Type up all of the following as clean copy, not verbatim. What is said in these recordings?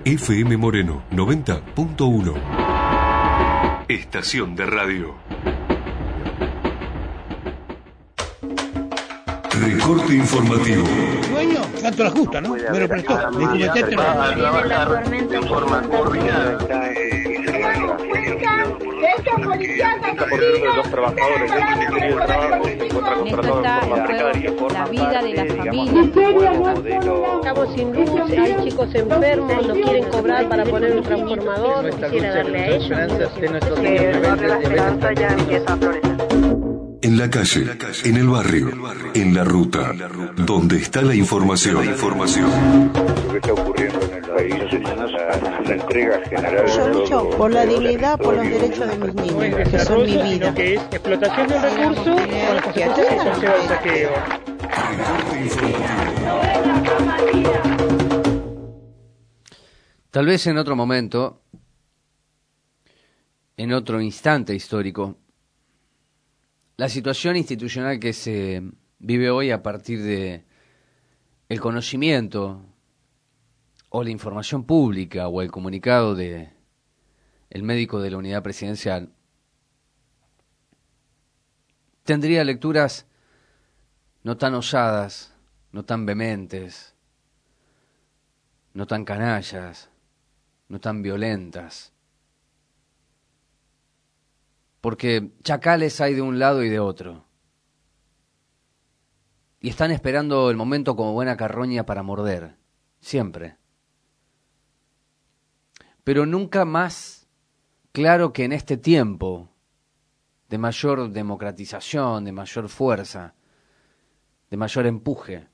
FM Moreno 90.1. Estación de radio. Recorte informativo. Dueño, tanto la justa, ¿no? Me lo prestó. Me cometiste la tormenta en forma cordial. Estos policías asesinos de los trabajadores del Ministerio de Trabajo se encuentra contratado de forma precaria, la vida de la familia. Estamos sin luz, hay chicos enfermos, no quieren cobrar para poner un transformador, quisiera darle a ellos. la esperanza ya empieza a florecer. En la calle, en el barrio, en la ruta, donde está la información. Lo que está ocurriendo en el país es la entrega general. Yo lucho por la dignidad, por los derechos de mis niños, que son mi vida. Que es explotación de un recurso con las consecuencias que conlleva el saqueo. Tal vez en otro momento, en otro instante histórico, la situación institucional que se vive hoy a partir de el conocimiento o la información pública o el comunicado de el médico de la unidad presidencial tendría lecturas no tan osadas, no tan vehementes, no tan canallas, no tan violentas. Porque chacales hay de un lado y de otro. Y están esperando el momento como buena carroña para morder. Siempre. Pero nunca más claro que en este tiempo de mayor democratización, de mayor fuerza, de mayor empuje,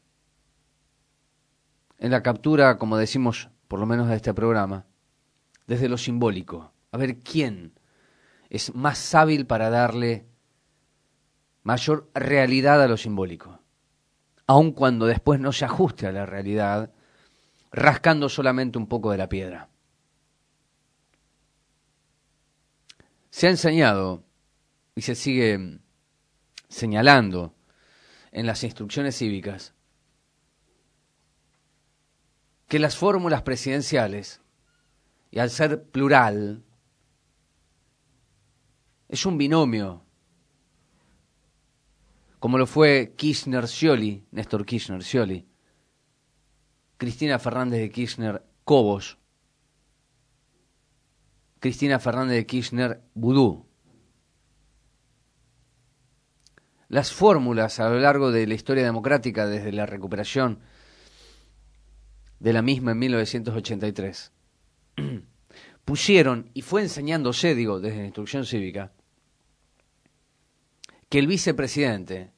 en la captura, como decimos, por lo menos de este programa, desde lo simbólico. A ver quién es más hábil para darle mayor realidad a lo simbólico, aun cuando después no se ajuste a la realidad, rascando solamente un poco de la piedra. Se ha enseñado y se sigue señalando en las instrucciones cívicas que las fórmulas presidenciales, y al ser plural, es un binomio, como lo fue Kirchner-Scioli, Néstor Kirchner-Scioli, Cristina Fernández de Kirchner-Cobos, Cristina Fernández de Kirchner-Vudú. Las fórmulas a lo largo de la historia democrática, desde la recuperación de la misma en 1983, pusieron, y fue enseñándose, digo, desde la instrucción cívica, que el vicepresidente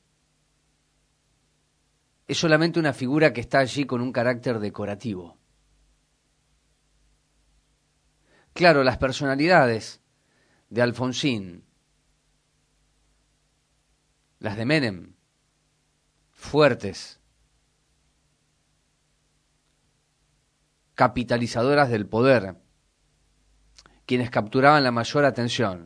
es solamente una figura que está allí con un carácter decorativo. Claro, las personalidades de Alfonsín, las de Menem, fuertes, capitalizadoras del poder, quienes capturaban la mayor atención,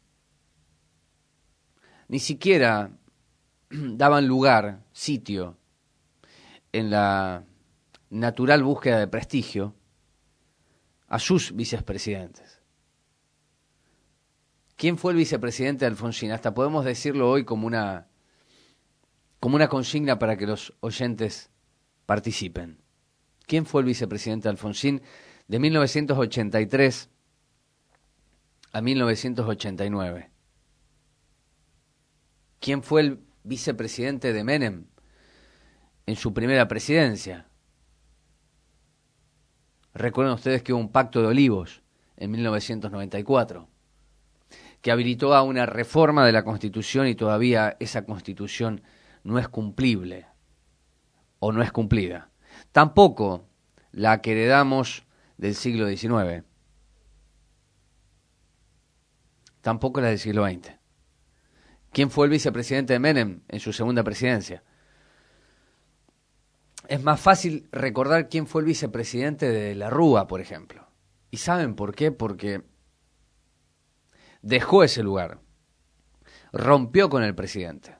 ni siquiera daban lugar, sitio, en la natural búsqueda de prestigio a sus vicepresidentes. ¿Quién fue el vicepresidente de Alfonsín? Hasta podemos decirlo hoy como una consigna para que los oyentes participen. ¿Quién fue el vicepresidente de Alfonsín de 1983 a 1989? ¿Quién fue el vicepresidente de Menem en su primera presidencia? Recuerden ustedes que hubo un pacto de Olivos en 1994, que habilitó a una reforma de la Constitución y todavía esa Constitución no es cumplible o no es cumplida. Tampoco la que heredamos del siglo XIX, tampoco la del siglo XX. ¿Quién fue el vicepresidente de Menem en su segunda presidencia? Es más fácil recordar quién fue el vicepresidente de la Rúa, por ejemplo. ¿Y saben por qué? Porque dejó ese lugar, rompió con el presidente.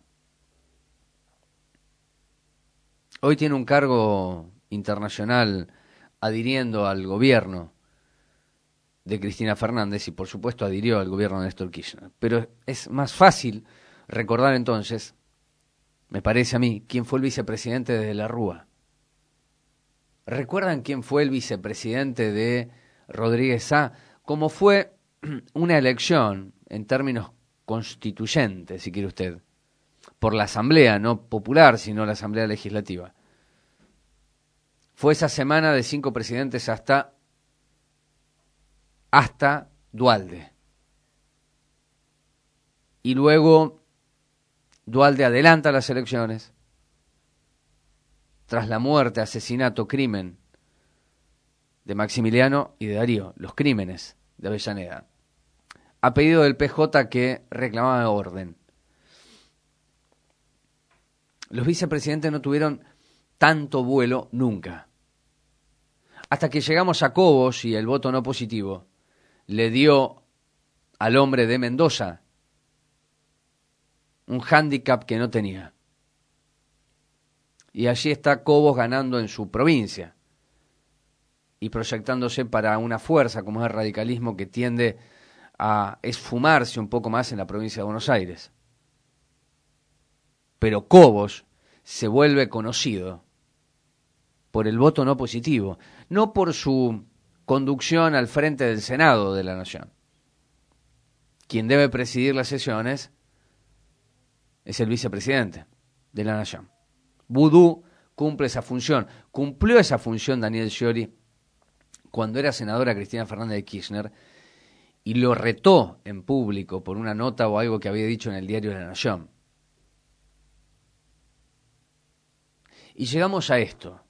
Hoy tiene un cargo internacional adhiriendo al gobierno de Cristina Fernández y por supuesto adhirió al gobierno de Néstor Kirchner. Pero es más fácil recordar entonces, me parece a mí, quién fue el vicepresidente de la Rúa. ¿Recuerdan quién fue el vicepresidente de Rodríguez Sá? Como fue una elección en términos constituyentes, si quiere usted, por la Asamblea, no popular, sino la Asamblea Legislativa. Fue esa semana de 5 presidentes hasta Duhalde. Y luego Duhalde adelanta las elecciones tras la muerte, asesinato, crimen de Maximiliano y de Darío, los crímenes de Avellaneda, a pedido del PJ que reclamaba orden. Los vicepresidentes no tuvieron tanto vuelo nunca. Hasta que llegamos a Cobos y el voto no positivo le dio al hombre de Mendoza un hándicap que no tenía. Y allí está Cobos ganando en su provincia y proyectándose para una fuerza como es el radicalismo que tiende a esfumarse un poco más en la provincia de Buenos Aires. Pero Cobos se vuelve conocido por el voto no positivo, no por su conducción al frente del Senado de la Nación. Quien debe presidir las sesiones es el vicepresidente de la Nación. Vudú cumple esa función. Cumplió esa función Daniel Scioli cuando era senadora Cristina Fernández de Kirchner y lo retó en público por una nota o algo que había dicho en el diario de la Nación. Y llegamos a esto.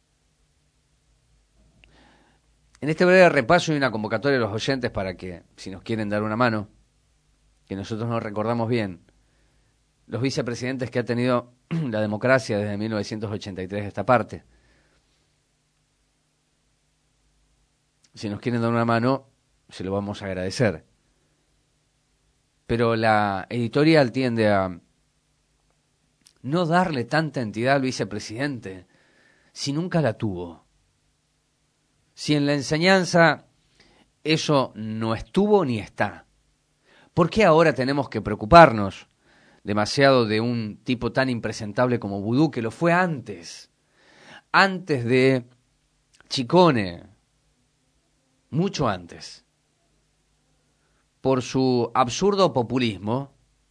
En este breve repaso hay una convocatoria a los oyentes para que, si nos quieren dar una mano, que nosotros nos recordamos bien, los vicepresidentes que ha tenido la democracia desde 1983 de esta parte. Si nos quieren dar una mano, se lo vamos a agradecer. Pero la editorial tiende a no darle tanta entidad al vicepresidente si nunca la tuvo. Si en la enseñanza eso no estuvo ni está. ¿Por qué ahora tenemos que preocuparnos demasiado de un tipo tan impresentable como Vudú, que lo fue antes de Chicone, mucho antes, por su absurdo populismo,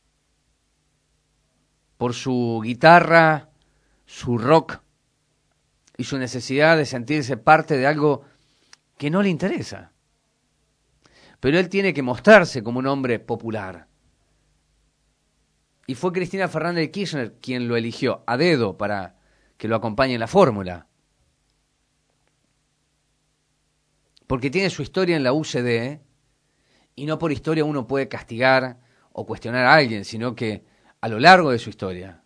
por su guitarra, su rock y su necesidad de sentirse parte de algo que no le interesa? Pero él tiene que mostrarse como un hombre popular. Y fue Cristina Fernández de Kirchner quien lo eligió a dedo para que lo acompañe en la fórmula. Porque tiene su historia en la UCD, y no por historia uno puede castigar o cuestionar a alguien, sino que a lo largo de su historia,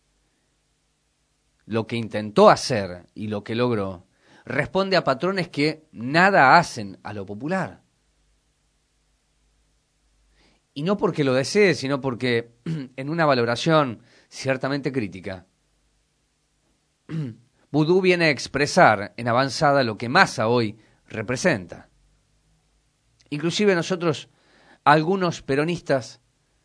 lo que intentó hacer y lo que logró responde a patrones que nada hacen a lo popular. Y no porque lo desee, sino porque en una valoración ciertamente crítica, Vudú viene a expresar en avanzada lo que Massa hoy representa. Inclusive nosotros, algunos peronistas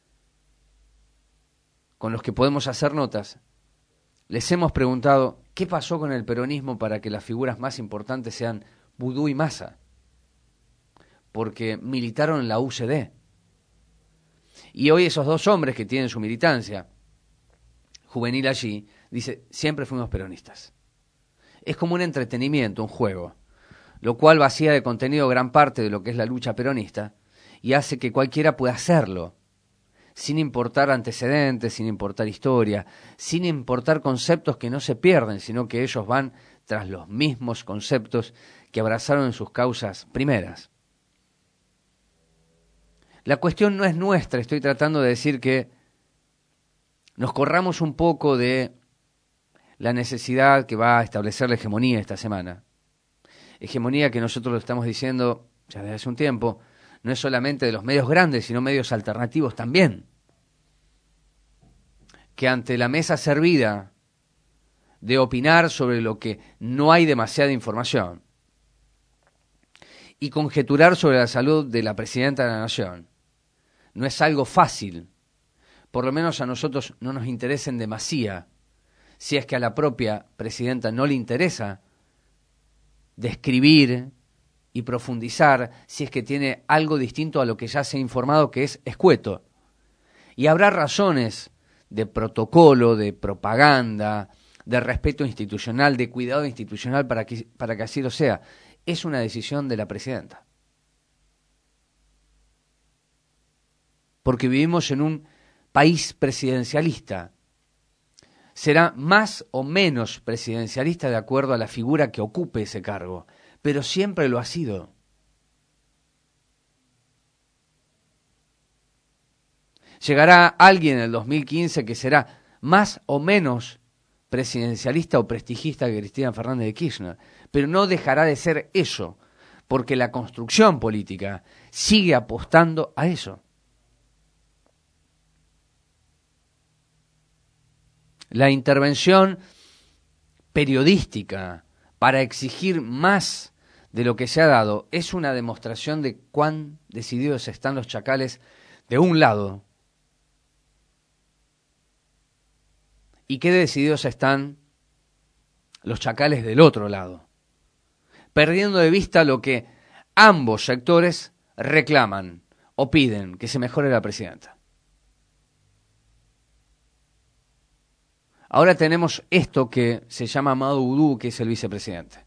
con los que podemos hacer notas, les hemos preguntado qué pasó con el peronismo para que las figuras más importantes sean Vudú y Massa, porque militaron en la UCD. Y hoy esos dos hombres que tienen su militancia juvenil allí, dice, siempre fuimos peronistas. Es como un entretenimiento, un juego, lo cual vacía de contenido gran parte de lo que es la lucha peronista y hace que cualquiera pueda hacerlo, sin importar antecedentes, sin importar historia, sin importar conceptos que no se pierden, sino que ellos van tras los mismos conceptos que abrazaron en sus causas primeras. La cuestión no es nuestra, estoy tratando de decir que nos corramos un poco de la necesidad que va a establecer la hegemonía esta semana. Hegemonía que nosotros lo estamos diciendo ya desde hace un tiempo, no es solamente de los medios grandes, sino medios alternativos también. Que ante la mesa servida de opinar sobre lo que no hay demasiada información, y conjeturar sobre la salud de la presidenta de la Nación no es algo fácil. Por lo menos a nosotros no nos interesa en demasía, si es que a la propia presidenta no le interesa describir y profundizar, si es que tiene algo distinto a lo que ya se ha informado, que es escueto. Y habrá razones de protocolo, de propaganda, de respeto institucional, de cuidado institucional para que así lo sea. Es una decisión de la presidenta. Porque vivimos en un país presidencialista. Será más o menos presidencialista de acuerdo a la figura que ocupe ese cargo, pero siempre lo ha sido. Llegará alguien en el 2015 que será más o menos presidencialista o prestigista que Cristina Fernández de Kirchner, pero no dejará de ser eso, porque la construcción política sigue apostando a eso. La intervención periodística para exigir más de lo que se ha dado es una demostración de cuán decididos están los chacales de un lado y qué decididos están los chacales del otro lado, perdiendo de vista lo que ambos sectores reclaman o piden, que se mejore la presidenta. Ahora tenemos esto que se llama Amado Boudou, que es el vicepresidente.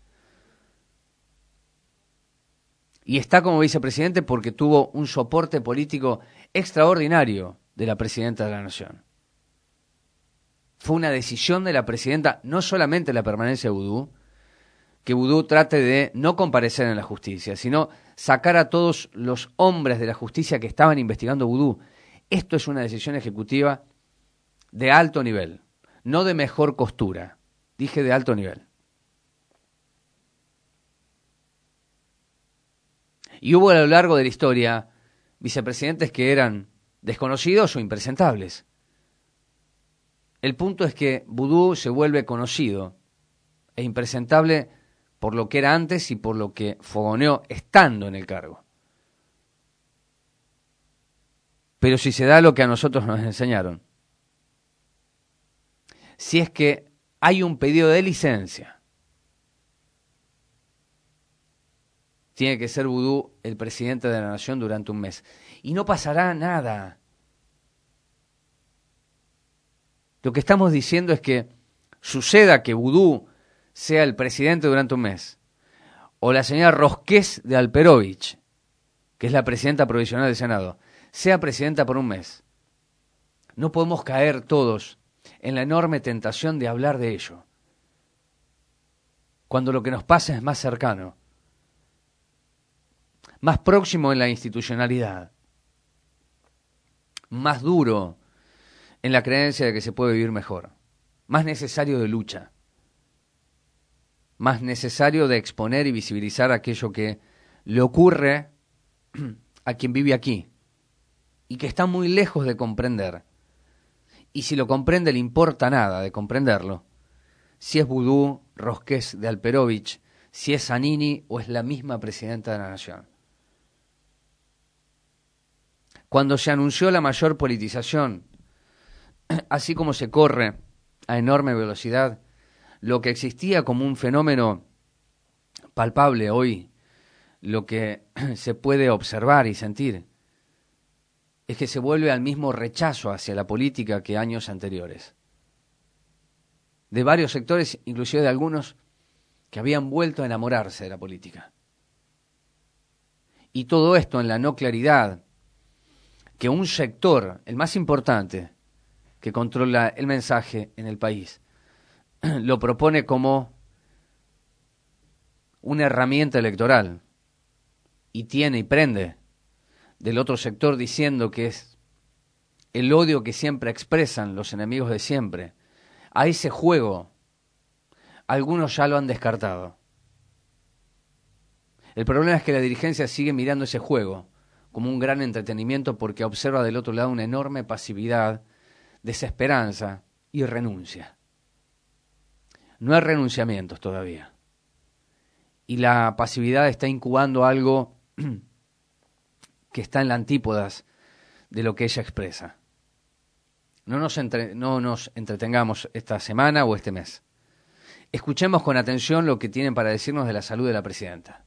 Y está como vicepresidente porque tuvo un soporte político extraordinario de la presidenta de la Nación. Fue una decisión de la presidenta, no solamente la permanencia de Boudou, que Boudou trate de no comparecer en la justicia, sino sacar a todos los hombres de la justicia que estaban investigando a Boudou. Esto es una decisión ejecutiva de alto nivel. No de mejor costura, dije de alto nivel. Y hubo a lo largo de la historia vicepresidentes que eran desconocidos o impresentables. El punto es que Boudou se vuelve conocido e impresentable por lo que era antes y por lo que fogoneó estando en el cargo. Pero si se da lo que a nosotros nos enseñaron, si es que hay un pedido de licencia, tiene que ser Boudou el presidente de la Nación durante un mes. Y no pasará nada. Lo que estamos diciendo es que suceda que Boudou sea el presidente durante un mes, o la señora Rosqués de Alperovich, que es la presidenta provisional del Senado, sea presidenta por un mes. No podemos caer todos en la enorme tentación de hablar de ello, cuando lo que nos pasa es más cercano, más próximo en la institucionalidad, más duro en la creencia de que se puede vivir mejor, más necesario de lucha, más necesario de exponer y visibilizar aquello que le ocurre a quien vive aquí y que está muy lejos de comprender. Y si lo comprende, le importa nada de comprenderlo. Si es Boudou, Rosqués de Alperovich, si es Zanini o es la misma presidenta de la Nación. Cuando se anunció la mayor politización, así como se corre a enorme velocidad, lo que existía como un fenómeno palpable hoy, lo que se puede observar y sentir, es que se vuelve al mismo rechazo hacia la política que años anteriores. De varios sectores, inclusive de algunos, que habían vuelto a enamorarse de la política. Y todo esto en la no claridad que un sector, el más importante, que controla el mensaje en el país, lo propone como una herramienta electoral y tiene y prende del otro sector diciendo que es el odio que siempre expresan los enemigos de siempre. A ese juego algunos ya lo han descartado. El problema es que la dirigencia sigue mirando ese juego como un gran entretenimiento porque observa del otro lado una enorme pasividad, desesperanza y renuncia. No hay renunciamientos todavía. y la pasividad está incubando algo que está en la antípodas de lo que ella expresa. No nos entretengamos esta semana o este mes. Escuchemos con atención lo que tienen para decirnos de la salud de la presidenta.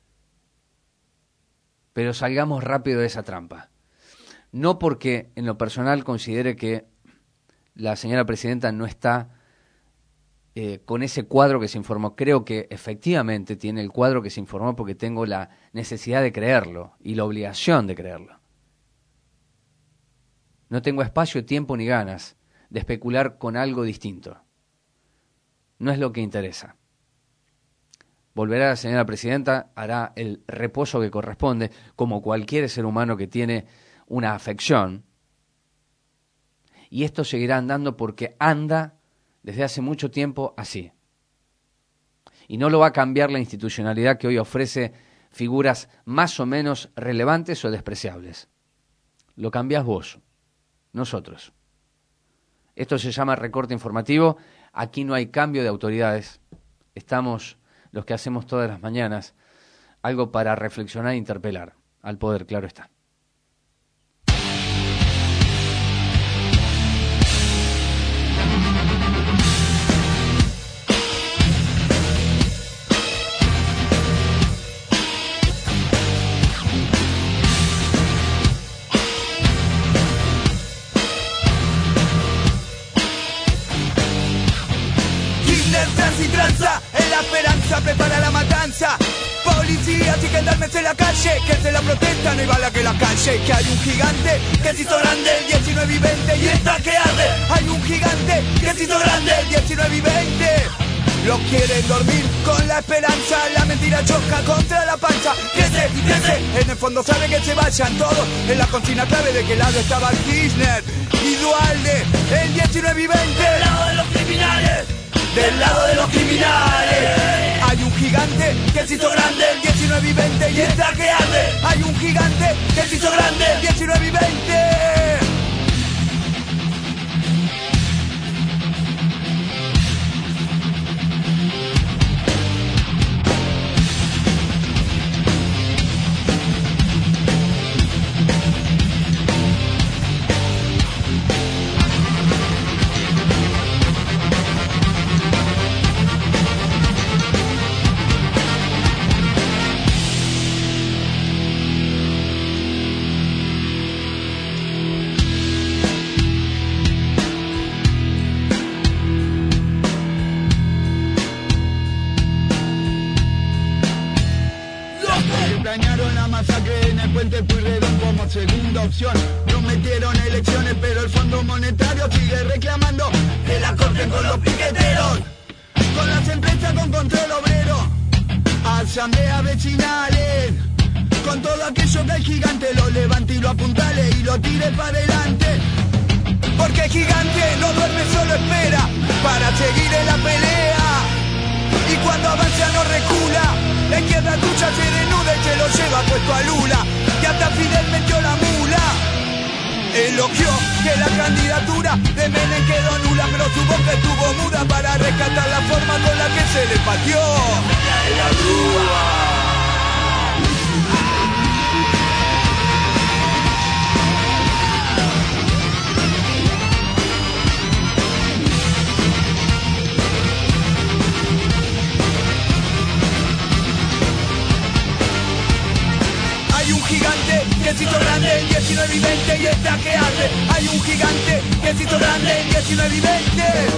Pero salgamos rápido de esa trampa. No porque en lo personal considere que la señora presidenta no está con ese cuadro que se informó. Creo que efectivamente tiene el cuadro que se informó porque tengo la necesidad de creerlo y la obligación de creerlo. No tengo espacio, tiempo ni ganas de especular con algo distinto. No es lo que interesa. Volverá la señora presidenta, hará el reposo que corresponde, como cualquier ser humano que tiene una afección. Y esto seguirá andando porque anda desde hace mucho tiempo así. Y no lo va a cambiar la institucionalidad que hoy ofrece figuras más o menos relevantes o despreciables. Lo cambiás vos, nosotros. Esto se llama recorte informativo. Aquí no hay cambio de autoridades. Estamos los que hacemos todas las mañanas algo para reflexionar e interpelar al poder, claro está. Y tranza, en la esperanza prepara la matanza. Policías y gendarmes en la calle, que se la protesta, no hay bala que la calle. Que hay un gigante que se hizo grande el 19 y 20 y está que arde. Hay un gigante que se hizo grande el 19 y 20. Los quieren dormir con la esperanza, la mentira choca contra la panza. Crece y crece, en el fondo sabe que se vayan todos. En la consigna clave de que lado estaba Kirchner y Dualde el 19 y 20. Del lado de los criminales. Del lado de los criminales. Hay un gigante que se hizo grande el 19 y 20 y está que arde. Hay un gigante que se hizo grande el 19 y 20. Segunda opción, prometieron elecciones, pero el Fondo Monetario sigue reclamando que la corten con los piqueteros, con las empresas con control obrero, asambleas vecinales, con todo aquello que el gigante lo levante y lo apuntale y lo tire para adelante. Porque el gigante no duerme, solo espera para seguir en la pelea. Y cuando avanza no recula, la izquierda lucha, se denuda y se lo lleva puesto a Lula. Y hasta Fidel metió la mula. Elogió que la candidatura de Menem quedó nula, pero su boca estuvo muda para rescatar la forma con la que se le pateó en la grúa. Que se hizo grande el 19 y 20 y está que arde. Hay un gigante que se hizo grande el 19 y 20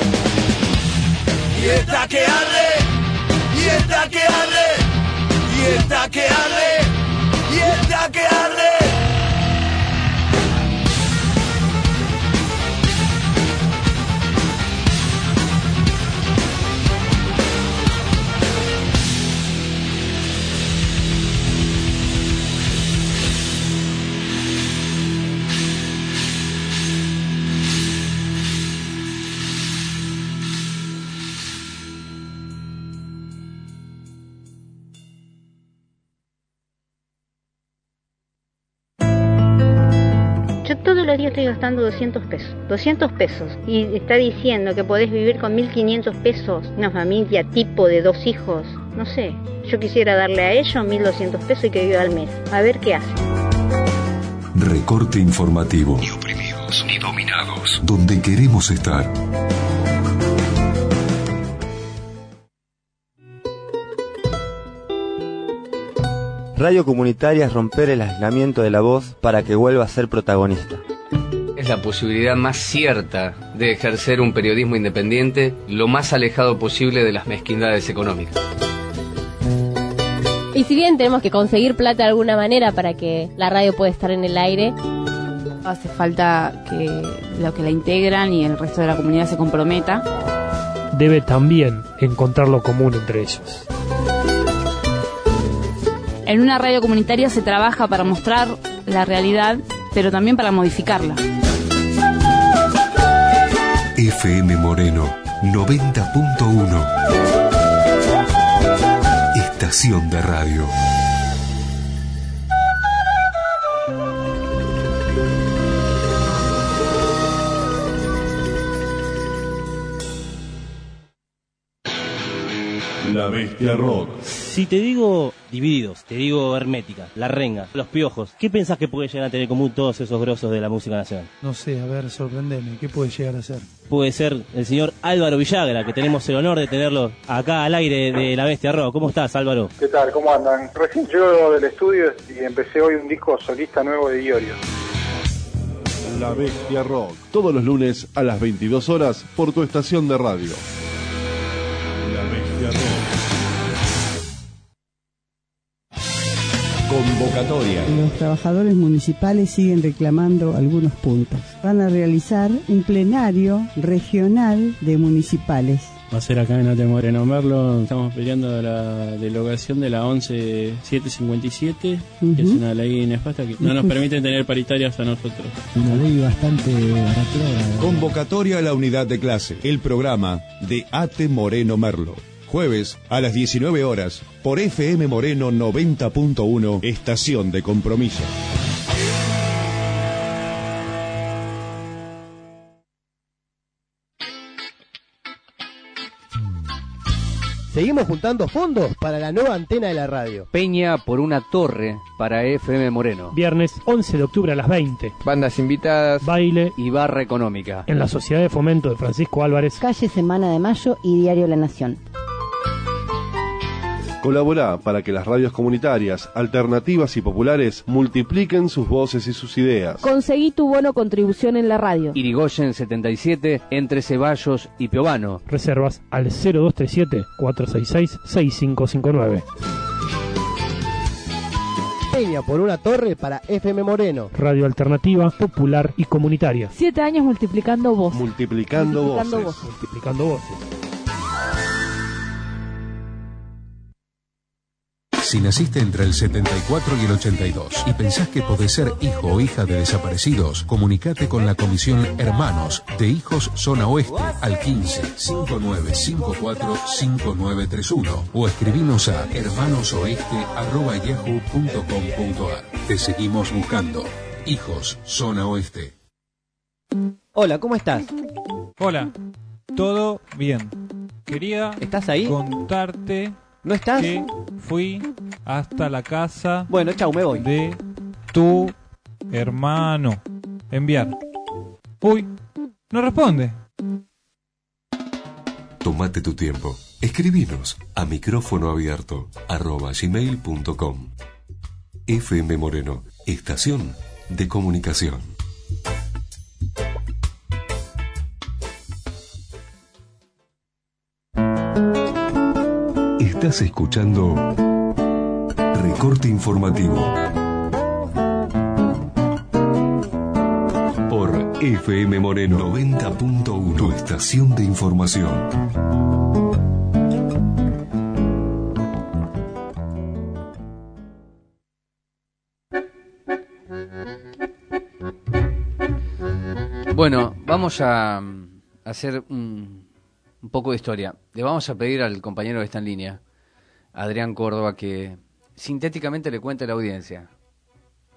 y está que arde, y está que arde, y está que arde, y está que arde. los días estoy gastando 200 pesos. 200 pesos. Y está diciendo que podés vivir con 1.500 pesos, una familia tipo de 2 hijos. No sé, yo quisiera darle a ellos 1.200 pesos y que viva al mes. A ver qué hace. Recorte informativo. Ni oprimidos ni dominados. Donde queremos estar. Radio comunitaria es romper el aislamiento de la voz para que vuelva a ser protagonista. Es la posibilidad más cierta de ejercer un periodismo independiente lo más alejado posible de las mezquindades económicas. Y si bien tenemos que conseguir plata de alguna manera para que la radio pueda estar en el aire, hace falta que los que la integran y el resto de la comunidad se comprometa. Debe también encontrar lo común entre ellos. En una radio comunitaria se trabaja para mostrar la realidad, pero también para modificarla. FM Moreno 90.1. Estación de radio. La Bestia Rock. Si te digo Divididos, te digo Hermética, La Renga, Los Piojos, ¿qué pensás que puede llegar a tener en común todos esos grosos de la música nacional? No sé, a ver, sorprendeme, ¿qué puede llegar a ser? Puede ser el señor Álvaro Villagra, que tenemos el honor de tenerlo acá al aire de La Bestia Rock. ¿Cómo estás, Álvaro? ¿Qué tal? ¿Cómo andan? Recién llego del estudio y empecé hoy un disco solista nuevo de Iorio. La Bestia Rock, todos los lunes a las 22 horas por tu estación de radio. La Bestia Rock. Convocatoria. Los trabajadores municipales siguen reclamando algunos puntos. Van a realizar un plenario regional de municipales. Va a ser acá en Ate Moreno Merlo. Estamos peleando la derogación de la 11757, que es una ley nefasta que no nos permite tener paritarias a nosotros. Una ley bastante retrógrada. Convocatoria a la unidad de clase, el programa de Ate Moreno Merlo. Jueves a las 19 horas por FM Moreno 90.1, Estación de Compromiso. Seguimos juntando fondos para la nueva antena de la radio. Peña por una torre para FM Moreno. Viernes 11 de octubre a las 20. Bandas invitadas, baile y barra económica. En la Sociedad de Fomento de Francisco Álvarez. Calle Semana de Mayo y Diario La Nación. Colaborá para que las radios comunitarias, alternativas y populares multipliquen sus voces y sus ideas. Conseguí tu bono contribución en la radio. Irigoyen 77, entre Ceballos y Piovano. Reservas al 0237-466-6559. Peña por una torre para FM Moreno. Radio alternativa, popular y comunitaria. 7 años multiplicando voces. Multiplicando voces. Multiplicando voces. Si naciste entre el 74 y el 82 y pensás que podés ser hijo o hija de desaparecidos, comunicate con la Comisión Hermanos de Hijos Zona Oeste al 15-5954-5931 o escribinos a hermanosoeste@yahoo.com.ar. Te seguimos buscando. Hijos Zona Oeste. Hola, ¿cómo estás? Hola, todo bien. Quería ¿Estás ahí? Contarte... ¿No estás? Que fui hasta la casa. Bueno, chau, me voy. De tu hermano. Enviar. Uy, no responde. Tómate tu tiempo. Escribinos a micrófonoabierto@gmail.com. FM Moreno, Estación de Comunicación. Estás escuchando Recorte Informativo por FM Moreno 90.1, tu estación de información. Bueno, vamos a hacer un poco de historia. Le vamos a pedir al compañero que está en línea, Adrián Córdoba, que sintéticamente le cuente a la audiencia,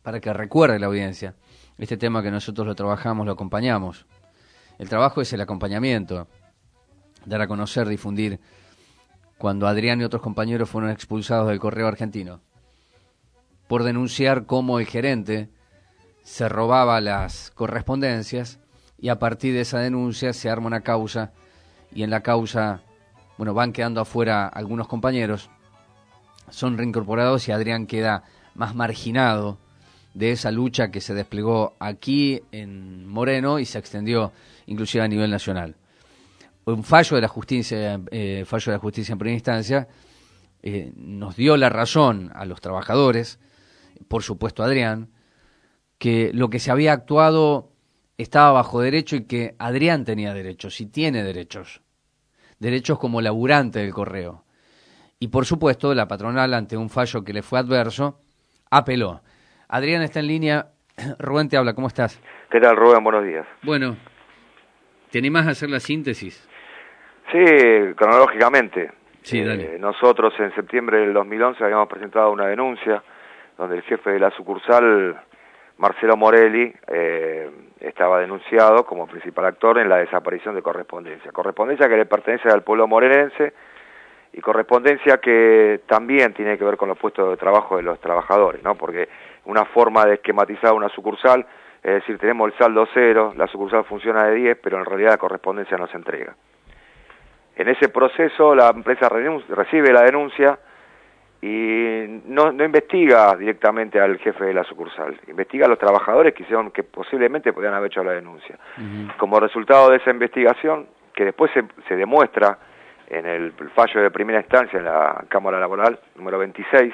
para que recuerde la audiencia, este tema que nosotros lo trabajamos, lo acompañamos. El trabajo es el acompañamiento, dar a conocer, difundir. Cuando Adrián y otros compañeros fueron expulsados del Correo Argentino por denunciar cómo el gerente se robaba las correspondencias, y a partir de esa denuncia se arma una causa, y en la causa, bueno, van quedando afuera algunos compañeros, son reincorporados y Adrián queda más marginado de esa lucha que se desplegó aquí en Moreno y se extendió inclusive a nivel nacional. Un fallo de la justicia en primera instancia nos dio la razón a los trabajadores, por supuesto a Adrián, que lo que se había actuado estaba bajo derecho y que Adrián tenía derechos y tiene derechos como laburante del correo. Y por supuesto la patronal, ante un fallo que le fue adverso, apeló. Adrián está en línea. Rubén te habla, ¿cómo estás? ¿Qué tal, Rubén? Buenos días. Bueno, ¿te animás a hacer la síntesis? Sí, cronológicamente. Sí, dale. Nosotros en septiembre del 2011 habíamos presentado una denuncia donde el jefe de la sucursal, Marcelo Morelli, estaba denunciado como principal actor en la desaparición de correspondencia. Correspondencia que le pertenece al pueblo morenense y correspondencia que también tiene que ver con los puestos de trabajo de los trabajadores, ¿no? Porque una forma de esquematizar una sucursal, es decir, tenemos el saldo cero, la sucursal funciona de 10, pero en realidad la correspondencia no se entrega. En ese proceso la empresa recibe la denuncia y no investiga directamente al jefe de la sucursal, investiga a los trabajadores que posiblemente podían haber hecho la denuncia. Como resultado de esa investigación, que después se demuestra en el fallo de primera instancia en la Cámara Laboral, número 26,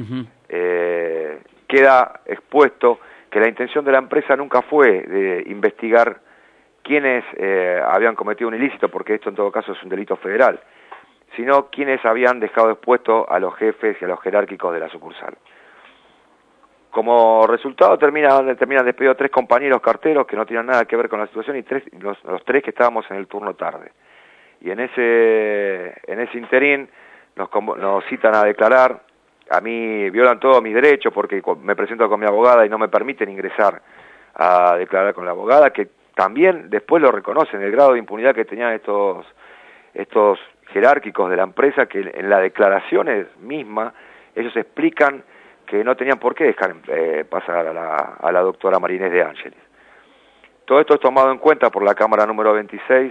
queda expuesto que la intención de la empresa nunca fue de investigar quiénes habían cometido un ilícito, porque esto en todo caso es un delito federal, sino quienes habían dejado expuesto a los jefes y a los jerárquicos de la sucursal. Como resultado terminan despedidos 3 compañeros carteros que no tenían nada que ver con la situación y los 3 que estábamos en el turno tarde. Y en ese interín nos citan a declarar. A mí violan todos mis derechos porque me presento con mi abogada y no me permiten ingresar a declarar con la abogada, que también después lo reconocen, el grado de impunidad que tenían estos jerárquicos de la empresa, que en las declaraciones mismas ellos explican que no tenían por qué dejar pasar a la doctora Marinés de Ángeles. Todo esto es tomado en cuenta por la Cámara número 26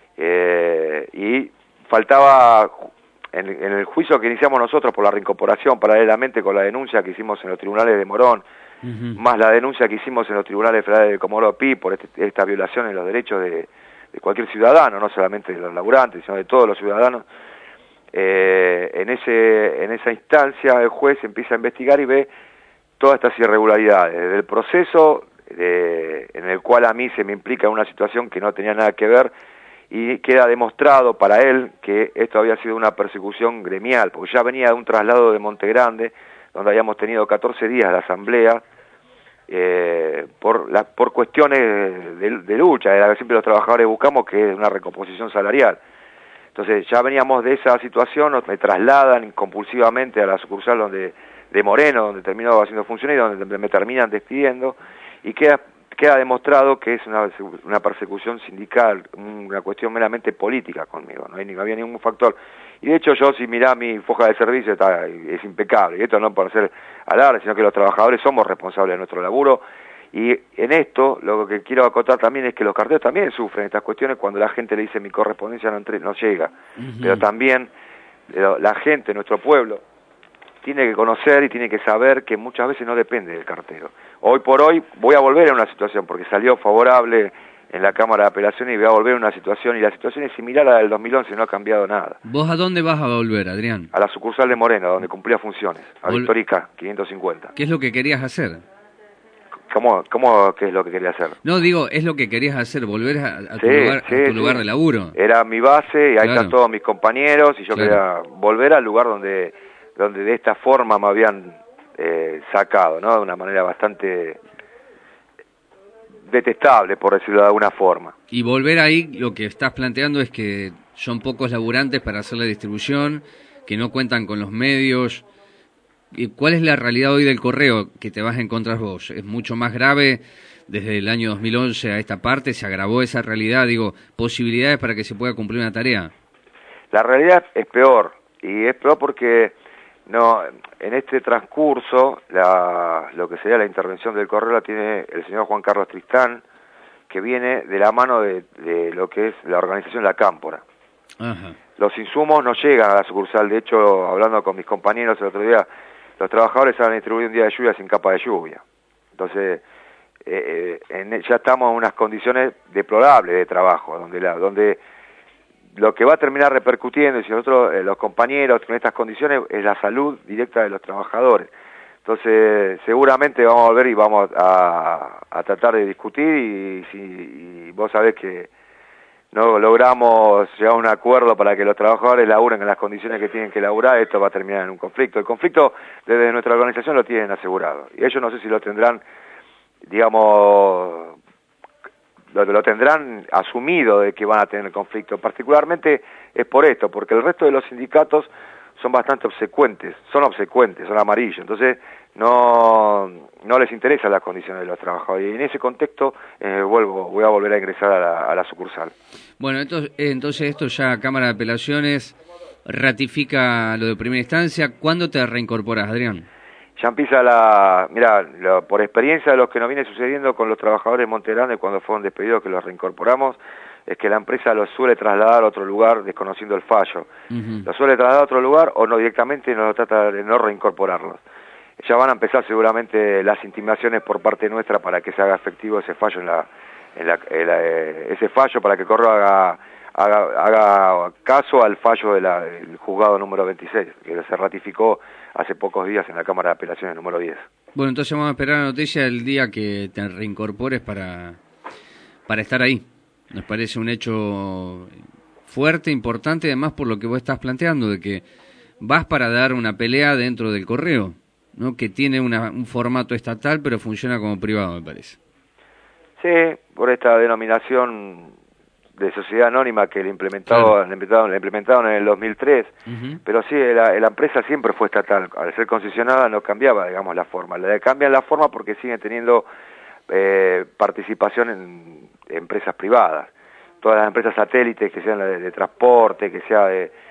y faltaba en el juicio que iniciamos nosotros por la reincorporación, paralelamente con la denuncia que hicimos en los tribunales de Morón, más la denuncia que hicimos en los tribunales federales de Comodoro Pi por esta violación en los derechos de cualquier ciudadano, no solamente de los laburantes, sino de todos los ciudadanos. En esa instancia el juez empieza a investigar y ve todas estas irregularidades, desde el proceso en el cual a mí se me implica una situación que no tenía nada que ver, y queda demostrado para él que esto había sido una persecución gremial, porque ya venía de un traslado de Monte Grande, donde habíamos tenido 14 días de asamblea, por cuestiones de lucha, de la que siempre los trabajadores buscamos, que es una recomposición salarial. Entonces ya veníamos de esa situación, me trasladan compulsivamente a la sucursal de Moreno, donde terminó haciendo funciones y donde me terminan despidiendo, y queda demostrado que es una persecución sindical, una cuestión meramente política conmigo, no había ningún factor. Y de hecho yo, si mirá mi foja de servicio, es impecable, y esto no por hacer alarde, sino que los trabajadores somos responsables de nuestro laburo, y en esto lo que quiero acotar también es que los carteros también sufren estas cuestiones cuando la gente le dice mi correspondencia no llega, pero también la gente, nuestro pueblo, tiene que conocer y tiene que saber que muchas veces no depende del cartero. Hoy por hoy voy a volver a una situación, porque salió favorable en la Cámara de Apelaciones y voy a volver a una situación, y la situación es similar a la del 2011, no ha cambiado nada. ¿Vos a dónde vas a volver, Adrián? A la sucursal de Moreno, donde cumplía funciones, a Victorica, 550. ¿Qué es lo que querías hacer? ¿Cómo qué es lo que quería hacer? No, digo, es lo que querías hacer, volver a tu lugar de laburo. Era mi base, y ahí están todos mis compañeros, y yo quería volver al lugar donde de esta forma me habían sacado, ¿no? De una manera bastante detestable, por decirlo de alguna forma. Y volver ahí, lo que estás planteando es que son pocos laburantes para hacer la distribución, que no cuentan con los medios ¿Cuál es la realidad hoy del correo que te vas a encontrar vos? ¿Es mucho más grave desde el año 2011 a esta parte? ¿Se agravó esa realidad? Digo, posibilidades para que se pueda cumplir una tarea. La realidad es peor, y es peor porque no, en este transcurso lo que sería la intervención del correo la tiene el señor Juan Carlos Tristán, que viene de la mano de lo que es la organización La Cámpora. Ajá. Los insumos no llegan a la sucursal. De hecho, hablando con mis compañeros el otro día, los trabajadores se han distribuido un día de lluvia sin capa de lluvia. Entonces, ya estamos en unas condiciones deplorables de trabajo, donde lo que va a terminar repercutiendo, y si nosotros, los compañeros, con estas condiciones, es la salud directa de los trabajadores. Entonces, seguramente vamos a volver y vamos a tratar de discutir, y vos sabés que no logramos llegar a un acuerdo para que los trabajadores laburen en las condiciones que tienen que laburar, esto va a terminar en un conflicto. El conflicto, desde nuestra organización, lo tienen asegurado. Y ellos no sé si lo tendrán, digamos, lo tendrán asumido de que van a tener conflicto. Particularmente es por esto, porque el resto de los sindicatos son bastante obsecuentes, son amarillos, entonces no les interesan las condiciones de los trabajadores, y en ese contexto voy a volver a ingresar a la sucursal. Bueno, entonces esto ya Cámara de Apelaciones ratifica lo de primera instancia. ¿Cuándo te reincorporas, Adrián? Ya empieza por experiencia de lo que nos viene sucediendo con los trabajadores de Monte Grande cuando fueron despedidos, que los reincorporamos, es que la empresa los suele trasladar a otro lugar desconociendo el fallo. Los suele trasladar a otro lugar o no directamente nos trata de no reincorporarlos. Ya van a empezar seguramente las intimaciones por parte nuestra para que se haga efectivo ese fallo ese fallo, para que el correo haga caso al fallo del juzgado número 26, que se ratificó hace pocos días en la Cámara de Apelaciones número 10. Bueno, entonces vamos a esperar la noticia el día que te reincorpores para estar ahí. Nos parece un hecho fuerte, importante, además por lo que vos estás planteando, de que vas para dar una pelea dentro del correo, ¿no? Que tiene un formato estatal, pero funciona como privado, me parece. Sí, por esta denominación de sociedad anónima que le implementaron en el 2003, pero sí, la empresa siempre fue estatal. Al ser concesionada no cambiaba, digamos, la forma. Le cambian la forma porque siguen teniendo participación en empresas privadas. Todas las empresas satélites, que sean de transporte, que sea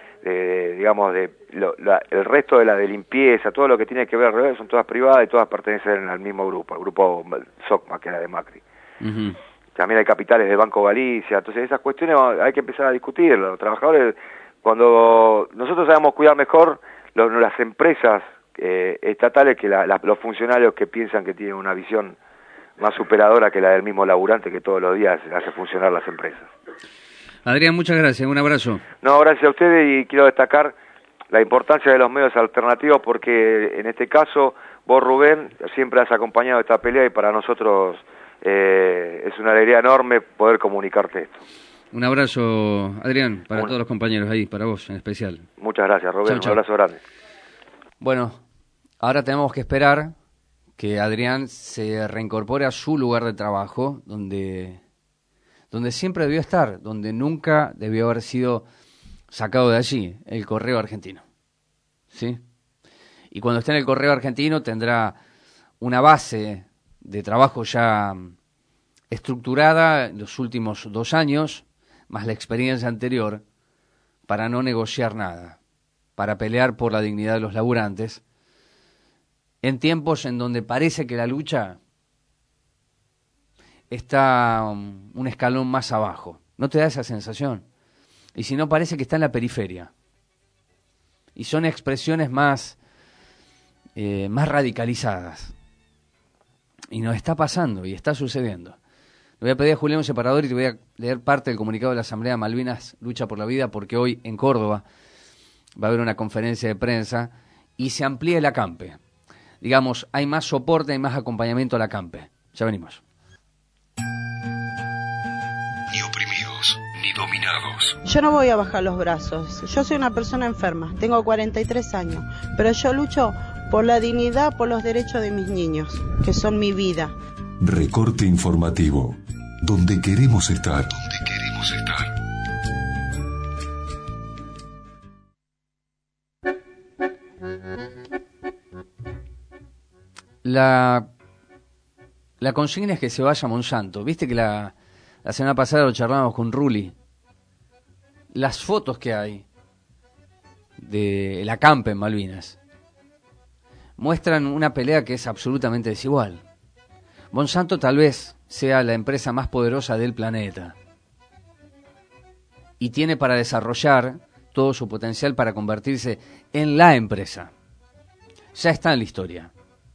el resto de limpieza, todo lo que tiene que ver alrededor, son todas privadas y todas pertenecen al mismo grupo, al grupo SOCMA, que era de Macri. También hay capitales del Banco Galicia. Entonces esas cuestiones hay que empezar a discutir. Los trabajadores, cuando nosotros sabemos cuidar mejor las empresas estatales que los funcionarios que piensan que tienen una visión más superadora que la del mismo laburante que todos los días hace funcionar las empresas. Adrián, muchas gracias, un abrazo. No, gracias a ustedes, y quiero destacar la importancia de los medios alternativos, porque en este caso vos, Rubén, siempre has acompañado esta pelea, y para nosotros es una alegría enorme poder comunicarte esto. Un abrazo, Adrián, para todos los compañeros ahí, para vos en especial. Muchas gracias, Rubén, un abrazo grande. Bueno, ahora tenemos que esperar que Adrián se reincorpore a su lugar de trabajo, donde siempre debió estar, donde nunca debió haber sido sacado de allí, el Correo Argentino. ¿Sí? Y cuando esté en el Correo Argentino tendrá una base de trabajo ya estructurada en los últimos 2 años, más la experiencia anterior, para no negociar nada, para pelear por la dignidad de los laburantes, en tiempos en donde parece que la lucha está un escalón más abajo. ¿No te da esa sensación? Y si no, parece que está en la periferia. Y son expresiones más radicalizadas. Y nos está pasando, y está sucediendo. Le voy a pedir a Julián un separador y te voy a leer parte del comunicado de la Asamblea Malvinas Lucha por la Vida, porque hoy en Córdoba va a haber una conferencia de prensa y se amplía el acampe. Digamos, hay más soporte, hay más acompañamiento al acampe. Ya venimos. Ni oprimidos, ni dominados. Yo no voy a bajar los brazos. Yo soy una persona enferma, tengo 43 años, pero yo lucho por la dignidad, por los derechos de mis niños, que son mi vida. Recorte informativo, donde queremos estar. Donde queremos estar. La consigna es que se vaya Monsanto. Viste que la semana pasada lo charlábamos con Ruli. Las fotos que hay de la acampe en Malvinas muestran una pelea que es absolutamente desigual. Monsanto tal vez sea la empresa más poderosa del planeta y tiene para desarrollar todo su potencial para convertirse en la empresa. Ya está en la historia.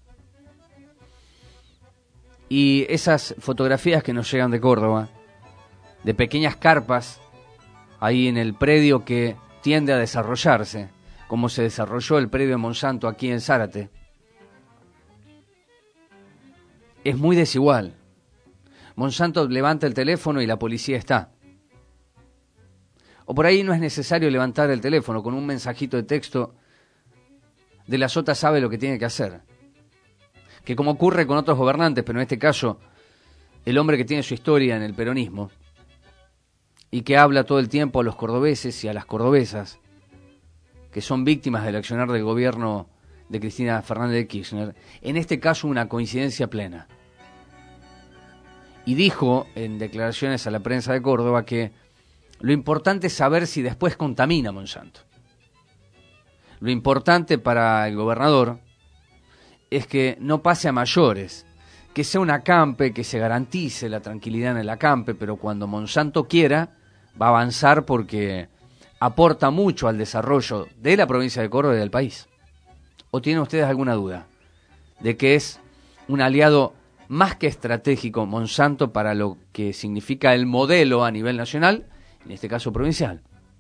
Y esas fotografías que nos llegan de Córdoba, de pequeñas carpas ahí en el predio que tiende a desarrollarse, como se desarrolló el predio de Monsanto aquí en Zárate, es muy desigual. Monsanto levanta el teléfono y la policía está. O por ahí no es necesario levantar el teléfono, con un mensajito de texto de la Sota sabe lo que tiene que hacer. Que como ocurre con otros gobernantes, pero en este caso el hombre que tiene su historia en el peronismo y que habla todo el tiempo a los cordobeses y a las cordobesas que son víctimas del accionar del gobierno de Cristina Fernández de Kirchner, en este caso una coincidencia plena. Y dijo en declaraciones a la prensa de Córdoba que lo importante es saber si después contamina Monsanto. Lo importante para el gobernador es que no pase a mayores, que sea un acampe, que se garantice la tranquilidad en el acampe, pero cuando Monsanto quiera, va a avanzar porque aporta mucho al desarrollo de la provincia de Córdoba y del país. ¿O tienen ustedes alguna duda de que es un aliado más que estratégico Monsanto para lo que significa el modelo a nivel nacional, en este caso provincial?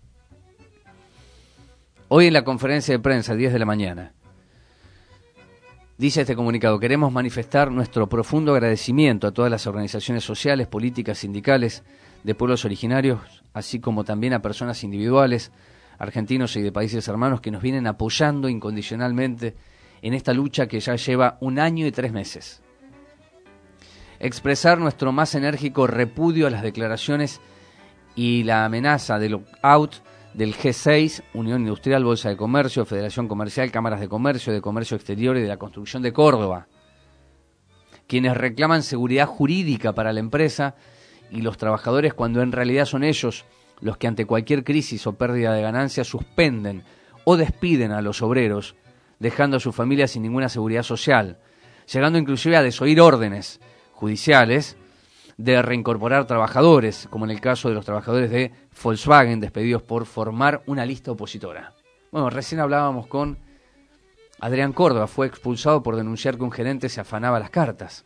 Hoy en la conferencia de prensa, 10 de la mañana, dice este comunicado: queremos manifestar nuestro profundo agradecimiento a todas las organizaciones sociales, políticas, sindicales, de pueblos originarios, así como también a personas individuales, argentinos y de países hermanos que nos vienen apoyando incondicionalmente en esta lucha que ya lleva 1 año y 3 meses. Expresar nuestro más enérgico repudio a las declaraciones y la amenaza de lockout del G6, Unión Industrial, Bolsa de Comercio, Federación Comercial, Cámaras de Comercio Exterior y de la Construcción de Córdoba, quienes reclaman seguridad jurídica para la empresa y los trabajadores cuando en realidad son ellos los que ante cualquier crisis o pérdida de ganancias suspenden o despiden a los obreros, dejando a sus familias sin ninguna seguridad social, llegando inclusive a desoír órdenes judiciales de reincorporar trabajadores, como en el caso de los trabajadores de Volkswagen despedidos por formar una lista opositora. Bueno, recién hablábamos con Adrián Córdoba, fue expulsado por denunciar que un gerente se afanaba las cartas.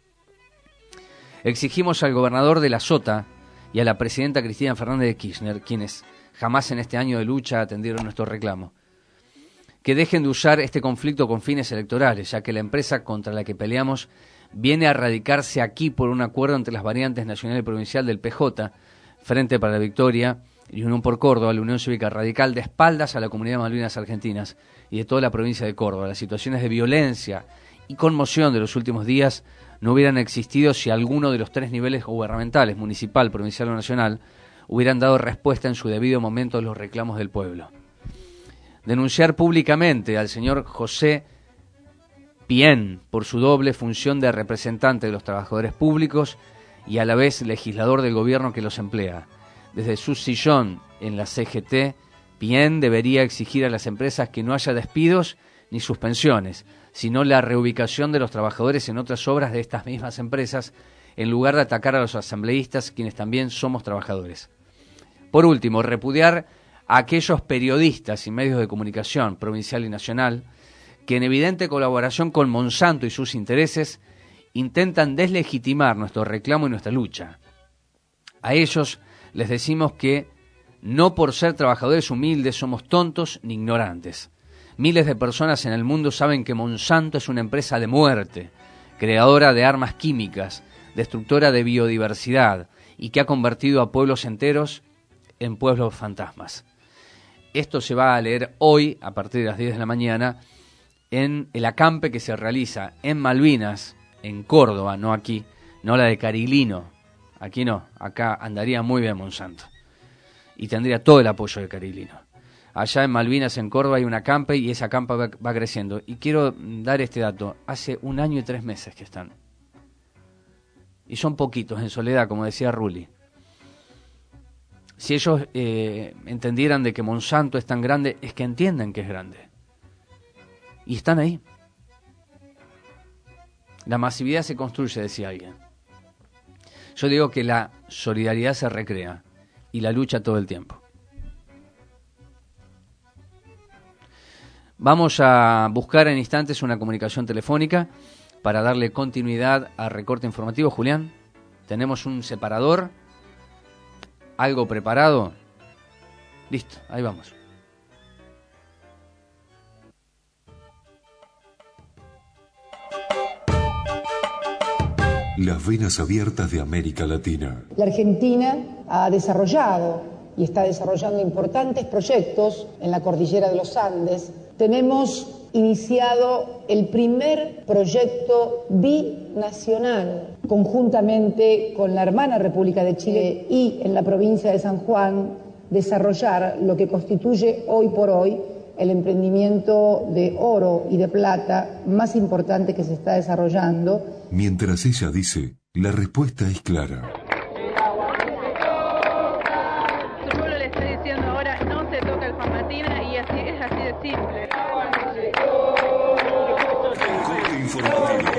Exigimos al gobernador de la Sota y a la presidenta Cristina Fernández de Kirchner, quienes jamás en este año de lucha atendieron nuestro reclamo, que dejen de usar este conflicto con fines electorales, ya que la empresa contra la que peleamos viene a radicarse aquí por un acuerdo entre las variantes nacional y provincial del PJ, Frente para la Victoria y Unión por Córdoba, la Unión Cívica Radical, de espaldas a la comunidad de Malvinas Argentinas y de toda la provincia de Córdoba. Las situaciones de violencia y conmoción de los últimos días no hubieran existido si alguno de los 3 niveles gubernamentales, municipal, provincial o nacional, hubieran dado respuesta en su debido momento a los reclamos del pueblo. Denunciar públicamente al señor José Pien por su doble función de representante de los trabajadores públicos y a la vez legislador del gobierno que los emplea. Desde su sillón en la CGT, Pien debería exigir a las empresas que no haya despidos ni suspensiones, sino la reubicación de los trabajadores en otras obras de estas mismas empresas, en lugar de atacar a los asambleístas, quienes también somos trabajadores. Por último, repudiar a aquellos periodistas y medios de comunicación, provincial y nacional, que en evidente colaboración con Monsanto y sus intereses, intentan deslegitimar nuestro reclamo y nuestra lucha. A ellos les decimos que no por ser trabajadores humildes somos tontos ni ignorantes. Miles de personas en el mundo saben que Monsanto es una empresa de muerte, creadora de armas químicas, destructora de biodiversidad y que ha convertido a pueblos enteros en pueblos fantasmas. Esto se va a leer hoy, a partir de las 10 de la mañana, en el acampe que se realiza en Malvinas, en Córdoba, no aquí, no la de Cariglino, aquí no, acá andaría muy bien Monsanto y tendría todo el apoyo de Cariglino. allá en Malvinas, en Córdoba, hay una campa y esa campa va creciendo. Y quiero dar este dato, hace 1 año y 3 meses que están. Y son poquitos, en soledad, como decía Rulli. Si ellos entendieran de que Monsanto es tan grande, es que entienden que es grande. Y están ahí. La masividad se construye, decía alguien. Yo digo que la solidaridad se recrea y la lucha todo el tiempo. Vamos a buscar en instantes una comunicación telefónica para darle continuidad al recorte informativo. Julián, tenemos un separador, algo preparado. Listo, ahí vamos. Las venas abiertas de América Latina. La Argentina ha desarrollado y está desarrollando importantes proyectos en la cordillera de los Andes. Tenemos iniciado el primer proyecto binacional conjuntamente con la hermana República de Chile y en la provincia de San Juan desarrollar lo que constituye hoy por hoy el emprendimiento de oro y de plata más importante que se está desarrollando. Mientras ella dice, la respuesta es clara. Su pueblo le está diciendo ahora no se toca el Farmatina y así es así de simple. Recorte informativo.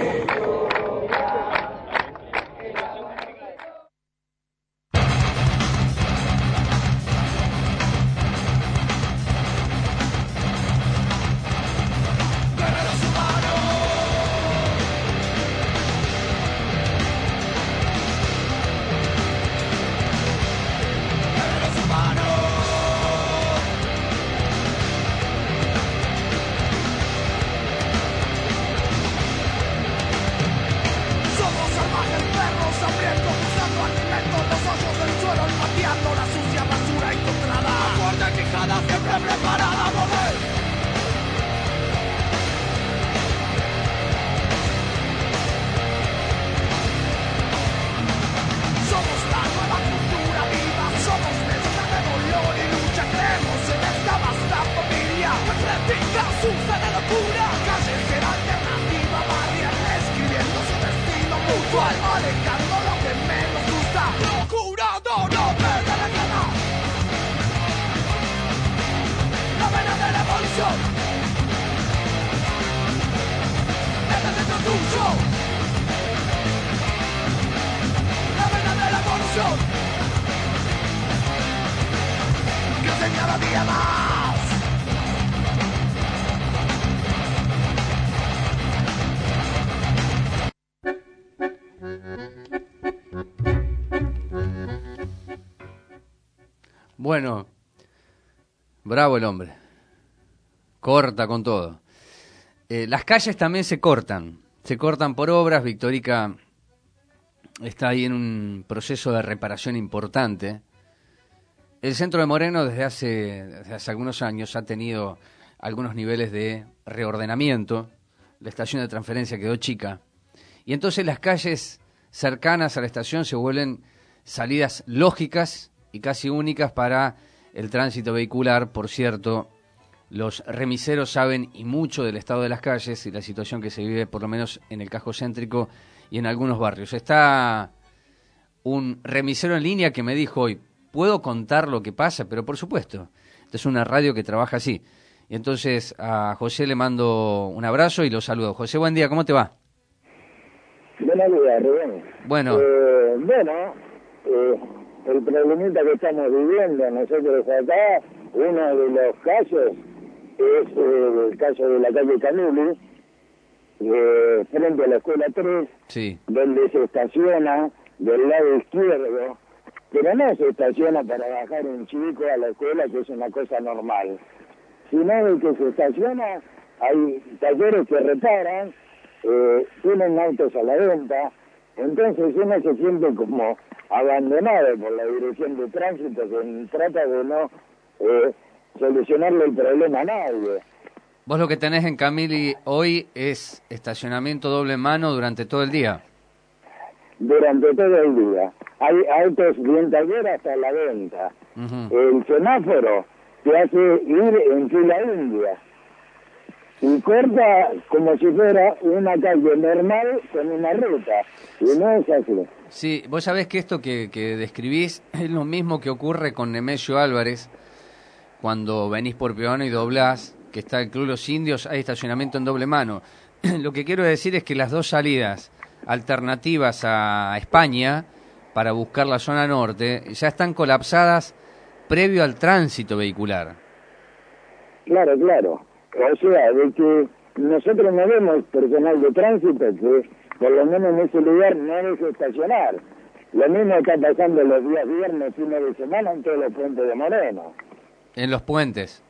Bueno, bravo el hombre. Corta con todo. Las calles también se cortan por obras. Victorica está ahí en un proceso de reparación importante. El centro de Moreno desde hace algunos años ha tenido algunos niveles de reordenamiento. La estación de transferencia quedó chica. Y entonces las calles cercanas a la estación se vuelven salidas lógicas y casi únicas para el tránsito vehicular. Por cierto, los remiseros saben y mucho del estado de las calles y la situación que se vive, por lo menos en el casco céntrico y en algunos barrios. Está un remisero en línea que me dijo hoy, ¿puedo contar lo que pasa? Pero por supuesto, esta es una radio que trabaja así. Y entonces a José le mando un abrazo y lo saludo. José, buen día, ¿cómo te va? Buenos días, Rubén. Bueno. El problemita que estamos viviendo nosotros acá, uno de los casos es el caso de la calle Canuli, frente a la escuela 3, sí, donde se estaciona del lado izquierdo, pero no se estaciona para bajar un chico a la escuela, que es una cosa normal, sino de que se estaciona, hay talleres que reparan, tienen autos a la venta, entonces uno se siente como abandonado por la dirección de tránsito, que trata de no solucionarle el problema a nadie. Vos lo que tenés en Camili hoy es estacionamiento doble mano durante todo el día. Durante todo el día. Hay autos bien taller hasta la venta. El semáforo te hace ir en fila india. Y corta como si fuera una calle normal con una ruta. Y no es así. Sí, vos sabés que esto que describís es lo mismo que ocurre con Nemesio Álvarez cuando venís por Peón y doblás, que está el Club Los Indios, hay estacionamiento en doble mano. Lo que quiero decir es que las dos salidas alternativas a España para buscar la zona norte ya están colapsadas previo al tránsito vehicular. Claro, claro. O sea, de que nosotros no vemos personal de tránsito que por lo menos en ese lugar no deje estacionar. Lo mismo está pasando los días viernes, fines de semana en todos los puentes de Moreno. En los puentes.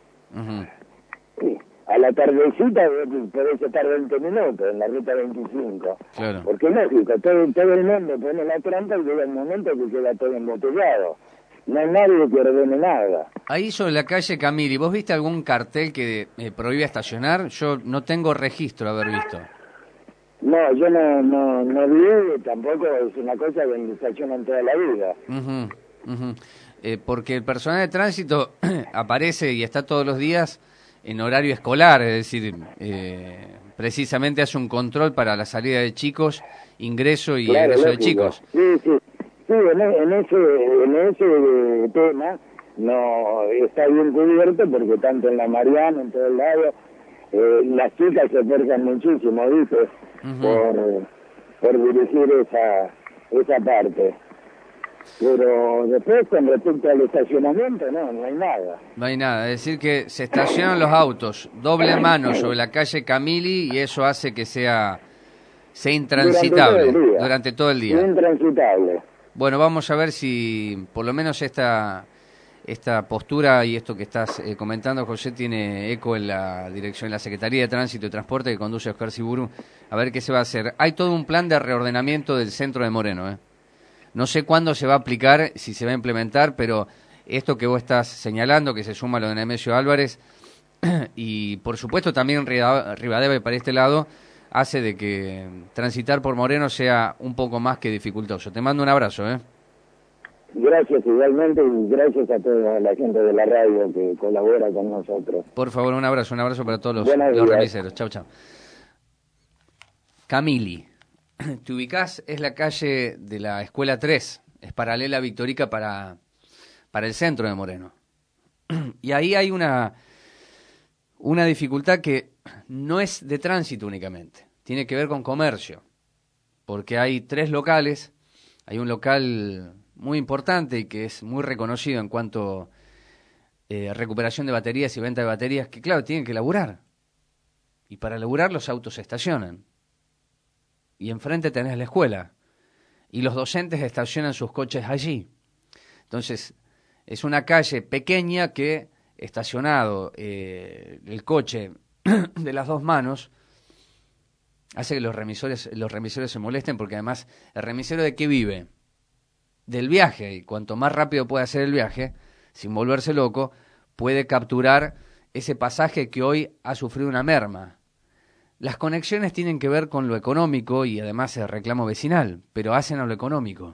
Sí. A la tardecita podés estar 20 minutos en la ruta 25. Claro. Porque es lógico, todo el mundo pone la trampa y llega el momento que queda todo embotellado. No hay nadie que ordene nada. Ahí sobre la calle Camili, ¿vos viste algún cartel que prohíbe estacionar? Yo no tengo registro de haber visto. No, yo no vi, tampoco es una cosa que estacionan toda la vida. Porque el personal de tránsito aparece y está todos los días en horario escolar, es decir, precisamente hace un control para la salida de chicos, ingreso y claro, egreso lógico. de chicos. Sí, en ese tema no está bien cubierto porque tanto en la Mariana, en todos lados, las chicas se esfuerzan muchísimo, ¿viste? Por dirigir esa parte. Pero después, con respecto al estacionamiento, no hay nada. No hay nada, es decir que se estacionan los autos doble mano sobre la calle Camili y eso hace que sea intransitable durante todo el día. Intransitable. Bueno, vamos a ver si por lo menos esta postura y esto que estás comentando, José, tiene eco en la dirección, en la Secretaría de Tránsito y Transporte que conduce Oscar Siburu. A ver qué se va a hacer. Hay todo un plan de reordenamiento del centro de Moreno, No sé cuándo se va a aplicar, si se va a implementar, pero esto que vos estás señalando, que se suma a lo de Nemesio Álvarez, y por supuesto también Rivadavia para este lado, hace de que transitar por Moreno sea un poco más que dificultoso. Te mando un abrazo, Gracias igualmente y gracias a toda la gente de la radio que colabora con nosotros. Por favor, un abrazo para todos los remiseros. Chau, chau. Camili. Te ubicás, es la calle de la Escuela 3, es paralela a Victorica para el centro de Moreno. Y ahí hay una dificultad que no es de tránsito únicamente, tiene que ver con comercio, porque hay 3 locales, hay un local muy importante y que es muy reconocido en cuanto a recuperación de baterías y venta de baterías, que claro, tienen que laburar, y para laburar los autos se estacionan. Y enfrente tenés la escuela, y los docentes estacionan sus coches allí. Entonces, es una calle pequeña que, estacionado el coche de las dos manos, hace que los remisores se molesten, porque además, ¿el remisero de qué vive? Del viaje, y cuanto más rápido puede hacer el viaje, sin volverse loco, puede capturar ese pasaje que hoy ha sufrido una merma. Las conexiones tienen que ver con lo económico y además el reclamo vecinal, pero hacen a lo económico.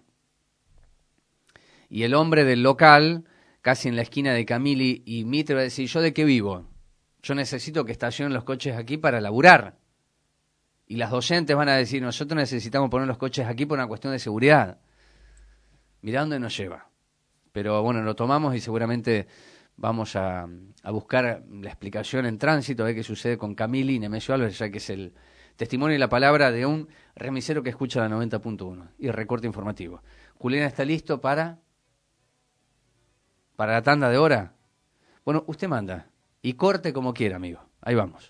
Y el hombre del local, casi en la esquina de Camili y Mitre, va a decir, ¿yo de qué vivo? Yo necesito que estacionen los coches aquí para laburar. Y las docentes van a decir, nosotros necesitamos poner los coches aquí por una cuestión de seguridad. Mirá dónde nos lleva. Pero bueno, lo tomamos y seguramente vamos a buscar la explicación en tránsito, a ver qué sucede con Camili y Nemesio Álvarez, ya que es el testimonio y la palabra de un remisero que escucha la 90.1 y recorte informativo. Julián, ¿está listo para la tanda de hora? Bueno, usted manda y corte como quiera, amigo. Ahí vamos.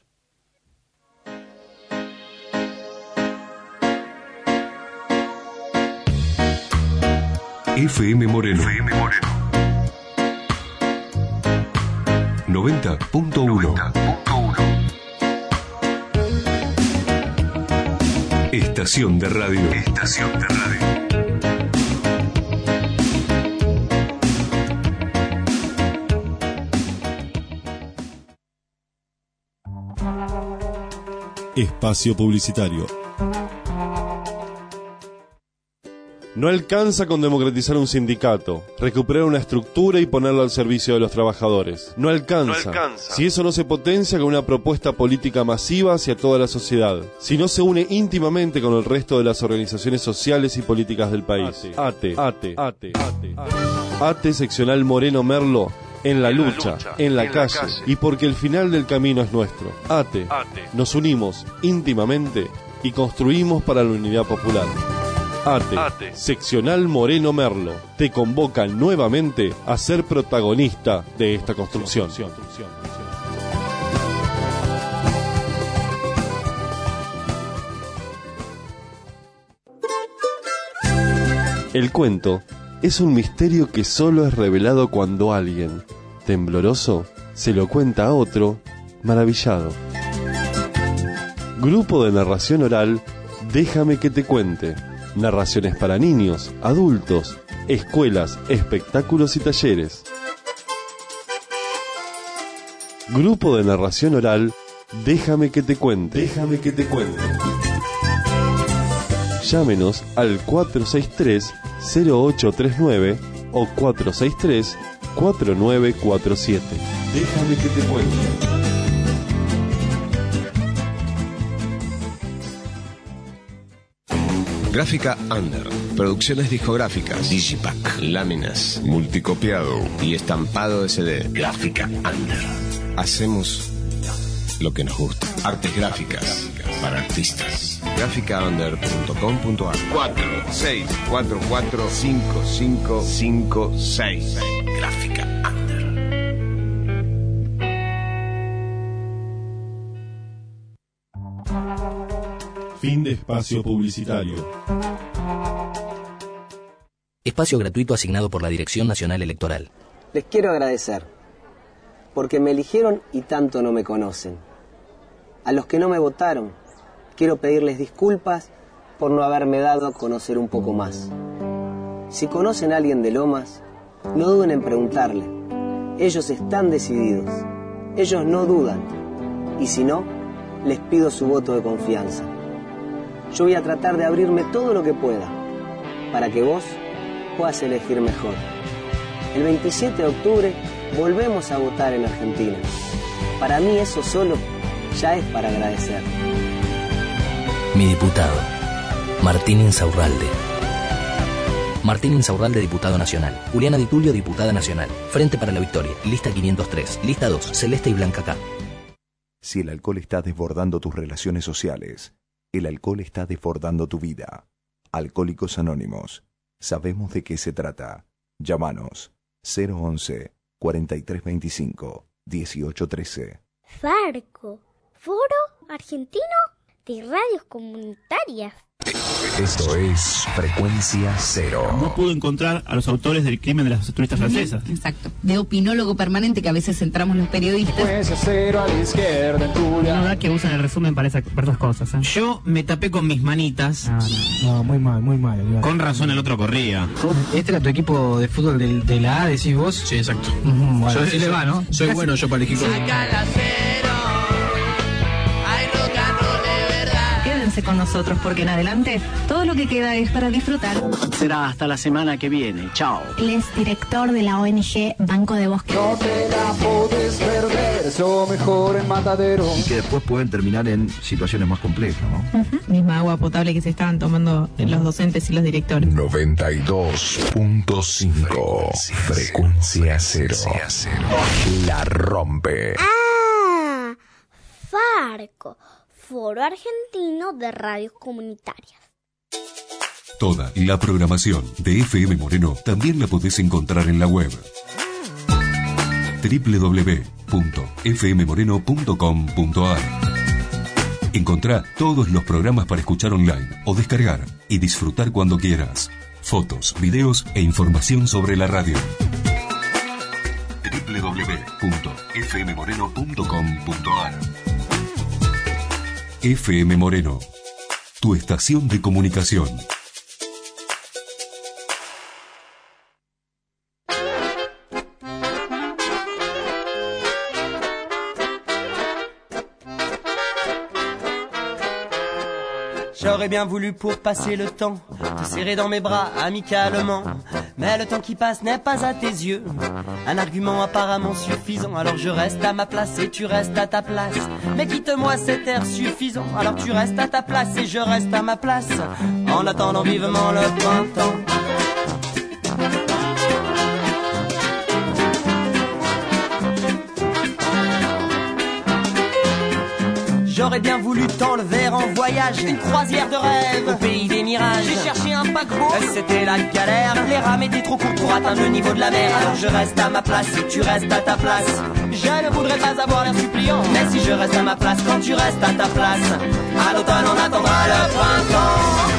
FM Moreno. 90.1. Estación de radio. Espacio publicitario. No alcanza con democratizar un sindicato, recuperar una estructura y ponerlo al servicio de los trabajadores. No alcanza. Si eso no se potencia con una propuesta política masiva hacia toda la sociedad. Si no se une íntimamente con el resto de las organizaciones sociales y políticas del país. ATE seccional Moreno Merlo. En la lucha, en la calle, y porque el final del camino es nuestro. ATE. Nos unimos íntimamente y construimos para la unidad popular. ATE, seccional Moreno Merlo, te convoca nuevamente a ser protagonista de esta construcción. El cuento es un misterio que solo es revelado cuando alguien, tembloroso, se lo cuenta a otro, maravillado. Grupo de narración oral, Déjame que te cuente. Narraciones para niños, adultos, escuelas, espectáculos y talleres. Grupo de narración oral, Déjame que te cuente. Déjame que te cuente. Llámenos al 463-0839 o 463-4947. Déjame que te cuente. Gráfica Under, producciones discográficas, Digipack, láminas, multicopiado y estampado de CD. Gráfica Under. Hacemos lo que nos gusta. Artes gráficas para artistas. Gráficaunder.com.ar 46445556. Gráfica Under. Fin de espacio publicitario. Espacio gratuito asignado por la Dirección Nacional Electoral. Les quiero agradecer, porque me eligieron y tanto no me conocen. A los que no me votaron, quiero pedirles disculpas por no haberme dado a conocer un poco más. Si conocen a alguien de Lomas, no duden en preguntarle. Ellos están decididos, ellos no dudan, y si no, les pido su voto de confianza. Yo voy a tratar de abrirme todo lo que pueda, para que vos puedas elegir mejor. El 27 de octubre volvemos a votar en Argentina. Para mí eso solo ya es para agradecer. Mi diputado, Martín Insaurralde. Martín Insaurralde, diputado nacional. Juliana Di Tulio, diputada nacional. Frente para la Victoria, lista 503. Lista 2, Celeste y Blanca K. Si el alcohol está desbordando tus relaciones sociales, el alcohol está desbordando tu vida. Alcohólicos Anónimos. Sabemos de qué se trata. Llámanos 011-4325-1813. Farco, Foro Argentino de Radios Comunitarias. Esto es Frecuencia Cero. No pudo encontrar a los autores del crimen de las turistas francesas. Exacto. De opinólogo permanente que a veces entramos los periodistas. Frecuencia Cero a la izquierda, en Turia. La verdad que usan el resumen para esas cosas. Yo me tapé con mis manitas. No, muy mal, muy mal. Igual. Con razón el otro corría. ¿Este era tu equipo de fútbol de la A, decís vos? Sí, exacto. Bueno, yo sí le va, ¿no? Soy bueno yo para elegir. Con nosotros porque en adelante todo lo que queda es para disfrutar. Será hasta la semana que viene. Chao. Él es director de la ONG Banco de Bosque. No te la podés perder, es lo mejor en Matadero. Y que después pueden terminar en situaciones más complejas, ¿no? Misma agua potable que se estaban tomando los docentes y los directores. 92.5 Frecuencia Cero. La rompe. ¡Ah! Farco, Foro Argentino de Radios Comunitarias. Toda la programación de FM Moreno también la podés encontrar en la web www.fmmoreno.com.ar. Encontrá todos los programas para escuchar online o descargar y disfrutar cuando quieras. Fotos, videos e información sobre la radio. www.fmmoreno.com.ar. FM Moreno, tu estación de comunicación. J'aurais bien voulu pour passer le temps te serrer dans mes bras amicalement, mais le temps qui passe n'est pas à tes yeux un argument apparemment suffisant. Alors je reste à ma place et tu restes à ta place, mais quitte-moi cet air suffisant. Alors tu restes à ta place et je reste à ma place, en attendant vivement le printemps. J'aurais bien voulu t'enlever en voyage, une croisière de rêve, au pays des mirages. J'ai cherché un paquebot, c'était la galère. Les rames étaient trop courtes pour atteindre le niveau de la mer. Alors je reste à ma place et tu restes à ta place. Je ne voudrais pas avoir l'air suppliant, mais si je reste à ma place quand tu restes à ta place, à l'automne on attendra le printemps.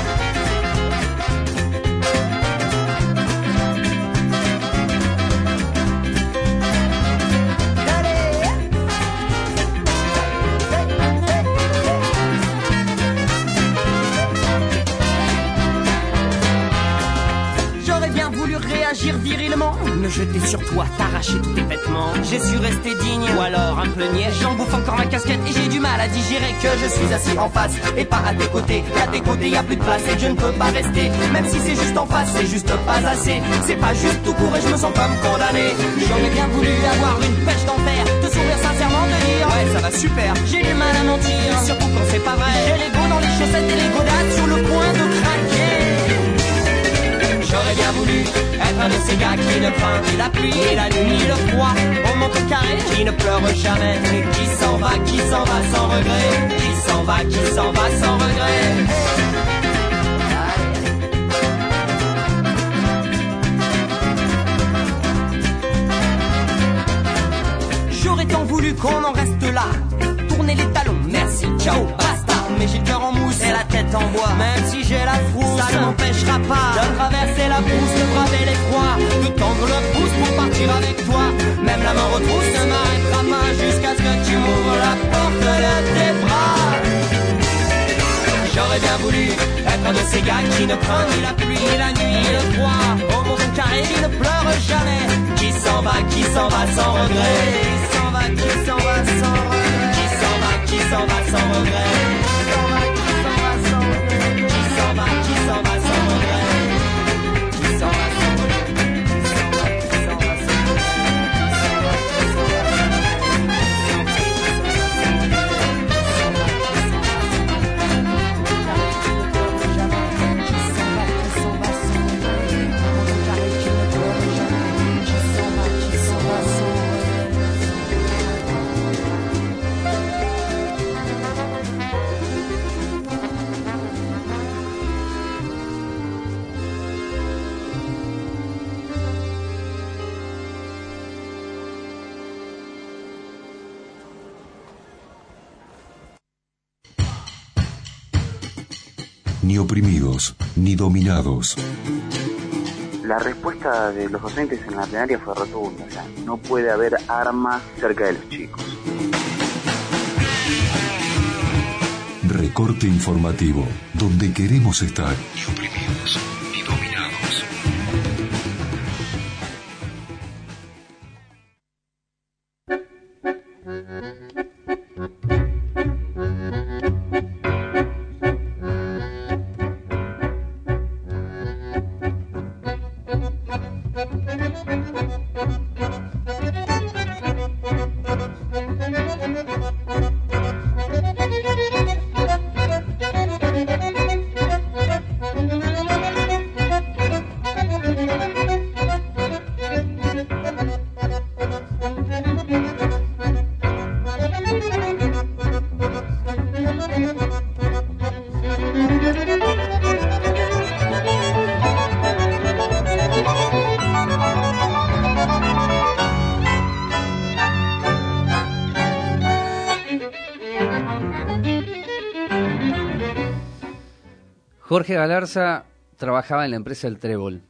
Réagir virilement, me jeter sur toi, t'arracher tous tes vêtements. J'ai su rester digne, ou alors un peu niais. J'en bouffe encore ma casquette et j'ai du mal à digérer que je suis assis en face et pas à tes côtés. Et à tes côtés y a plus de place et je ne peux pas rester. Même si c'est juste en face, c'est juste pas assez. C'est pas juste tout court et je me sens comme condamné. J'aurais bien voulu avoir une pêche d'enfer, te sourire sincèrement, te dire ouais ça va super. J'ai du mal à mentir, surtout quand c'est pas vrai. J'ai l'ego dans les chaussettes et les godasses sur le point de craquer. J'aurais bien voulu être un de ces gars qui ne craint ni la pluie, ni la nuit, ni le froid. Au manteau carré, qui ne pleure jamais, et qui s'en va sans regret. Qui s'en va sans regret. J'aurais tant voulu qu'on en reste là, tourner les talons, merci, ciao, basta. Mais j'ai le cœur en mousse et la tête en bois. Même si j'ai la frousse, ça ne m'empêchera pas de traverser la brousse, de braver l'effroi, de tendre le pouce pour partir avec toi. Même la mort retrousse ne m'arrêtera pas jusqu'à ce que tu m'ouvres la porte de tes bras. J'aurais bien voulu être un de ces gars qui ne craint ni la pluie, ni la nuit, ni le froid. Au monde carré, qui ne pleure jamais, qui s'en va sans regret. Qui s'en va sans regret. Qui s'en va sans regret. Ni oprimidos, ni dominados. La respuesta de los docentes en la plenaria fue rotunda. O sea, no puede haber armas cerca de los chicos. Recorte informativo, donde queremos estar. Ni oprimidos, ni dominados. Jorge Galarza trabajaba en la empresa El Trébol.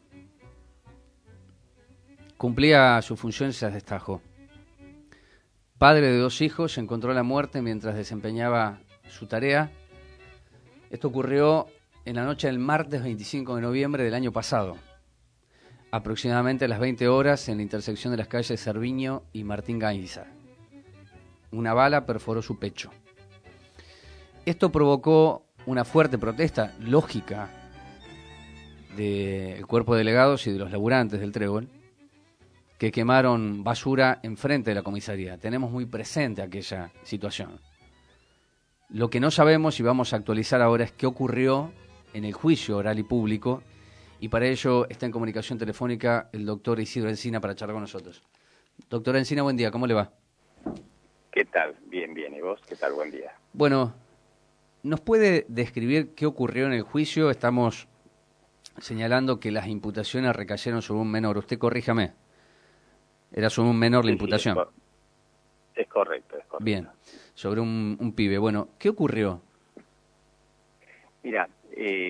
Cumplía sus funciones a destajo. Padre de 2 hijos, encontró la muerte mientras desempeñaba su tarea. Esto ocurrió en la noche del martes 25 de noviembre del año pasado, aproximadamente a las 20 horas en la intersección de las calles Cerviño y Martín Gainza. Una bala perforó su pecho. Esto provocó una fuerte protesta lógica del cuerpo de delegados y de los laburantes del Trébol, que quemaron basura enfrente de la comisaría. Tenemos muy presente aquella situación. Lo que no sabemos y vamos a actualizar ahora es qué ocurrió en el juicio oral y público, y para ello está en comunicación telefónica el doctor Isidro Encina para charlar con nosotros. Doctor Encina, buen día, ¿cómo le va? ¿Qué tal? Bien, bien. ¿Y vos? ¿Qué tal? Buen día. Bueno, ¿nos puede describir qué ocurrió en el juicio? Estamos señalando que las imputaciones recayeron sobre un menor. Usted corríjame. Era sobre un menor la imputación. Sí, es correcto. Bien, sobre un pibe. Bueno, ¿qué ocurrió? Mira,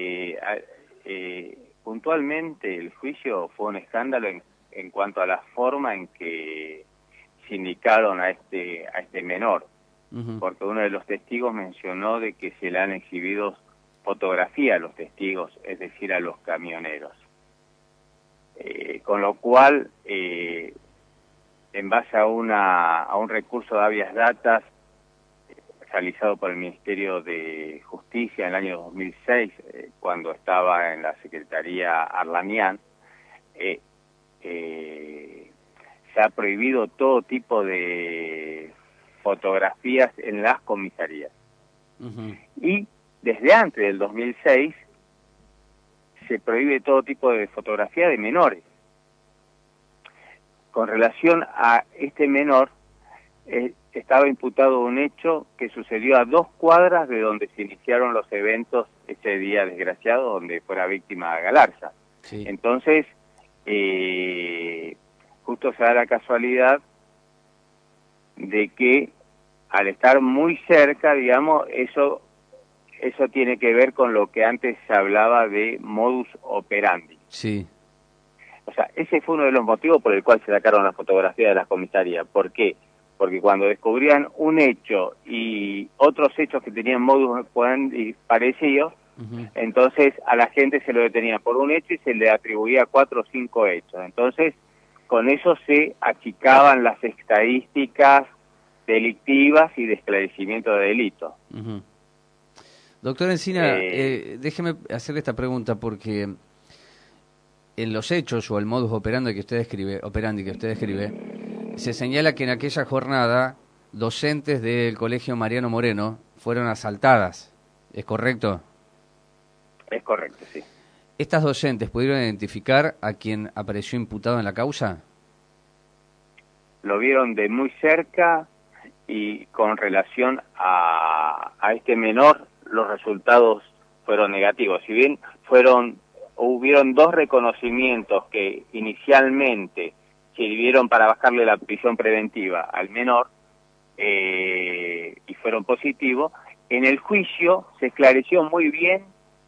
puntualmente el juicio fue un escándalo en cuanto a la forma en que se indicaron a este menor, porque uno de los testigos mencionó de que se le han exhibido fotografía a los testigos, es decir, a los camioneros. Con lo cual, en base a un recurso de habeas datas realizado por el Ministerio de Justicia en el año 2006, cuando estaba en la Secretaría Arlanián, se ha prohibido todo tipo de fotografías en las comisarías. Y desde antes del 2006 se prohíbe todo tipo de fotografía de menores. Con relación a este menor, estaba imputado un hecho que sucedió a 2 cuadras de donde se iniciaron los eventos ese día desgraciado, donde fuera víctima Galarza. Sí. Entonces, justo se da la casualidad de que al estar muy cerca, digamos, eso tiene que ver con lo que antes se hablaba de modus operandi. Sí. O sea, ese fue uno de los motivos por el cual se sacaron las fotografías de las comisarías. ¿Por qué? Porque cuando descubrían un hecho y otros hechos que tenían modus operandi parecidos, entonces a la gente se lo detenía por un hecho y se le atribuía 4 o 5 hechos. Entonces, con eso se achicaban las estadísticas delictivas y de esclarecimiento de delitos. Doctor Encina, déjeme hacerle esta pregunta porque en los hechos o el modus operandi que usted describe, se señala que en aquella jornada docentes del Colegio Mariano Moreno fueron asaltadas. ¿Es correcto? Es correcto, sí. ¿Estas docentes pudieron identificar a quien apareció imputado en la causa? Lo vieron de muy cerca y con relación a este menor, los resultados fueron negativos. Si bien hubieron 2 reconocimientos que inicialmente sirvieron para bajarle la prisión preventiva al menor y fueron positivos, en el juicio se esclareció muy bien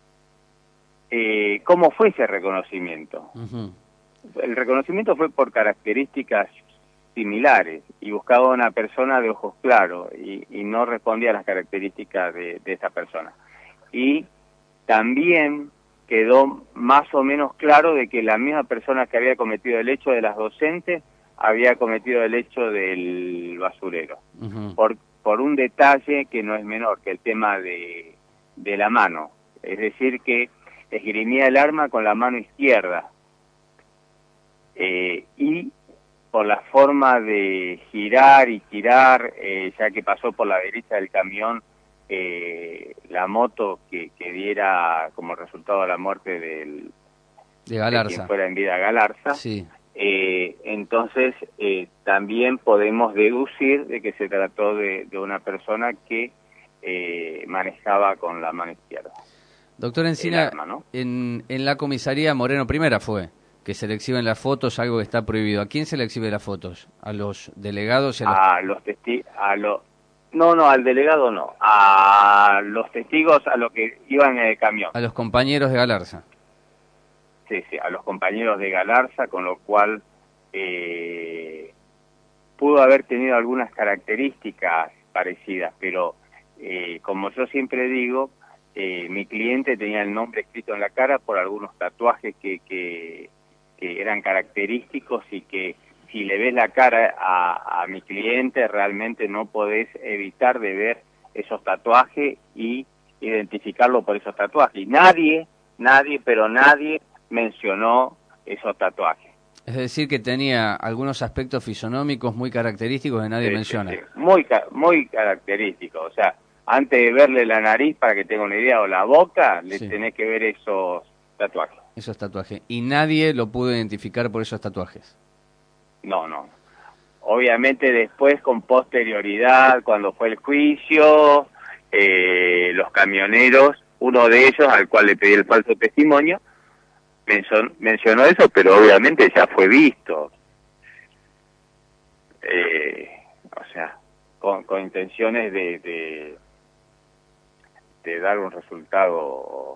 cómo fue ese reconocimiento. El reconocimiento fue por características similares y buscaba una persona de ojos claros y no respondía a las características de esa persona. Y también quedó más o menos claro de que la misma persona que había cometido el hecho de las docentes había cometido el hecho del basurero. Por un detalle que no es menor, que el tema de la mano. Es decir, que esgrimía el arma con la mano izquierda. Y por la forma de girar y tirar, ya que pasó por la derecha del camión, la moto que diera como resultado la muerte de Galarza, quien fuera en vida Galarza, sí. Entonces también podemos deducir de que se trató de una persona que manejaba con la mano izquierda. Doctor Encina, arma, ¿no? en la comisaría Moreno Primera fue que se le exhiben las fotos, algo que está prohibido. ¿A quién se le exhibe las fotos? ¿A los delegados? A los testigos, no, al delegado no, a los testigos, a los que iban en el camión. A los compañeros de Galarza. Sí, a los compañeros de Galarza, con lo cual pudo haber tenido algunas características parecidas, pero como yo siempre digo, mi cliente tenía el nombre escrito en la cara por algunos tatuajes que eran característicos y que si le ves la cara a mi cliente realmente no podés evitar de ver esos tatuajes y identificarlo por esos tatuajes. Y nadie mencionó esos tatuajes. Es decir, que tenía algunos aspectos fisonómicos muy característicos que nadie menciona. Sí. Muy característicos. O sea, antes de verle la nariz, para que tenga una idea, o la boca, le tenés que ver esos tatuajes. Esos tatuajes. Y nadie lo pudo identificar por esos tatuajes. No. Obviamente después, con posterioridad, cuando fue el juicio, los camioneros, uno de ellos, al cual le pedí el falso testimonio, mencionó eso, pero obviamente ya fue visto. O sea, con intenciones de dar un resultado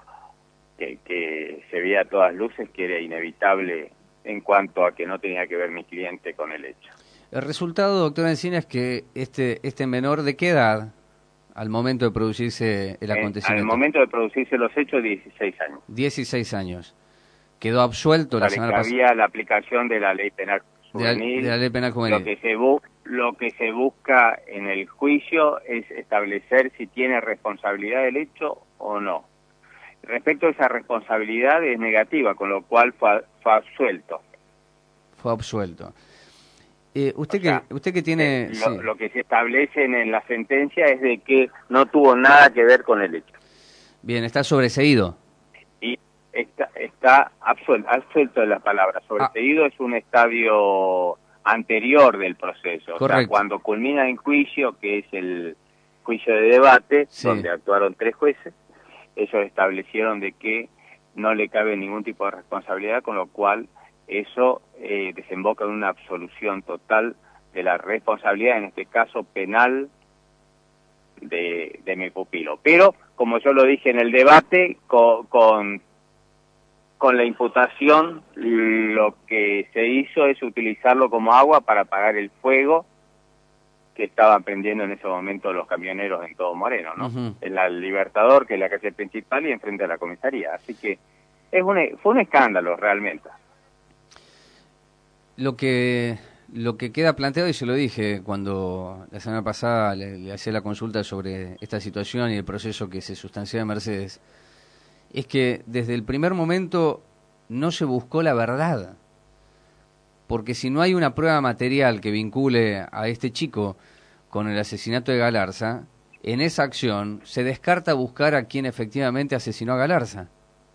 que se veía a todas luces que era inevitable en cuanto a que no tenía que ver mi cliente con el hecho. El resultado, doctor Encina, es que este menor, ¿de qué edad al momento de producirse el acontecimiento? Al momento de producirse los hechos, 16 años. 16 años. Quedó absuelto la semana pasada. Había la aplicación de la ley penal juvenil. De la ley penal juvenil. Lo que se busca en el juicio es establecer si tiene responsabilidad del hecho o no. Respecto a esa responsabilidad es negativa, con lo cual fue absuelto. Fue absuelto. Usted que tiene... Lo que se establece en la sentencia es de que no tuvo nada que ver con el hecho. Bien, está sobreseído. Y está absuelto de las palabras. Sobreseído es un estadio anterior del proceso. Correcto. O sea, cuando culmina en juicio, que es el juicio de debate, donde actuaron 3 jueces, ellos establecieron de que no le cabe ningún tipo de responsabilidad, con lo cual eso desemboca en una absolución total de la responsabilidad, en este caso penal, de mi pupilo. Pero, como yo lo dije en el debate, con la imputación, lo que se hizo es utilizarlo como agua para apagar el fuego que estaban prendiendo en ese momento los camioneros en todo Moreno, ¿no? En la Libertador, que es la calle principal, y enfrente a la comisaría. Así que fue un escándalo realmente. Lo que queda planteado, y se lo dije cuando la semana pasada le hacía la consulta sobre esta situación y el proceso que se sustanció en Mercedes, es que desde el primer momento no se buscó la verdad. Porque si no hay una prueba material que vincule a este chico con el asesinato de Galarza, en esa acción se descarta buscar a quien efectivamente asesinó a Galarza.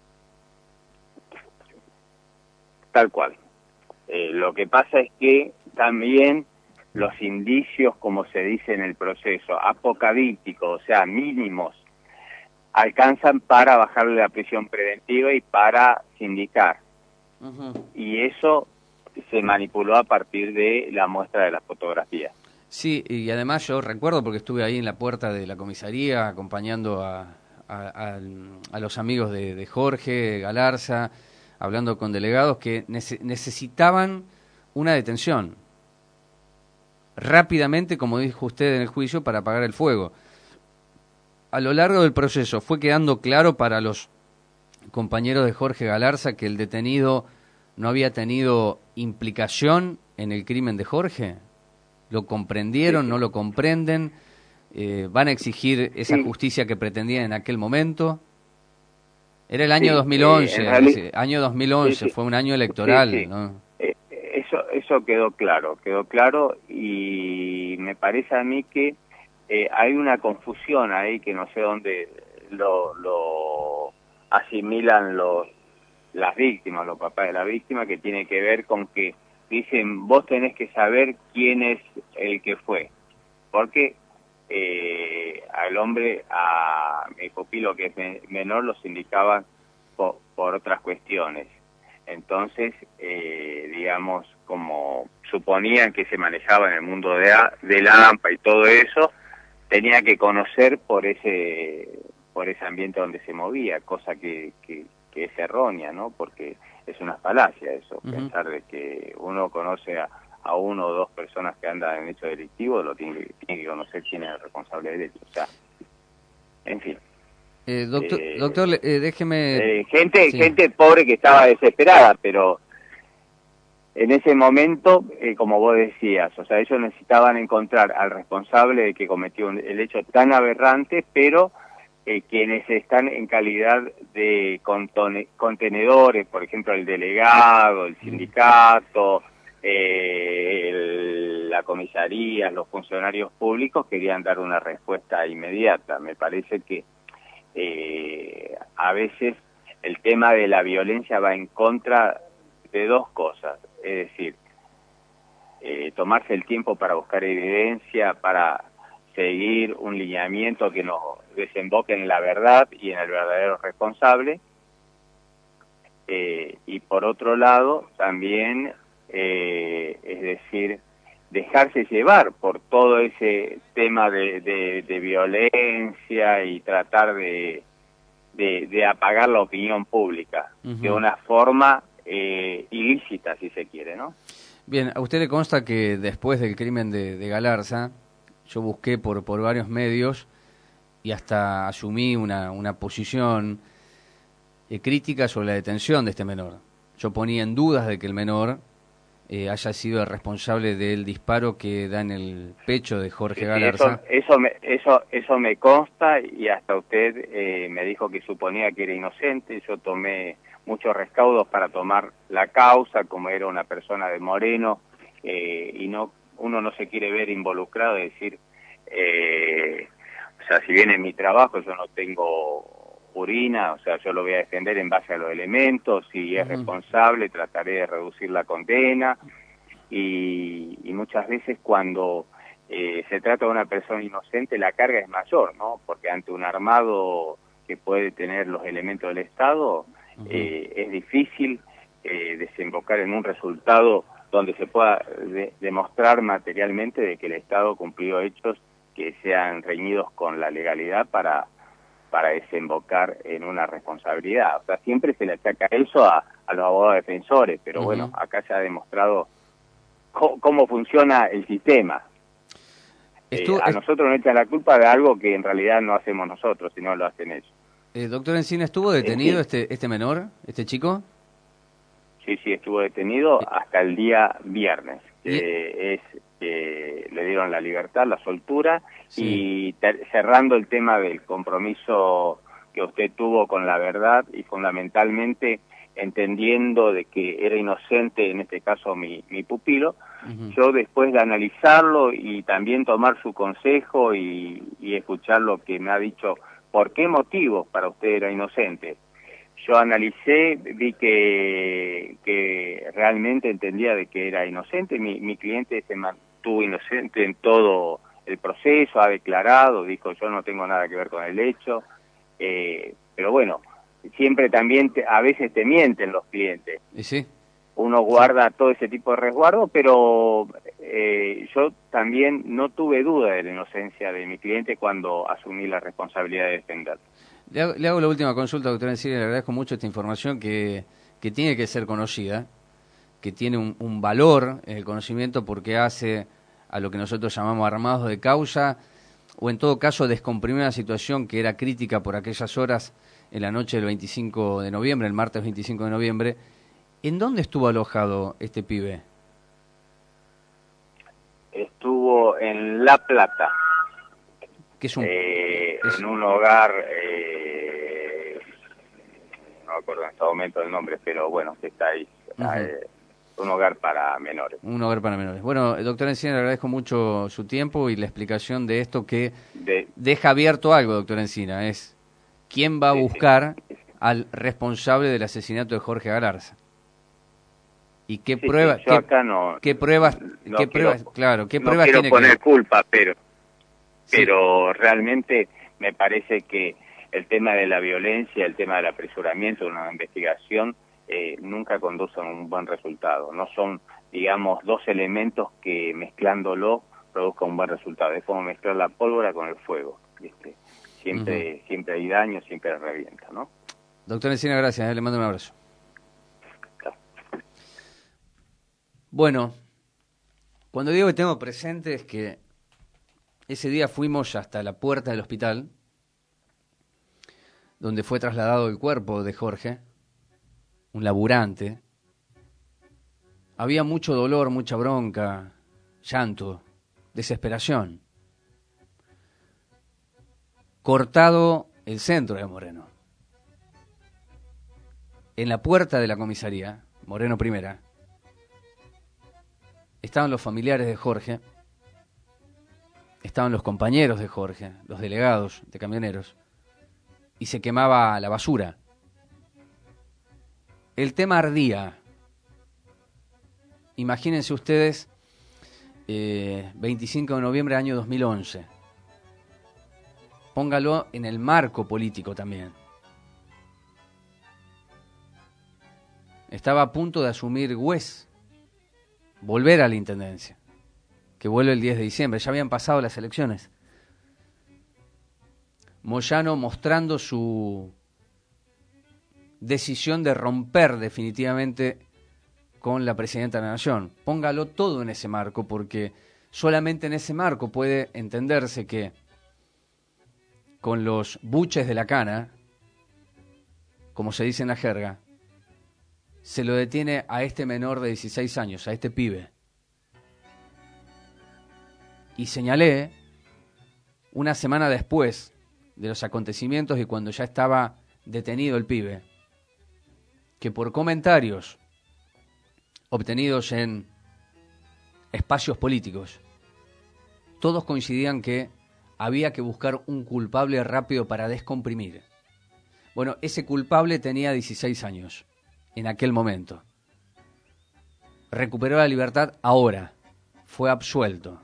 Tal cual. Lo que pasa es que también los indicios, como se dice en el proceso, apocalípticos, o sea, mínimos, alcanzan para bajarle la prisión preventiva y para sindicar. Y eso se manipuló a partir de la muestra de las fotografías. Sí, y además yo recuerdo, porque estuve ahí en la puerta de la comisaría acompañando a los amigos de Jorge Galarza, hablando con delegados que necesitaban una detención rápidamente, como dijo usted en el juicio, para apagar el fuego. A lo largo del proceso fue quedando claro para los compañeros de Jorge Galarza que el detenido no había tenido implicación en el crimen de Jorge. ¿Lo comprendieron? ¿No lo comprenden? ¿Van a exigir esa justicia que pretendían en aquel momento? Era el año 2011, año 2011, fue un año electoral, ¿no? Eso quedó claro y me parece a mí que hay una confusión ahí que no sé dónde lo asimilan las víctimas, los papás de la víctima, que tiene que ver con que dicen, vos tenés que saber quién es el que fue, porque al hombre, a mi pupilo que es menor, los indicaban por otras cuestiones. Entonces, digamos, como suponían que se manejaba en el mundo de la AMPA y todo eso, tenía que conocer por ese ambiente donde se movía, cosa que es errónea, ¿no? Porque es una falacia eso, pensar de que uno conoce a uno o dos personas que andan en hecho delictivo, lo tiene que conocer quién es el responsable del hecho. O sea, en fin. Doctor, déjeme... Gente pobre que estaba desesperada, pero en ese momento, como vos decías, o sea, ellos necesitaban encontrar al responsable de que cometió el hecho tan aberrante, pero quienes están en calidad de contenedores, por ejemplo, el delegado, el sindicato, la comisaría, los funcionarios públicos querían dar una respuesta inmediata. Me parece que a veces el tema de la violencia va en contra de dos cosas, es decir, tomarse el tiempo para buscar evidencia, para seguir un lineamiento que nos desemboque en la verdad y en el verdadero responsable, y por otro lado también, es decir, dejarse llevar por todo ese tema de violencia y tratar de apagar la opinión pública de una forma ilícita, si se quiere, ¿no? Bien, a usted le consta que después del crimen de Galarza, yo busqué por varios medios y hasta asumí una posición crítica sobre la detención de este menor. Yo ponía en dudas de que el menor haya sido el responsable del disparo que da en el pecho de Jorge Galarza. Eso me consta, y hasta usted me dijo que suponía que era inocente. Yo tomé muchos recaudos para tomar la causa, como era una persona de Moreno, y uno no se quiere ver involucrado, es decir, o sea, si bien en mi trabajo yo no tengo urina, o sea, yo lo voy a defender en base a los elementos, si es responsable trataré de reducir la condena, y muchas veces cuando se trata de una persona inocente la carga es mayor, ¿no? Porque ante un armado que puede tener los elementos del Estado, es difícil desembocar en un resultado donde se pueda demostrar materialmente de que el Estado cumplió hechos que sean reñidos con la legalidad para desembocar en una responsabilidad. O sea, siempre se le achaca eso a los abogados defensores, pero bueno, acá se ha demostrado cómo funciona el sistema. A nosotros nos echan la culpa de algo que en realidad no hacemos nosotros, sino lo hacen ellos. Doctor Encina, ¿estuvo detenido este menor, este chico? Sí, estuvo detenido hasta el día viernes. Le dieron la libertad, la soltura, y cerrando el tema del compromiso que usted tuvo con la verdad y fundamentalmente entendiendo de que era inocente, en este caso mi pupilo, yo después de analizarlo y también tomar su consejo y escuchar lo que me ha dicho, ¿por qué motivo para usted era inocente? Yo analicé, vi que realmente entendía de que era inocente. Mi cliente se mantuvo inocente en todo el proceso, ha declarado, dijo yo no tengo nada que ver con el hecho, pero bueno, siempre también a veces te mienten los clientes. ¿Y sí? Uno guarda todo ese tipo de resguardo, pero yo también no tuve duda de la inocencia de mi cliente cuando asumí la responsabilidad de defenderlo. Le hago la última consulta, doctor Encina, le agradezco mucho esta información que tiene que ser conocida, que tiene un valor en el conocimiento porque hace a lo que nosotros llamamos armados de causa, o en todo caso descomprimir una situación que era crítica por aquellas horas en la noche del 25 de noviembre, el martes 25 de noviembre. ¿En dónde estuvo alojado este pibe? Estuvo en La Plata. ¿Qué es en un hogar, no me acuerdo en este momento el nombre, pero bueno, que está ahí. Un hogar para menores. Un hogar para menores. Bueno, doctor Encina, le agradezco mucho su tiempo y la explicación de esto que deja abierto algo, doctor Encina, es quién va a buscar al responsable del asesinato de Jorge Galarza. ¿Y qué pruebas? Yo acá no. ¿Qué pruebas? No ¿Qué quiero, pruebas? Claro, ¿qué no pruebas quiero tiene poner que... culpa, pero realmente me parece que el tema de la violencia, el tema del apresuramiento de una investigación nunca conduce a un buen resultado. No son, digamos, dos elementos que mezclándolo produzcan un buen resultado. Es como mezclar la pólvora con el fuego, ¿viste? Siempre hay daño, siempre revienta, ¿no? Doctor Encina, gracias, le mando un abrazo. Bueno, cuando digo que tengo presente es que ese día fuimos hasta la puerta del hospital, donde fue trasladado el cuerpo de Jorge, un laburante. Había mucho dolor, mucha bronca, llanto, desesperación. Cortado el centro de Moreno. En la puerta de la comisaría, Moreno Primera, estaban los familiares de Jorge, estaban los compañeros de Jorge, los delegados de camioneros, y se quemaba la basura. El tema ardía. Imagínense ustedes, 25 de noviembre del año 2011. Póngalo en el marco político también. Estaba a punto de asumir Güez, volver a la intendencia, que vuelve el 10 de diciembre. Ya habían pasado las elecciones. Moyano mostrando su decisión de romper definitivamente con la presidenta de la Nación. Póngalo todo en ese marco, porque solamente en ese marco puede entenderse que con los buches de la cana, como se dice en la jerga, se lo detiene a este menor de 16 años, a este pibe. Y señalé, una semana después de los acontecimientos y cuando ya estaba detenido el pibe, que por comentarios obtenidos en espacios políticos, todos coincidían que había que buscar un culpable rápido para descomprimir. Bueno, ese culpable tenía 16 años en aquel momento. Recuperó la libertad ahora. Fue absuelto.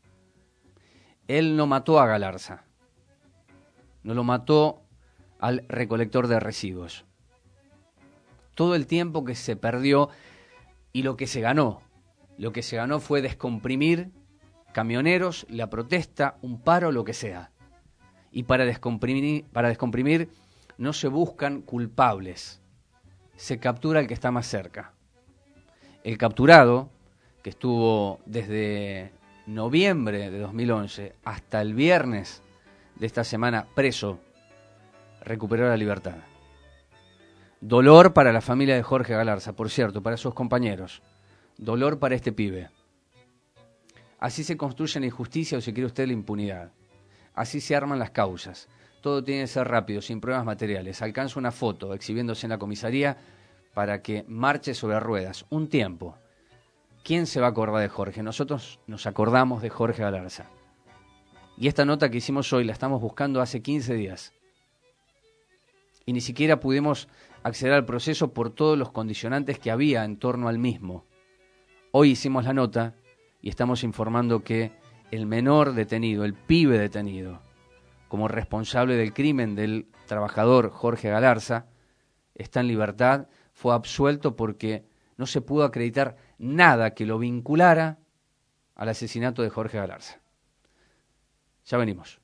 Él no mató a Galarza. No lo mató al recolector de residuos. Todo el tiempo que se perdió y lo que se ganó. Lo que se ganó fue descomprimir camioneros, la protesta, un paro, lo que sea. Y para descomprimir no se buscan culpables. Se captura el que está más cerca. El capturado, que estuvo desde noviembre de 2011 hasta el viernes de esta semana preso, recuperó la libertad. Dolor para la familia de Jorge Galarza, por cierto, para sus compañeros. Dolor para este pibe. Así se construye la injusticia, o si quiere usted la impunidad. Así se arman las causas. Todo tiene que ser rápido, sin pruebas materiales. Alcanza una foto exhibiéndose en la comisaría para que marche sobre ruedas. Un tiempo. ¿Quién se va a acordar de Jorge? Nosotros nos acordamos de Jorge Galarza. Y esta nota que hicimos hoy la estamos buscando hace 15 días. Y ni siquiera pudimos acceder al proceso por todos los condicionantes que había en torno al mismo. Hoy hicimos la nota y estamos informando que el menor detenido, el pibe detenido, como responsable del crimen del trabajador Jorge Galarza, está en libertad, fue absuelto porque no se pudo acreditar nada que lo vinculara al asesinato de Jorge Galarza. Ya venimos.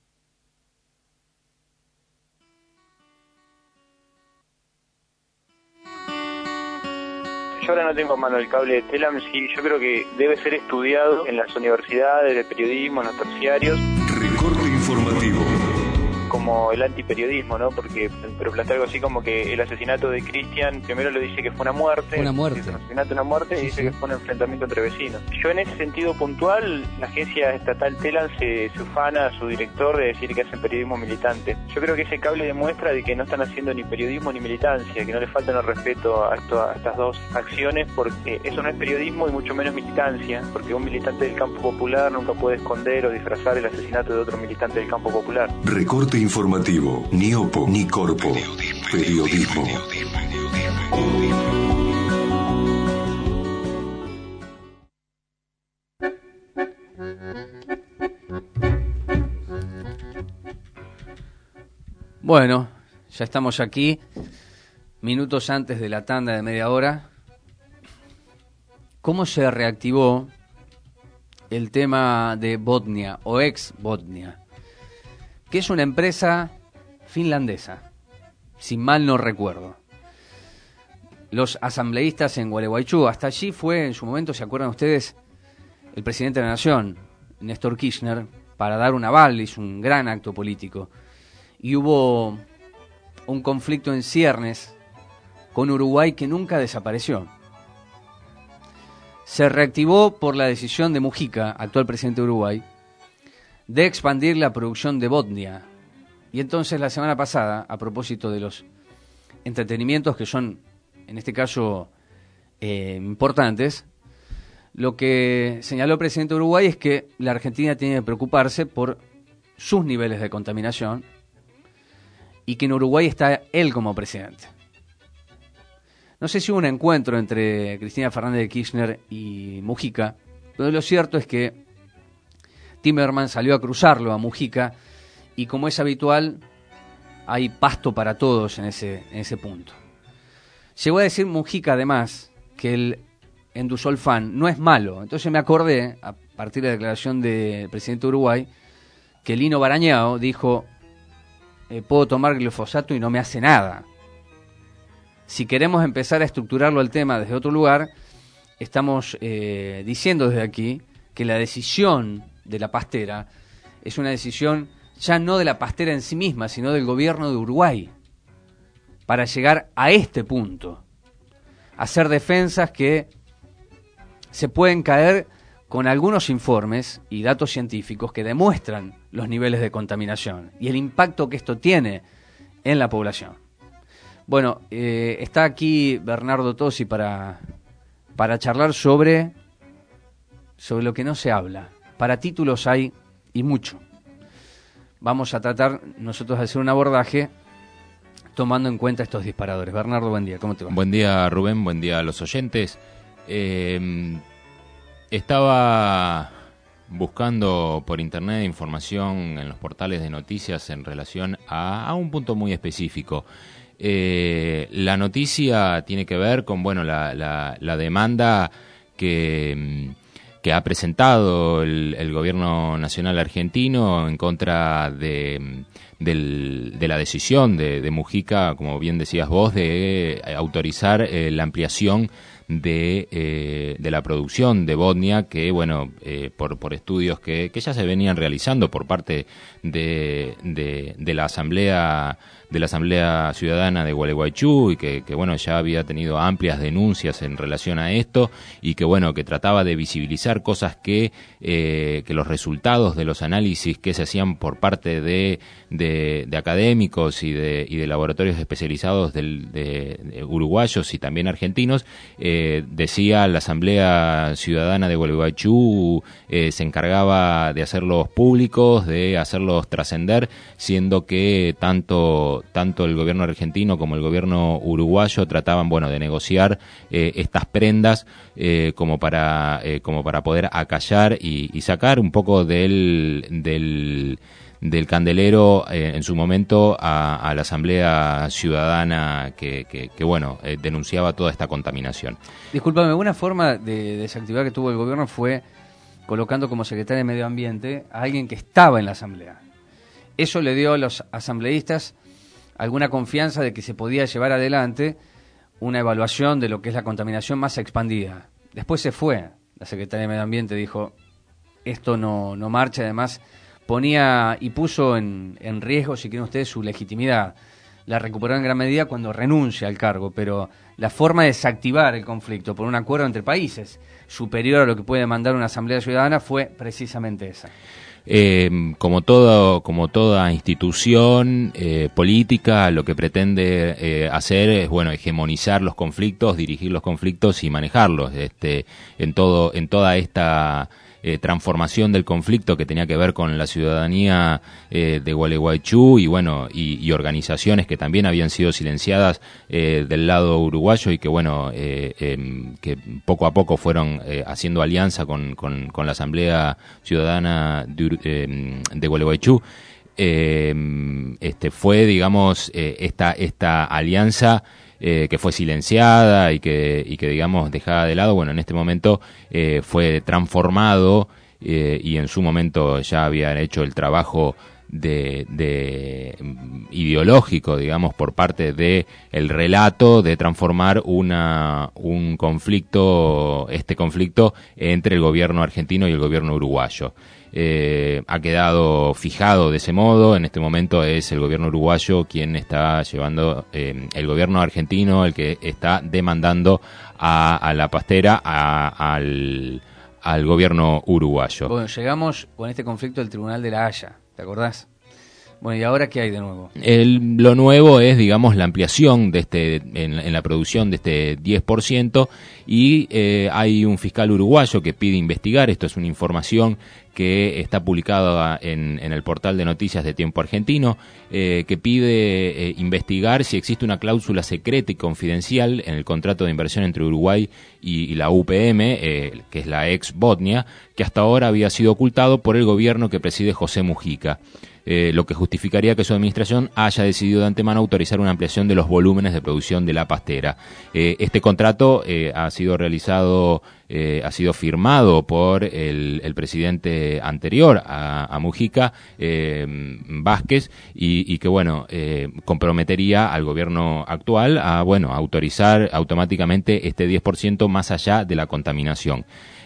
Yo ahora no tengo en mano el cable de Telam, sí, yo creo que debe ser estudiado en las universidades de periodismo, en los terciarios. Recorte informativo. Como el antiperiodismo, ¿no? Porque, pero plantea algo así como que el asesinato de Cristian, primero le dice que fue una muerte. Una muerte. Un asesinato, una muerte, y dice que fue un enfrentamiento entre vecinos. Yo en ese sentido puntual, la agencia estatal Telam se ufana a su director de decir que hacen periodismo militante. Yo creo que ese cable demuestra de que no están haciendo ni periodismo ni militancia, que no le faltan el respeto a estas dos acciones, porque eso no es periodismo y mucho menos militancia, porque un militante del campo popular nunca puede esconder o disfrazar el asesinato de otro militante del campo popular. Recorte informativo, ni Opo, ni Corpo. Periodismo. Bueno, ya estamos aquí, minutos antes de la tanda de media hora. ¿Cómo se reactivó el tema de Botnia o ex Botnia? Que es una empresa finlandesa, si mal no recuerdo. Los asambleístas en Gualeguaychú, hasta allí fue en su momento, ¿se acuerdan ustedes? El presidente de la Nación, Néstor Kirchner, para dar un aval, hizo un gran acto político. Y hubo un conflicto en ciernes con Uruguay que nunca desapareció. Se reactivó por la decisión de Mujica, actual presidente de Uruguay, de expandir la producción de Botnia Y entonces la semana pasada, a propósito de los entretenimientos que son, en este caso, importantes, lo que señaló el presidente de Uruguay es que la Argentina tiene que preocuparse por sus niveles de contaminación y que en Uruguay está él como presidente. No sé si hubo un encuentro entre Cristina Fernández de Kirchner y Mujica, pero lo cierto es que Timerman salió a cruzarlo a Mujica y, como es habitual, hay pasto para todos en ese punto. Llegó a decir Mujica, además, que el endusolfán no es malo. Entonces me acordé, a partir de la declaración del presidente de Uruguay, que Lino Barañao dijo, puedo tomar glifosato y no me hace nada. Si queremos empezar a estructurarlo el tema desde otro lugar, estamos diciendo desde aquí que la decisión de la pastera es una decisión ya no de la pastera en sí misma, sino del gobierno de Uruguay, para llegar a este punto, hacer defensas que se pueden caer con algunos informes y datos científicos que demuestran los niveles de contaminación y el impacto que esto tiene en la población. Bueno, está aquí Bernardo Tosi para charlar sobre lo que no se habla. Para títulos hay y mucho. Vamos a tratar nosotros de hacer un abordaje tomando en cuenta estos disparadores. Bernardo, buen día, ¿cómo te va? Buen día, Rubén, buen día a los oyentes. Estaba buscando por internet información en los portales de noticias en relación a un punto muy específico. La noticia tiene que ver con la demanda que ha presentado el gobierno nacional argentino en contra de la decisión de Mujica, como bien decías vos, de autorizar la ampliación de la producción de Bodnia, que por estudios que ya se venían realizando por parte de la Asamblea Ciudadana de Gualeguaychú y que ya había tenido amplias denuncias en relación a esto y que trataba de visibilizar cosas que los resultados de los análisis que se hacían por parte de académicos y de laboratorios especializados de uruguayos y también argentinos, decía la Asamblea Ciudadana de Gualeguaychú se encargaba de hacerlos públicos, de hacerlos trascender, siendo que tanto el gobierno argentino como el gobierno uruguayo trataban de negociar estas prendas como para poder acallar y sacar un poco del candelero en su momento a la Asamblea Ciudadana que denunciaba toda esta contaminación. Discúlpame, una forma de desactivar que tuvo el gobierno fue colocando como secretario de Medio Ambiente a alguien que estaba en la Asamblea. Eso le dio a los asambleístas alguna confianza de que se podía llevar adelante una evaluación de lo que es la contaminación más expandida. Después se fue, la secretaria de Medio Ambiente dijo, esto no marcha, además ponía y puso en riesgo, si quieren ustedes, su legitimidad. La recuperó en gran medida cuando renuncia al cargo, pero la forma de desactivar el conflicto por un acuerdo entre países superior a lo que puede mandar una Asamblea Ciudadana fue precisamente esa. Como toda institución política, lo que pretende hacer es hegemonizar los conflictos, dirigir los conflictos y manejarlos. En toda esta transformación del conflicto que tenía que ver con la ciudadanía de Gualeguaychú y organizaciones que también habían sido silenciadas del lado uruguayo y que poco a poco fueron haciendo alianza con la Asamblea Ciudadana de Gualeguaychú. Fue, digamos, esta alianza que fue silenciada y que digamos dejada de lado. En este momento fue transformado y en su momento ya habían hecho el trabajo de ideológico, digamos, por parte de el relato de transformar un conflicto entre el gobierno argentino y el gobierno uruguayo. Ha quedado fijado de ese modo. En este momento es el gobierno uruguayo quien está llevando, el gobierno argentino el que está demandando a la pastera al gobierno uruguayo. Bueno, llegamos con este conflicto al Tribunal de la Haya, ¿te acordás? Bueno, ¿y ahora qué hay de nuevo? Lo nuevo es, digamos, la ampliación de en la producción de este 10%, y hay un fiscal uruguayo que pide investigar. Esto es una información que está publicada en el portal de noticias de Tiempo Argentino, que pide investigar si existe una cláusula secreta y confidencial en el contrato de inversión entre Uruguay y la UPM, que es la ex Botnia, que hasta ahora había sido ocultado por el gobierno que preside José Mujica. Lo que justificaría que su administración haya decidido de antemano autorizar una ampliación de los volúmenes de producción de la pastera. Este contrato ha sido realizado, ha sido firmado por el presidente anterior a Mujica, Vázquez, y que, bueno, comprometería al gobierno actual a, autorizar automáticamente este 10% más allá de la contaminación.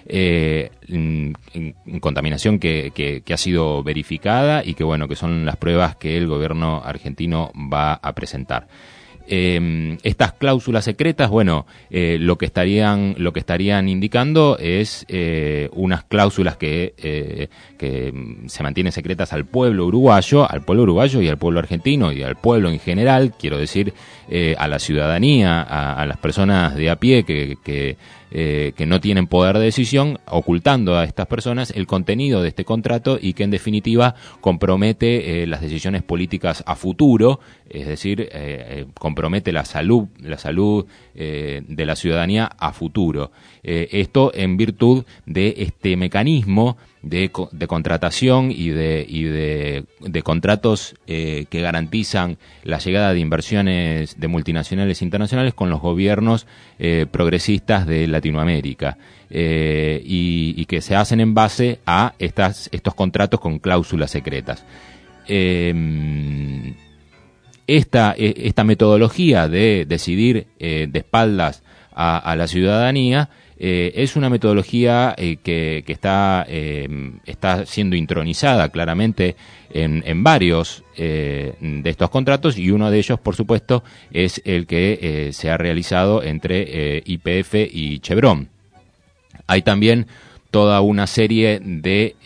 Contaminación que ha sido verificada y que son las pruebas que el gobierno argentino va a presentar. Estas cláusulas secretas, lo que estarían indicando es unas cláusulas que se mantienen secretas al pueblo uruguayo y al pueblo argentino y al pueblo en general, quiero decir, a la ciudadanía, a las personas de a pie que no tienen poder de decisión, ocultando a estas personas el contenido de este contrato, y que en definitiva compromete las decisiones políticas a futuro, es decir, compromete la salud de la ciudadanía a futuro. Esto en virtud de este mecanismo de contratación y de contratos que garantizan la llegada de inversiones de multinacionales internacionales con los gobiernos progresistas de Latinoamérica, y que se hacen en base a estos contratos con cláusulas secretas. Esta metodología de decidir de espaldas a la ciudadanía es una metodología que está siendo intronizada claramente en varios de estos contratos, y uno de ellos, por supuesto, es el que se ha realizado entre YPF y Chevron. Hay también toda una serie de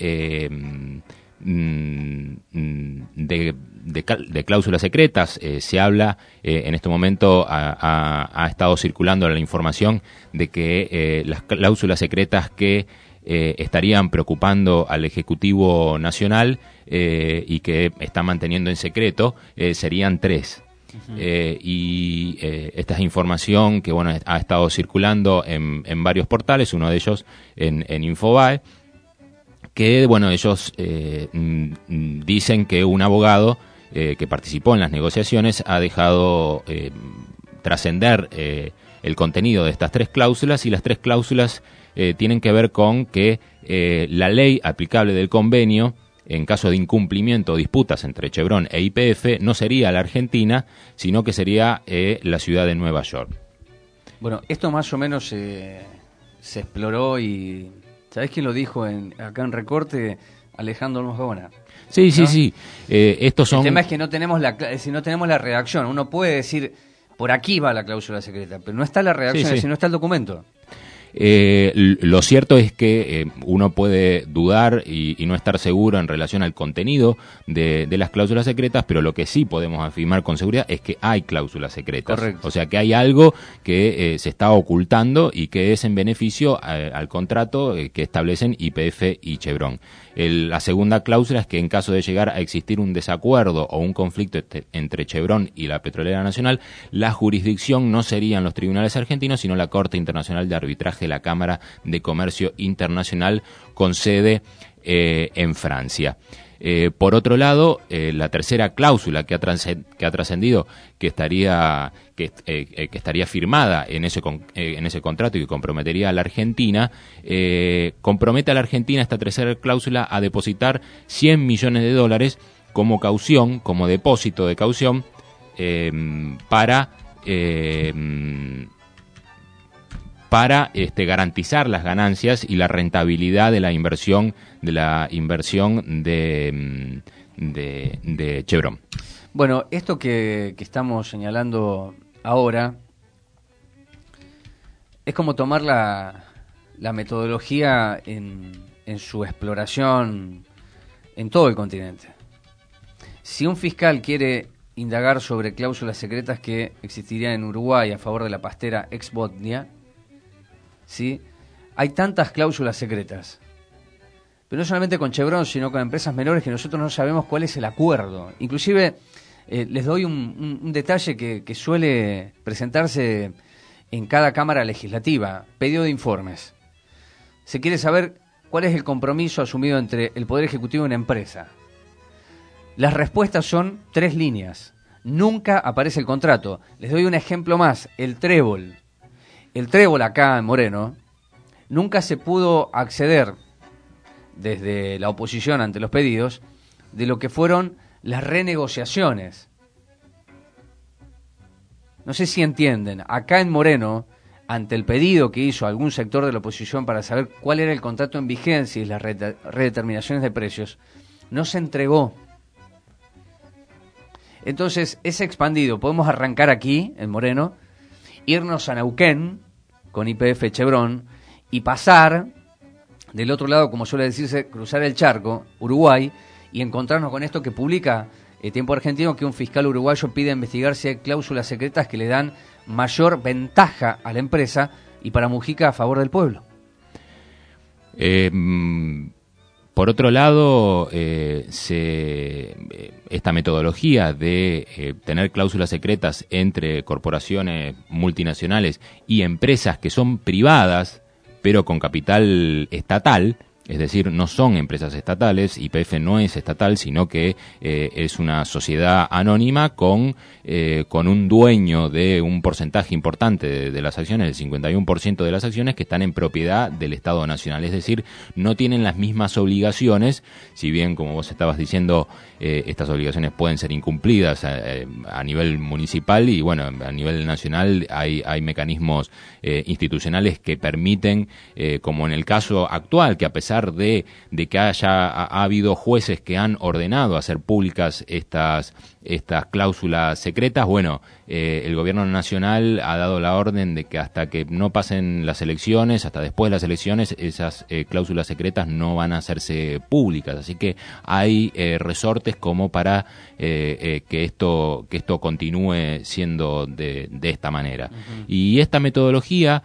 cláusulas secretas. Se habla, en este momento ha estado circulando la información de que las cláusulas secretas que estarían preocupando al Ejecutivo Nacional y que están manteniendo en secreto serían 3. Esta es información que ha estado circulando en varios portales, uno de ellos en Infobae, que ellos dicen que un abogado que participó en las negociaciones ha dejado trascender el contenido de estas 3 cláusulas, y las 3 cláusulas tienen que ver con que la ley aplicable del convenio en caso de incumplimiento o disputas entre Chevron e YPF no sería la Argentina, sino que sería la ciudad de Nueva York. Bueno, esto más o menos se exploró, y ¿sabés quién lo dijo acá en Recorte? Alejandro Mosgona. Sí, ¿no? sí. Estos son... El tema es que no tenemos la redacción. Uno puede decir, por aquí va la cláusula secreta, pero no está la redacción, si no está el documento. Lo cierto es que uno puede dudar y no estar seguro en relación al contenido de las cláusulas secretas, pero lo que sí podemos afirmar con seguridad es que hay cláusulas secretas. Correcto. O sea, que hay algo que se está ocultando y que es en beneficio al contrato que establecen YPF y Chevron. La segunda cláusula es que en caso de llegar a existir un desacuerdo o un conflicto entre Chevron y la Petrolera Nacional, la jurisdicción no serían los tribunales argentinos, sino la Corte Internacional de Arbitraje de la Cámara de Comercio Internacional, con sede en Francia. Por otro lado, la tercera cláusula que ha trascendido, que estaría firmada en ese contrato y que comprometería a la Argentina, compromete a la Argentina, esta tercera cláusula, a depositar $100 millones como caución, como depósito de caución, para garantizar las ganancias y la rentabilidad de la inversión de Chevron. Bueno, esto que estamos señalando ahora es como tomar la metodología en su exploración en todo el continente. Si un fiscal quiere indagar sobre cláusulas secretas que existirían en Uruguay a favor de la pastera Ex Botnia, ¿sí? Hay tantas cláusulas secretas, pero no solamente con Chevron, sino con empresas menores que nosotros no sabemos cuál es el acuerdo. Inclusive les doy un detalle que suele presentarse en cada Cámara Legislativa: pedido de informes. Se quiere saber cuál es el compromiso asumido entre el Poder Ejecutivo y una empresa. Las respuestas son 3 líneas. Nunca aparece el contrato. Les doy un ejemplo más: el trébol. El trébol acá en Moreno, nunca se pudo acceder desde la oposición ante los pedidos de lo que fueron las renegociaciones. No sé si entienden, acá en Moreno, ante el pedido que hizo algún sector de la oposición para saber cuál era el contrato en vigencia y las redeterminaciones de precios, no se entregó. Entonces, es expandido. Podemos arrancar aquí, en Moreno, irnos a Neuquén, con YPF Chevron, y pasar del otro lado, como suele decirse, cruzar el charco, Uruguay, y encontrarnos con esto que publica Tiempo Argentino, que un fiscal uruguayo pide investigar si hay cláusulas secretas que le dan mayor ventaja a la empresa y para Mujica a favor del pueblo. Por otro lado, esta metodología de tener cláusulas secretas entre corporaciones multinacionales y empresas que son privadas, pero con capital estatal, es decir, no son empresas estatales, YPF no es estatal, sino que es una sociedad anónima con un dueño de un porcentaje importante de las acciones, el 51% de las acciones, que están en propiedad del Estado Nacional. Es decir, no tienen las mismas obligaciones, si bien, como vos estabas diciendo, estas obligaciones pueden ser incumplidas a nivel municipal y, bueno, a nivel nacional hay mecanismos institucionales que permiten, como en el caso actual, que a pesar de que ha habido jueces que han ordenado hacer públicas estas cláusulas secretas, bueno, el gobierno nacional ha dado la orden de que hasta que no pasen las elecciones, hasta después de las elecciones, esas cláusulas secretas no van a hacerse públicas. Así que hay resortes como para que esto continúe siendo de esta manera. Uh-huh. Y esta metodología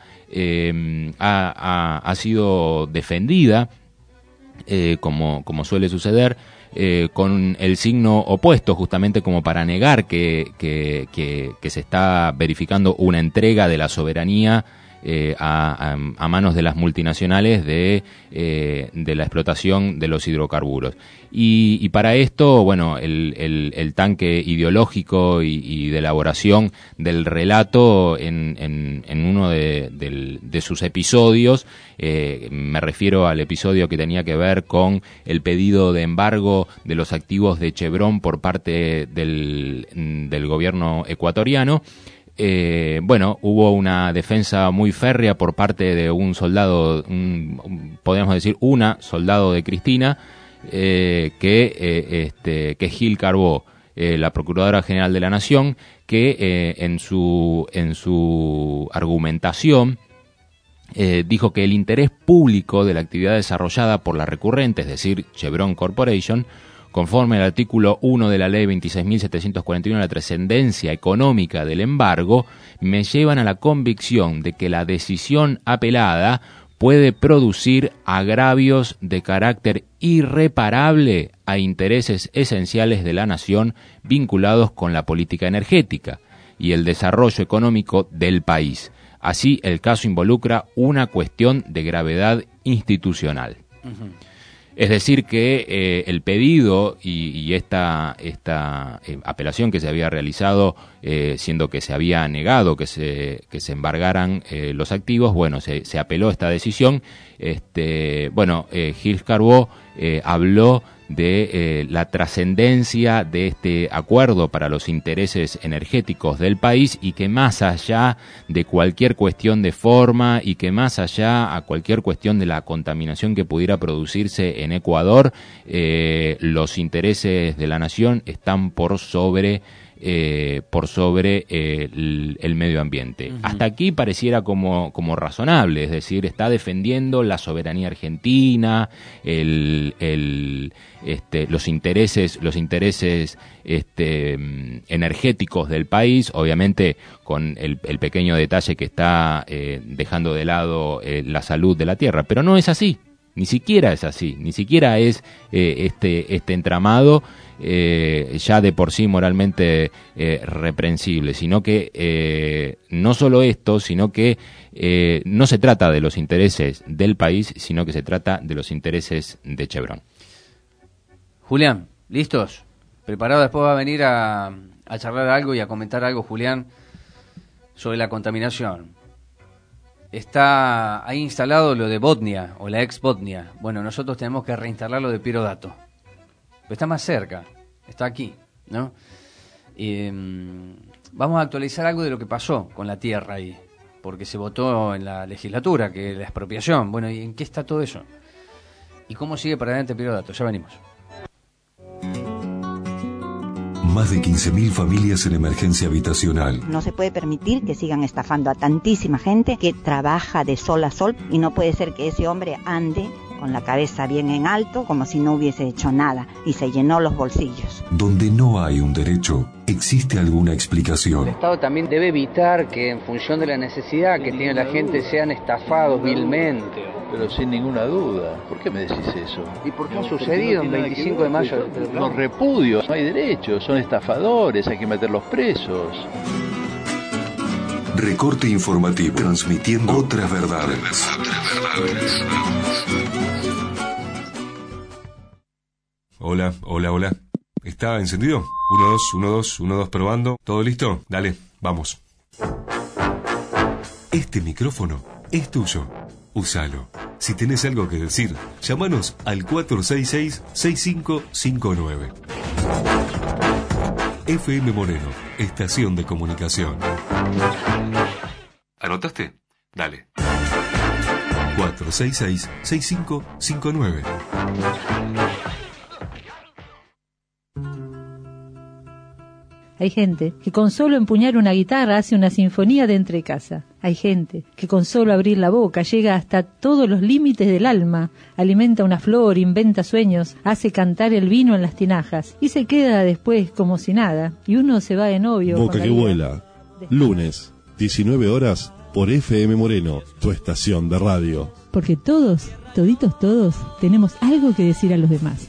ha sido defendida, como suele suceder, con el signo opuesto, justamente como para negar que se está verificando una entrega de la soberanía a manos de las multinacionales de la explotación de los hidrocarburos. Y para esto, bueno, el tanque ideológico y de elaboración del relato en uno de sus episodios, me refiero al episodio que tenía que ver con el pedido de embargo de los activos de Chevron por parte del gobierno ecuatoriano. Bueno, hubo una defensa muy férrea por parte de un soldado, podríamos decir una soldado de Cristina, que es Gil Carbó, la Procuradora General de la Nación, que en su argumentación dijo que el interés público de la actividad desarrollada por la recurrente, es decir, Chevron Corporation, conforme al artículo 1 de la ley 26.741, la trascendencia económica del embargo, me llevan a la convicción de que la decisión apelada puede producir agravios de carácter irreparable a intereses esenciales de la nación vinculados con la política energética y el desarrollo económico del país. Así, el caso involucra una cuestión de gravedad institucional. Uh-huh. Es decir que el pedido y esta apelación que se había realizado, siendo que se había negado que se embargaran los activos, bueno, se apeló esta decisión. Gil Carbó habló de la trascendencia de este acuerdo para los intereses energéticos del país y que más allá de cualquier cuestión de forma y que más allá a cualquier cuestión de la contaminación que pudiera producirse en Ecuador, los intereses de la nación están por sobre por sobre el medio ambiente. Hasta aquí pareciera como razonable, es decir, está defendiendo la soberanía argentina, los intereses energéticos del país, obviamente con el pequeño detalle que está dejando de lado la salud de la tierra, pero no es así. Ni siquiera es así, ni siquiera es este entramado ya de por sí moralmente reprensible, sino que no solo esto, sino que no se trata de los intereses del país, sino que se trata de los intereses de Chevron. Julián, ¿listos? ¿Preparado? Después va a venir a charlar algo y a comentar algo, Julián, sobre la contaminación. Está ahí instalado lo de Botnia, o la ex Botnia. Bueno, nosotros tenemos que reinstalar lo de Piero Dato. Pero está más cerca, está aquí, ¿no? Vamos a actualizar algo de lo que pasó con la tierra ahí, porque se votó en la legislatura, que es la expropiación. Bueno, ¿y en qué está todo eso? ¿Y cómo sigue para adelante Piero Dato? Ya venimos. Más de 15.000 familias en emergencia habitacional. No se puede permitir que sigan estafando a tantísima gente que trabaja de sol a sol, y no puede ser que ese hombre ande con la cabeza bien en alto como si no hubiese hecho nada y se llenó los bolsillos. Donde no hay un derecho, existe alguna explicación. El Estado también debe evitar que en función de la necesidad que tiene la gente sean estafados vilmente. Pero sin ninguna duda. ¿Por qué me decís eso? ¿Y por qué ha sucedido en 25 de mayo? Los repudios, no hay derechos, son estafadores, hay que meterlos presos. Recorte informativo, transmitiendo otras verdades. Hola. ¿Está encendido? 1, 2, 1, 2, probando. ¿Todo listo? Dale, vamos. Este micrófono es tuyo. Úsalo. Si tenés algo que decir, llámanos al 466-6559. FM Moreno, estación de comunicación. ¿Anotaste? Dale. 466-6559. Hay gente que con solo empuñar una guitarra hace una sinfonía de entrecasa. Hay gente que con solo abrir la boca llega hasta todos los límites del alma, alimenta una flor, inventa sueños, hace cantar el vino en las tinajas y se queda después como si nada. Y uno se va de novio. Boca que vuela. Lunes, 19 horas, por FM Moreno, tu estación de radio. Porque todos, todos, tenemos algo que decir a los demás.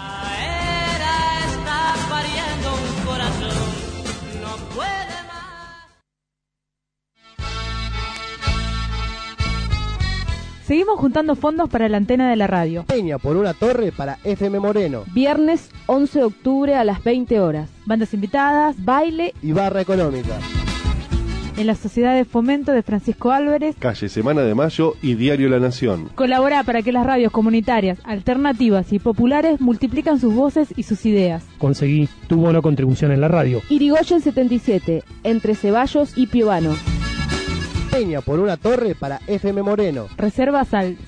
Seguimos juntando fondos para la antena de la radio. Peña por una torre para FM Moreno. Viernes 11 de octubre a las 20 horas. Bandas invitadas, baile y barra económica. En la Sociedad de Fomento de Francisco Álvarez. Calle Semana de Mayo y Diario La Nación. Colabora para que las radios comunitarias, alternativas y populares multiplican sus voces y sus ideas. Conseguí tu bono contribución en la radio. Irigoyen 77, entre Ceballos y Piovano. Peña por una torre para FM Moreno. Reservas al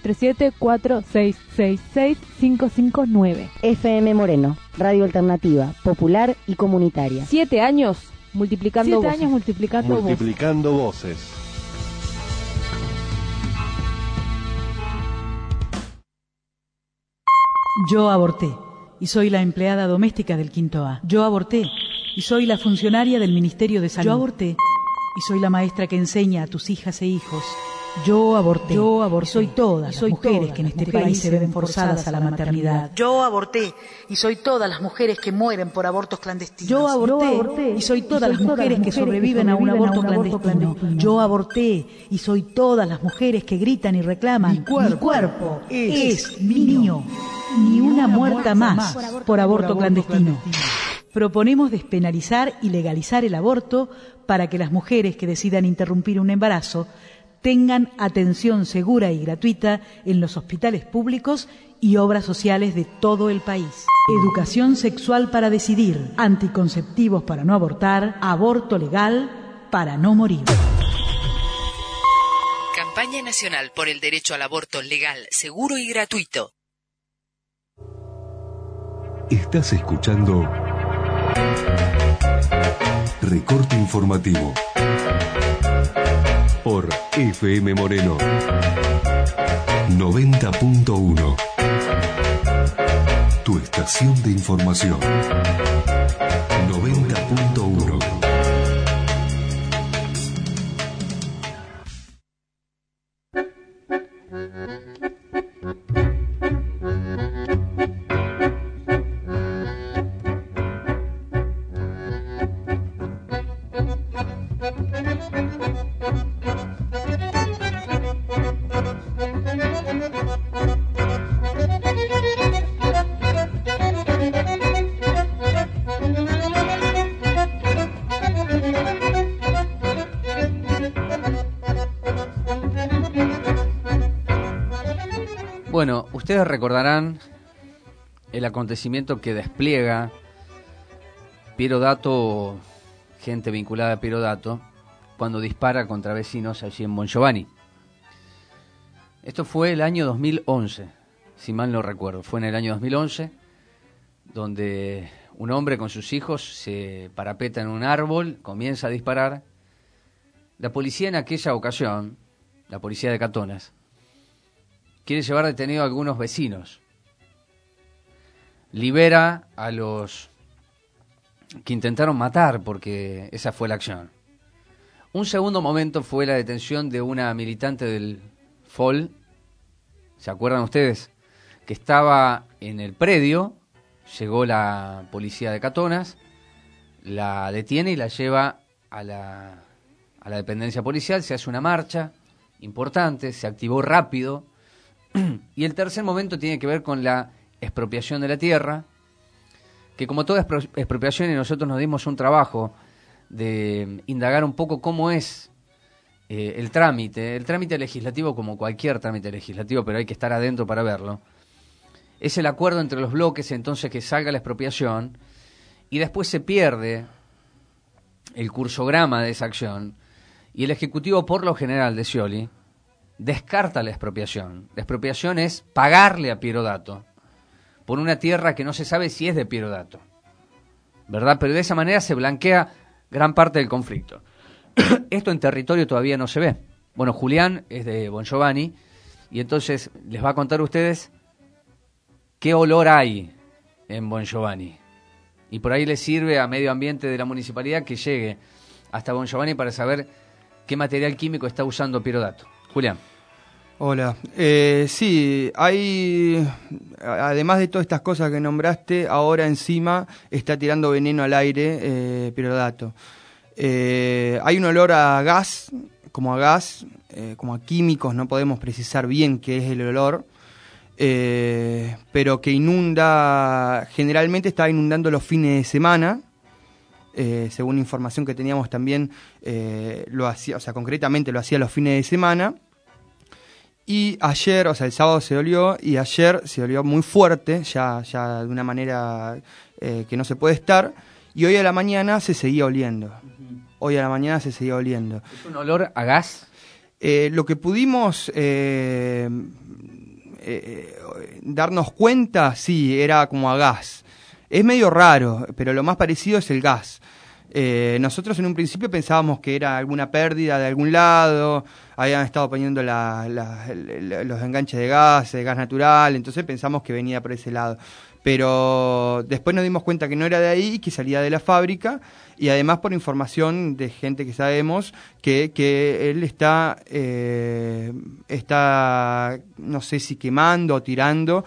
0237-4666-559. FM Moreno, radio alternativa, popular y comunitaria. 7 años multiplicando voces. 7 años multiplicando voces. Yo aborté y soy la empleada doméstica del Quinto A. Yo aborté y soy la funcionaria del Ministerio de Salud. Yo aborté y soy la maestra que enseña a tus hijas e hijos. Yo aborté. Y soy todas las mujeres que en este país se ven forzadas a la maternidad. Yo aborté y soy todas las mujeres que mueren por abortos clandestinos. Yo aborté y soy todas las mujeres que sobreviven a un aborto clandestino. Yo aborté y soy todas las mujeres que gritan y reclaman. Mi cuerpo es mío. Ni una muerta más por aborto clandestino. Proponemos despenalizar y legalizar el aborto para que las mujeres que decidan interrumpir un embarazo tengan atención segura y gratuita en los hospitales públicos y obras sociales de todo el país. Educación sexual para decidir, anticonceptivos para no abortar, aborto legal para no morir. Campaña Nacional por el Derecho al Aborto Legal, Seguro y Gratuito. Estás escuchando Recorte informativo. Por FM Moreno 90.1. Tu estación de información. 90.1. Bueno, ustedes recordarán el acontecimiento que despliega Piero Dato, gente vinculada a Piero Dato, cuando dispara contra vecinos allí en Bongiovanni. Esto fue el año 2011, si mal no recuerdo. Fue en el año 2011, donde un hombre con sus hijos se parapeta en un árbol, comienza a disparar. La policía en aquella ocasión, la policía de Catonas, quiere llevar detenido a algunos vecinos. Libera a los que intentaron matar, porque esa fue la acción. Un segundo momento fue la detención de una militante del FOL, ¿se acuerdan ustedes? Que estaba en el predio, llegó la policía de Catonas, la detiene y la lleva a la dependencia policial, se hace una marcha importante, se activó rápido. Y el tercer momento tiene que ver con la expropiación de la tierra, que como toda expropiación, y nosotros nos dimos un trabajo de indagar un poco cómo es el trámite legislativo, como cualquier trámite legislativo, pero hay que estar adentro para verlo. Es el acuerdo entre los bloques, entonces, que salga la expropiación, y después se pierde el cursograma de esa acción, y el Ejecutivo, por lo general, de Scioli, descarta la expropiación. La expropiación es pagarle a Piero Dato por una tierra que no se sabe si es de Piero Dato, ¿verdad? Pero de esa manera se blanquea gran parte del conflicto. Esto en territorio todavía no se ve. Bueno, Julián es de Bongiovanni y entonces les va a contar a ustedes qué olor hay en Bongiovanni. Y por ahí les sirve a medio ambiente de la municipalidad que llegue hasta Bongiovanni para saber qué material químico está usando Piero Dato. Julián. Hola. Sí, hay, además de todas estas cosas que nombraste, ahora encima está tirando veneno al aire Piero Dato. Hay un olor a gas, como a químicos, no podemos precisar bien qué es el olor, pero que inunda, generalmente está inundando los fines de semana. Según información que teníamos también, lo hacía, o sea, concretamente lo hacía los fines de semana. Y ayer, o sea, el sábado se olió, y ayer se olió muy fuerte, ya de una manera que no se puede estar, y hoy a la mañana se seguía oliendo. ¿Es un olor a gas? Lo que pudimos darnos cuenta, sí, era como a gas. Es medio raro, pero lo más parecido es el gas. Nosotros en un principio pensábamos que era alguna pérdida de algún lado, habían estado poniendo los enganches de gas natural, entonces pensamos que venía por ese lado. Pero después nos dimos cuenta que no era de ahí, que salía de la fábrica, y además por información de gente que sabemos que él está no sé si quemando o tirando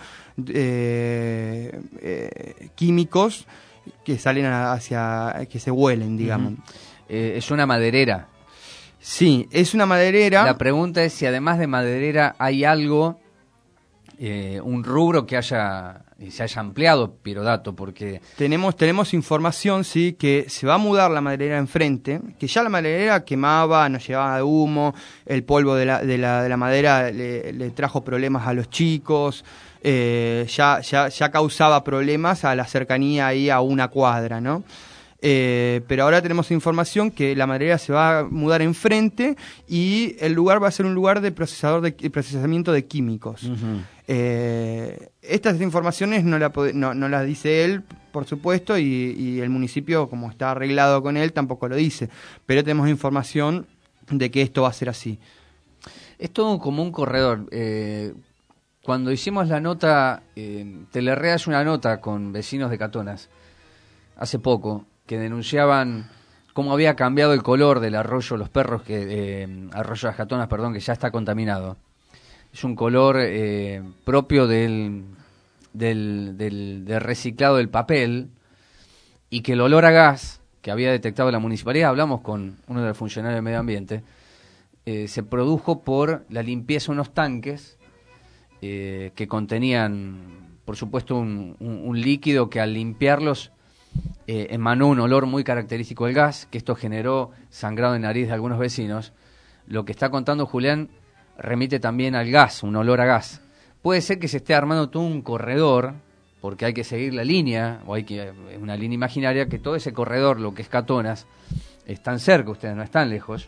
químicos que salen que se huelen, digamos. Es una maderera. Sí, es una maderera. La pregunta es si además de maderera hay algo, un rubro que se haya ampliado Piero Dato, porque tenemos información, sí, que se va a mudar la maderera enfrente, que ya la maderera quemaba, nos llevaba humo, el polvo de la madera le trajo problemas a los chicos, ya causaba problemas a la cercanía ahí a una cuadra, ¿no? Pero ahora tenemos información que la maderera se va a mudar enfrente y el lugar va a ser un lugar de procesamiento de químicos. Estas informaciones no las dice él, por supuesto, y el municipio, como está arreglado con él, tampoco lo dice. Pero tenemos información de que esto va a ser así. Es todo como un corredor. Cuando hicimos la nota, Telerrea hace una nota con vecinos de Catonas, hace poco, que denunciaban cómo había cambiado el color del arroyo Los Perros, arroyo Las Catonas, perdón, que ya está contaminado. Es un color propio del reciclado del papel, y que el olor a gas que había detectado la municipalidad, hablamos con uno de los funcionarios de medio ambiente, se produjo por la limpieza de unos tanques que contenían, por supuesto, un líquido que al limpiarlos emanó un olor muy característico del gas, que esto generó sangrado en nariz de algunos vecinos. Lo que está contando Julián remite también al gas, un olor a gas. Puede ser que se esté armando todo un corredor, porque hay que seguir la línea, o una línea imaginaria, que todo ese corredor, lo que es Catonas, están cerca, ustedes no están lejos.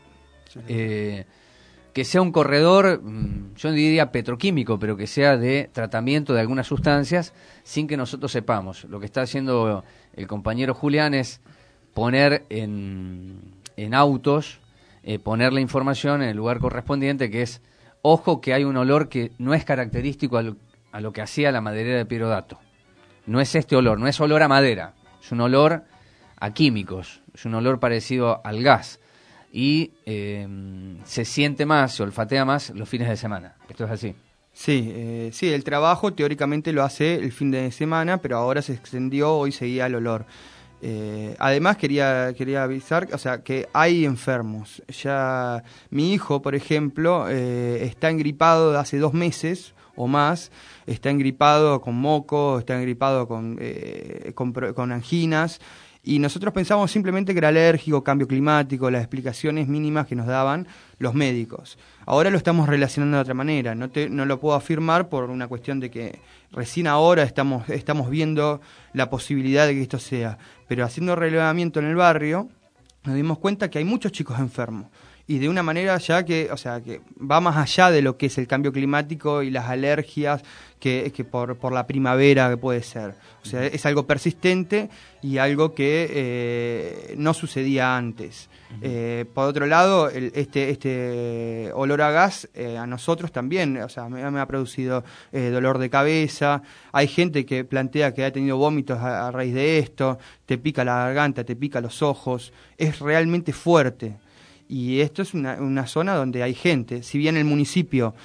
Que sea un corredor, yo no diría petroquímico, pero que sea de tratamiento de algunas sustancias sin que nosotros sepamos. Lo que está haciendo el compañero Julián es poner en autos, poner la información en el lugar correspondiente, que es, ojo que hay un olor que no es característico a lo que hacía la maderera de Pirodato. No es este olor, no es olor a madera, es un olor a químicos, es un olor parecido al gas. Y se siente más, se olfatea más los fines de semana. Esto es así. Sí, sí, el trabajo teóricamente lo hace el fin de semana, pero ahora se extendió, hoy seguía el olor. Además quería avisar, o sea, que hay enfermos. Ya mi hijo, por ejemplo, está engripado de hace 2 meses o más, está engripado con moco, está engripado con anginas. Y nosotros pensamos simplemente que era alérgico, cambio climático, las explicaciones mínimas que nos daban los médicos. Ahora lo estamos relacionando de otra manera, no lo puedo afirmar por una cuestión de que recién ahora estamos viendo la posibilidad de que esto sea. Pero haciendo relevamiento en el barrio, nos dimos cuenta que hay muchos chicos enfermos. Y de una manera ya que va más allá de lo que es el cambio climático y las alergias que por la primavera que puede ser. O sea, es algo persistente y algo que no sucedía antes. Por otro lado, este olor a gas a nosotros también, o sea, me ha producido dolor de cabeza. Hay gente que plantea que ha tenido vómitos a raíz de esto, te pica la garganta, te pica los ojos. Es realmente fuerte. Y esto es una zona donde hay gente. Si bien el municipio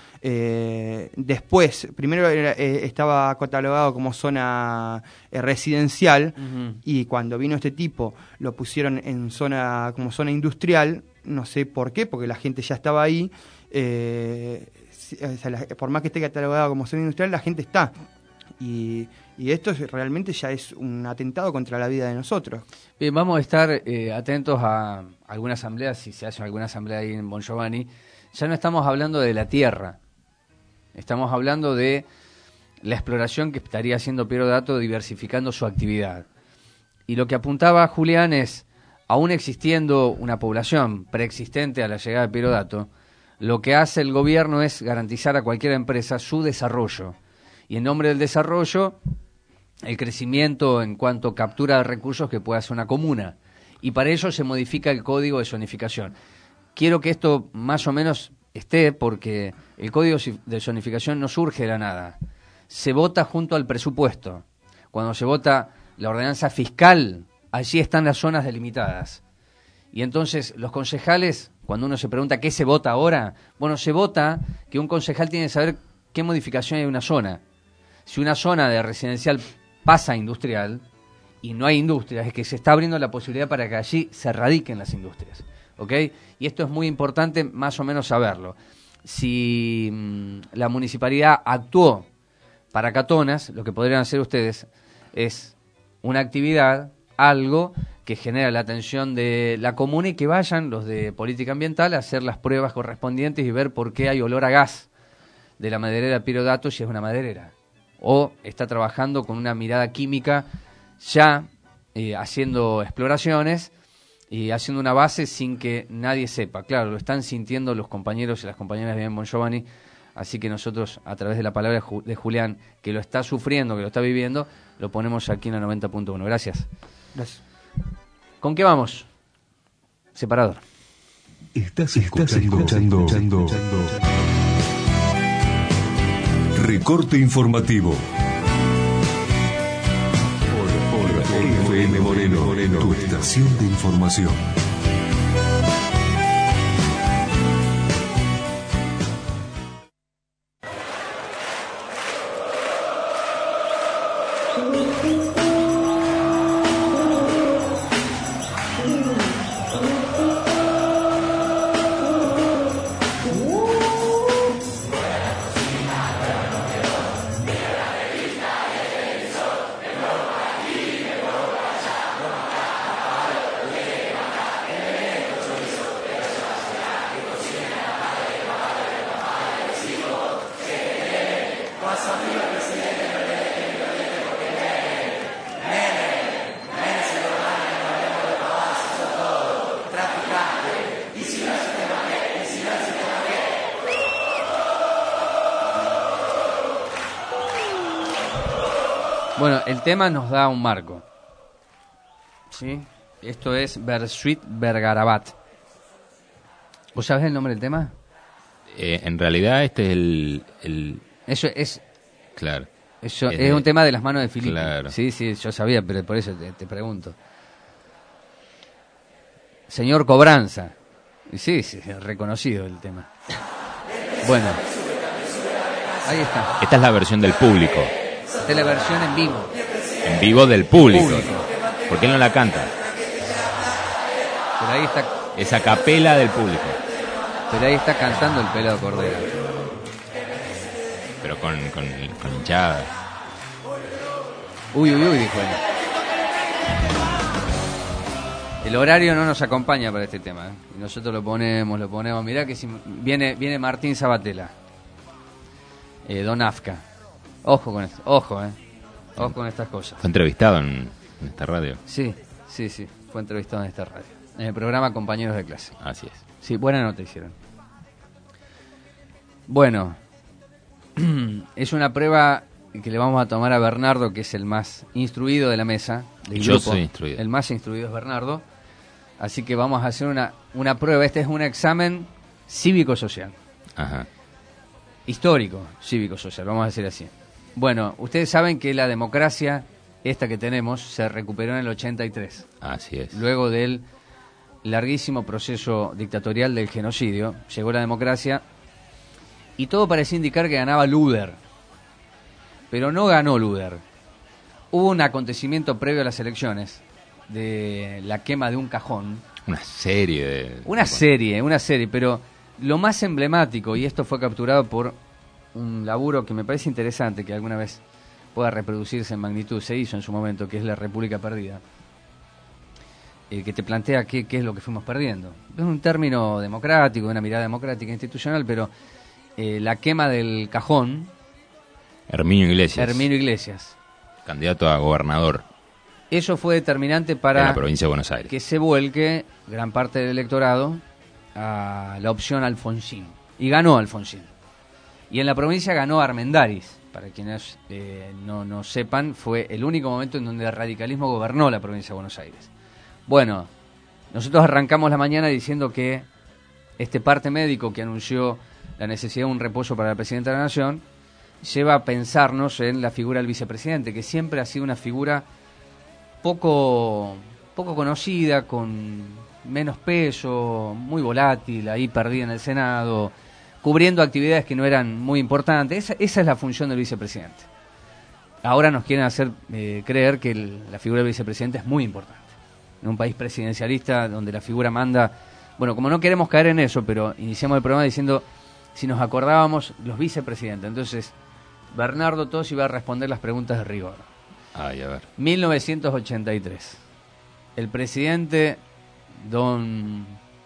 primero estaba catalogado como zona residencial, y cuando vino este tipo lo pusieron como zona industrial, no sé por qué, porque la gente ya estaba ahí. Por más que esté catalogado como zona industrial, la gente está. Y esto realmente ya es un atentado contra la vida de nosotros. Bien, vamos a estar atentos a alguna asamblea, si se hace alguna asamblea ahí en Bon Giovanni. Ya no estamos hablando de la tierra, estamos hablando de la exploración que estaría haciendo Pirodato, diversificando su actividad. Y lo que apuntaba Julián es, aún existiendo una población preexistente a la llegada de Pirodato, lo que hace el gobierno es garantizar a cualquier empresa su desarrollo. Y en nombre del desarrollo, el crecimiento en cuanto a captura de recursos que pueda hacer una comuna. Y para ello se modifica el código de zonificación. Quiero que esto más o menos esté, porque el código de zonificación no surge de la nada. Se vota junto al presupuesto. Cuando se vota la ordenanza fiscal, allí están las zonas delimitadas. Y entonces los concejales, cuando uno se pregunta ¿qué se vota ahora? Bueno, se vota que un concejal tiene que saber qué modificación hay en una zona. Si una zona de residencial pasa a industrial y no hay industrias, es que se está abriendo la posibilidad para que allí se radiquen las industrias, ¿ok? Y esto es muy importante más o menos saberlo. Si la municipalidad actuó para Catonas, lo que podrían hacer ustedes es una actividad, algo que genera la atención de la comuna, y que vayan los de política ambiental a hacer las pruebas correspondientes y ver por qué hay olor a gas de la maderera Pirodato, si es una maderera, o está trabajando con una mirada química ya haciendo exploraciones y haciendo una base sin que nadie sepa. Claro, lo están sintiendo los compañeros y las compañeras de Bon Giovanni, así que nosotros, a través de la palabra de Julián, que lo está sufriendo, que lo está viviendo, lo ponemos aquí en la 90.1. Gracias. Gracias. ¿Con qué vamos? Separador. Estás escuchando Recorte Informativo por FM Moreno, tu estación de información. Bueno, el tema nos da un marco. ¿Sí? Esto es Bersuit Bergarabat. ¿Vos sabés el nombre del tema? En realidad este es el... Eso es... Claro. Eso es un tema de las manos de Filippi. Claro. Sí, yo sabía, pero por eso te pregunto. Señor Cobranza. Sí, reconocido el tema. Bueno. Ahí está. Esta es la versión del público. Esta es la versión en vivo. En vivo del público. ¿Por qué no la canta? Pero ahí está. Esa capela del público. Pero ahí está cantando el Pelado Cordera. Pero con hinchada. Uy, dijo él. El horario no nos acompaña para este tema, ¿eh? Y nosotros lo ponemos. Mirá que si viene Martín Sabatella. Don Afka. Ojo con esto, ojo con estas cosas. Fue entrevistado en esta radio. Sí, fue entrevistado en esta radio. En el programa Compañeros de Clase. Así es. Sí, buena nota hicieron. Bueno, es una prueba que le vamos a tomar a Bernardo, que es el más instruido de la mesa. Yo soy instruido. El más instruido es Bernardo. Así que vamos a hacer una prueba. Este es un examen cívico-social. Ajá. Histórico, cívico-social, vamos a decir así. Bueno, ustedes saben que la democracia, esta que tenemos, se recuperó en el 83. Así es. Luego del larguísimo proceso dictatorial del genocidio, llegó la democracia y todo parecía indicar que ganaba Luder. Pero no ganó Luder. Hubo un acontecimiento previo a las elecciones de la quema de un cajón. Una serie, pero lo más emblemático, y esto fue capturado por un laburo que me parece interesante, que alguna vez pueda reproducirse en magnitud, se hizo en su momento, que es La República Perdida, que te plantea qué es lo que fuimos perdiendo. Es un término democrático, una mirada democrática institucional, pero la quema del cajón... Herminio Iglesias. Candidato a gobernador. Eso fue determinante para la provincia de Buenos Aires. Que se vuelque gran parte del electorado a la opción Alfonsín. Y ganó Alfonsín. Y en la provincia ganó Armendáriz. Para quienes no sepan, fue el único momento en donde el radicalismo gobernó la provincia de Buenos Aires. Bueno, nosotros arrancamos la mañana diciendo que este parte médico que anunció la necesidad de un reposo para la presidenta de la Nación lleva a pensarnos en la figura del vicepresidente, que siempre ha sido una figura poco conocida, con menos peso, muy volátil, ahí perdida en el Senado, cubriendo actividades que no eran muy importantes. Esa es la función del vicepresidente. Ahora nos quieren hacer creer que la figura del vicepresidente es muy importante. En un país presidencialista donde la figura manda... Bueno, como no queremos caer en eso, pero iniciamos el programa diciendo si nos acordábamos los vicepresidentes. Entonces, Bernardo Tosi va a responder las preguntas de rigor. Ay, a ver. 1983. El presidente, don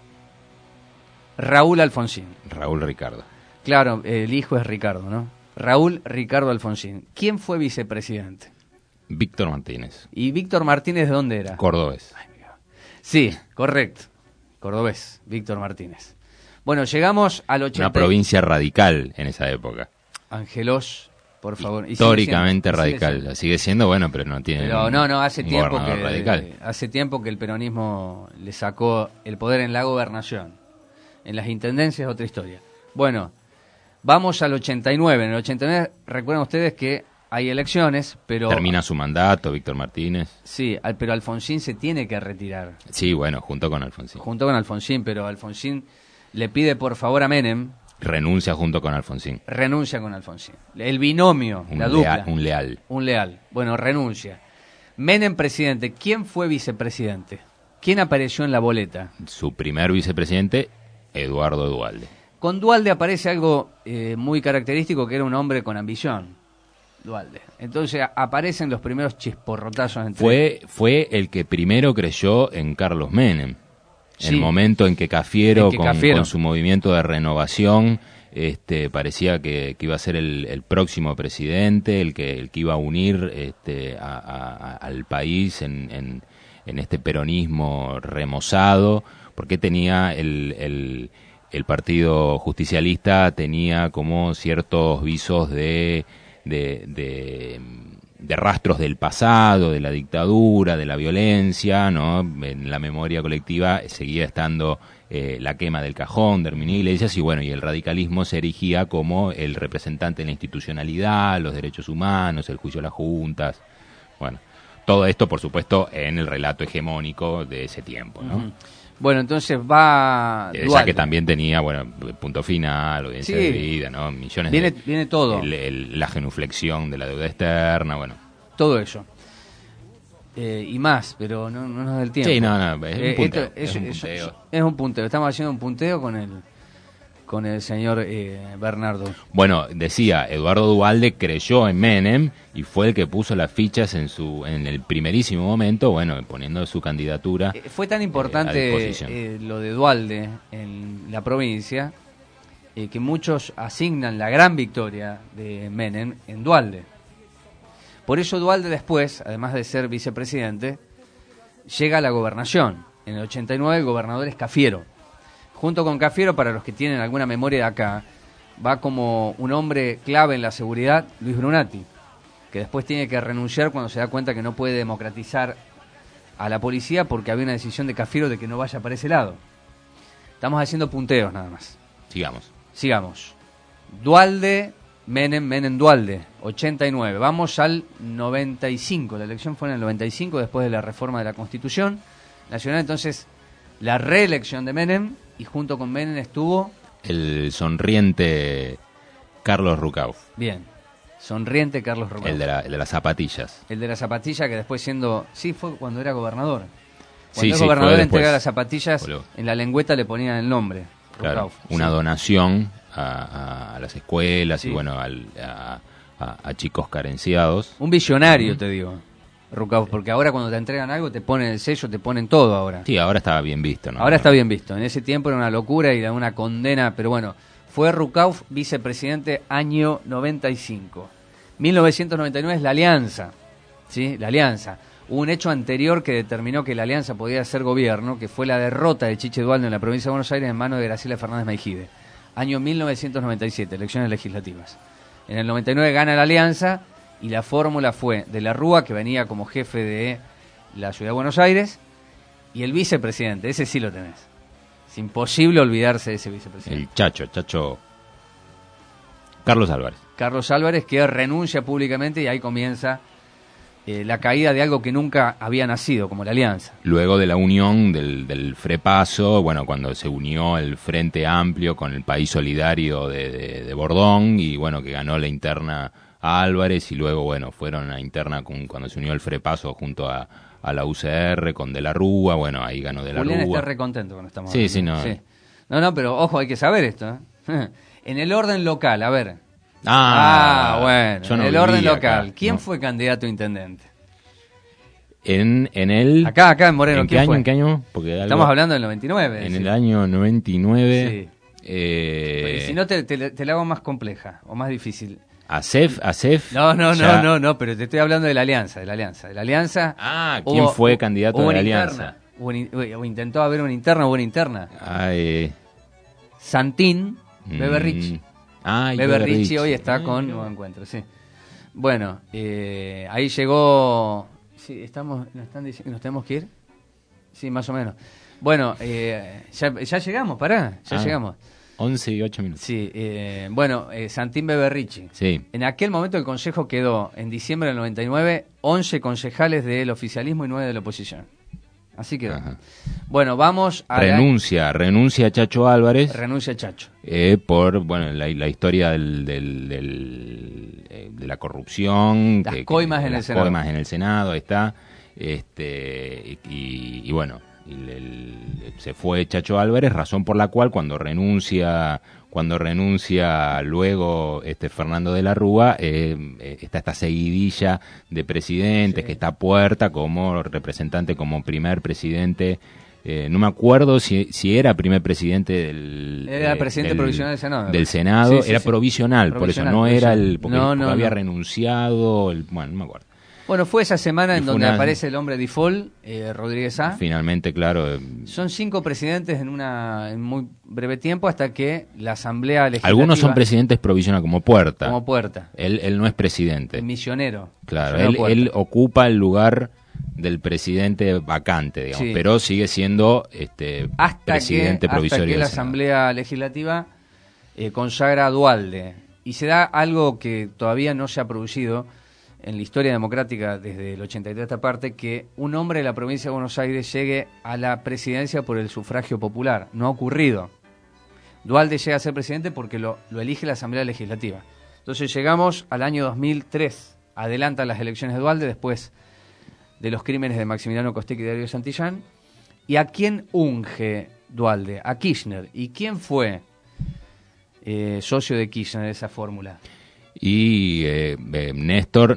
Raúl Alfonsín. Raúl Ricardo. Claro, el hijo es Ricardo, ¿no? Raúl Ricardo Alfonsín. ¿Quién fue vicepresidente? Víctor Martínez. ¿Y Víctor Martínez de dónde era? Cordobés. Sí, correcto. Cordobés, Víctor Martínez. Bueno, llegamos al 80... Una provincia radical en esa época. Ángelos, por favor. Históricamente radical. Sigue siendo, bueno, pero no tiene... Pero no, hace hace tiempo que el peronismo le sacó el poder en la gobernación. En las intendencias otra historia. Bueno, vamos al 89. En el 89, recuerden ustedes que hay elecciones, pero... Termina su mandato, Víctor Martínez. Sí, pero Alfonsín se tiene que retirar. Sí, bueno, junto con Alfonsín. Junto con Alfonsín, pero Alfonsín le pide por favor a Menem... Renuncia junto con Alfonsín. Renuncia con Alfonsín. El binomio, la dupla. Un leal. Un leal. Bueno, renuncia. Menem presidente. ¿Quién fue vicepresidente? ¿Quién apareció en la boleta? Su primer vicepresidente, Eduardo Duhalde. Con Duhalde aparece algo muy característico, que era un hombre con ambición. Duhalde. Entonces aparecen los primeros chisporrotazos entre... Fue el que primero creyó en Carlos Menem. Sí. En el momento en que Cafiero, con su movimiento de renovación, parecía que iba a ser el próximo presidente, el que iba a unir al país en este peronismo remozado, porque tenía el Partido Justicialista tenía como ciertos visos de rastros del pasado, de la dictadura, de la violencia, ¿no? En la memoria colectiva seguía estando la quema del cajón de Herminio Iglesias, y bueno, y el radicalismo se erigía como el representante de la institucionalidad, los derechos humanos, el juicio a las juntas, bueno, todo esto, por supuesto, en el relato hegemónico de ese tiempo, ¿no? Uh-huh. Bueno, entonces va... Ya que también tenía, bueno, Punto Final, Audiencia de Vida, ¿no? Millones viene todo. La genuflexión de la deuda externa, bueno. Todo eso. Y más, pero no nos da el tiempo. Sí, no, es un punteo. Es un punteo. Estamos haciendo un punteo con el señor Bernardo. Bueno, decía, Eduardo Duhalde creyó en Menem y fue el que puso las fichas en el primerísimo momento, bueno, poniendo su candidatura. Fue tan importante lo de Duhalde en la provincia que muchos asignan la gran victoria de Menem en Duhalde. Por eso Duhalde después, además de ser vicepresidente, llega a la gobernación. En el 89 el gobernador es Cafiero. Junto con Cafiero, para los que tienen alguna memoria de acá, va como un hombre clave en la seguridad, Luis Brunati, que después tiene que renunciar cuando se da cuenta que no puede democratizar a la policía porque había una decisión de Cafiero de que no vaya para ese lado. Estamos haciendo punteos nada más. Sigamos. Duhalde, Menem, Duhalde, 89. Vamos al 95. La elección fue en el 95, después de la reforma de la Constitución Nacional. Entonces, la reelección de Menem, y junto con Menem estuvo... el sonriente Carlos Rucauf. Bien, sonriente Carlos Rucauf. El de las zapatillas. El de la zapatilla, que después siendo... Sí, fue cuando era gobernador. Cuando el gobernador entrega las zapatillas, en la lengüeta le ponían el nombre. Claro, Rucauf, una donación a las escuelas y bueno, a chicos carenciados. Un visionario, te digo, Rucauf, porque ahora cuando te entregan algo te ponen el sello, te ponen todo ahora. Sí, ahora estaba bien visto, ¿no? Ahora está bien visto. En ese tiempo era una locura y una condena, pero bueno, fue Rucauf vicepresidente año 95. 1999 es la Alianza, ¿sí? La Alianza. Hubo un hecho anterior que determinó que la Alianza podía ser gobierno, que fue la derrota de Chiche Duhalde en la provincia de Buenos Aires en manos de Graciela Fernández Meijide. Año 1997, elecciones legislativas. En el 99 gana la Alianza y la fórmula fue de la Rúa, que venía como jefe de la Ciudad de Buenos Aires, y el vicepresidente, ese sí lo tenés. Es imposible olvidarse de ese vicepresidente. El Chacho. Carlos Álvarez. Carlos Álvarez, que renuncia públicamente y ahí comienza la caída de algo que nunca había nacido, como la Alianza. Luego de la unión del Frepaso, bueno, cuando se unió el Frente Amplio con el País Solidario de Bordón, y bueno, que ganó la interna a Álvarez, y luego, bueno, fueron a interna cuando se unió el Frepaso junto a la UCR con De la Rúa, bueno, ahí ganó De la Julián Rúa. Está recontento cuando estamos Sí, hablando. sí. No, pero ojo, hay que saber esto, ¿eh? En el orden local, a ver. Bueno, en el orden local. Acá. ¿Quién fue candidato a intendente? En el... Acá en Moreno. ¿En qué año? ¿En qué año? Porque estamos hablando del 99. En el año 99. Sí. Si no, te la hago más compleja o más difícil. Acef. No, pero te estoy hablando de la alianza, Ah, ¿quién fue candidato de la alianza? Intentó haber una interna. Santín Beberrich. Beberrich hoy está con Nuevo Encuentro, sí. Bueno, ahí llegó. Sí, nos están diciendo que nos tenemos que ir. Sí, más o menos. Bueno, ya llegamos, llegamos. 11 y 8 minutos. Sí, Santín Beberrich. Sí. En aquel momento el Consejo quedó, en diciembre del 99, 11 concejales del oficialismo y 9 de la oposición. Así quedó. Ajá. Bueno, vamos a... Renuncia Chacho Álvarez. Renuncia Chacho. Por la historia de la corrupción. Las coimas en el Senado. Coimas en el Senado, ahí está. Y bueno... se fue Chacho Álvarez, razón por la cual cuando renuncia luego Fernando de la Rúa, está esta seguidilla de presidentes, que está Puerta como representante, como primer presidente, no me acuerdo si era primer presidente era presidente provisional del Senado. Del Senado, sí, era provisional, por eso no era porque había no. renunciado, bueno, no me acuerdo. Bueno, fue esa semana en donde aparece el hombre default, Rodríguez A. Finalmente, claro. Son 5 presidentes en muy breve tiempo hasta que la Asamblea Legislativa... Algunos son presidentes provisionales, como Puerta. Como Puerta. Él no es presidente. Misionero. Claro, él ocupa el lugar del presidente vacante, digamos, sí. Pero sigue siendo presidente provisorio. Hasta que la Asamblea Legislativa consagra a Duhalde. Y se da algo que todavía no se ha producido en la historia democrática desde el 83 a esta parte, que un hombre de la provincia de Buenos Aires llegue a la presidencia por el sufragio popular. No ha ocurrido. Duhalde llega a ser presidente porque lo elige la Asamblea Legislativa. Entonces llegamos al año 2003. Adelantan las elecciones de Duhalde después de los crímenes de Maximiliano Costec y Darío Santillán. ¿Y a quién unge Duhalde? A Kirchner. ¿Y quién fue socio de Kirchner de esa fórmula? Y Néstor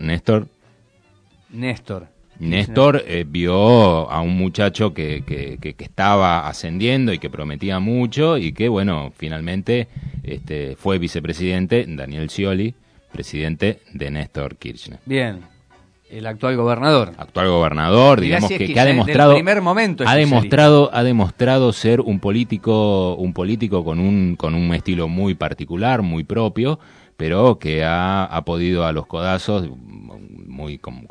vio a un muchacho que estaba ascendiendo y que prometía mucho y que, bueno, finalmente fue vicepresidente, Daniel Scioli, presidente de Néstor Kirchner. Bien, el actual gobernador. Digamos que ha demostrado, del primer momento ha demostrado ser un político con un estilo muy particular, muy propio, pero que ha podido a los codazos, muy con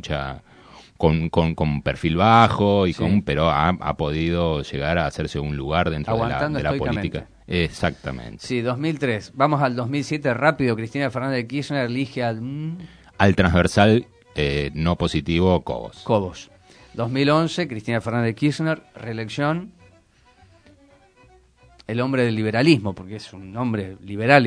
perfil bajo y sí. Pero ha podido llegar a hacerse un lugar dentro de la política. Exactamente. Sí, 2003. Vamos al 2007 rápido. Cristina Fernández de Kirchner elige al transversal no positivo Cobos. 2011, Cristina Fernández de Kirchner, reelección. El hombre del liberalismo, porque es un hombre liberal.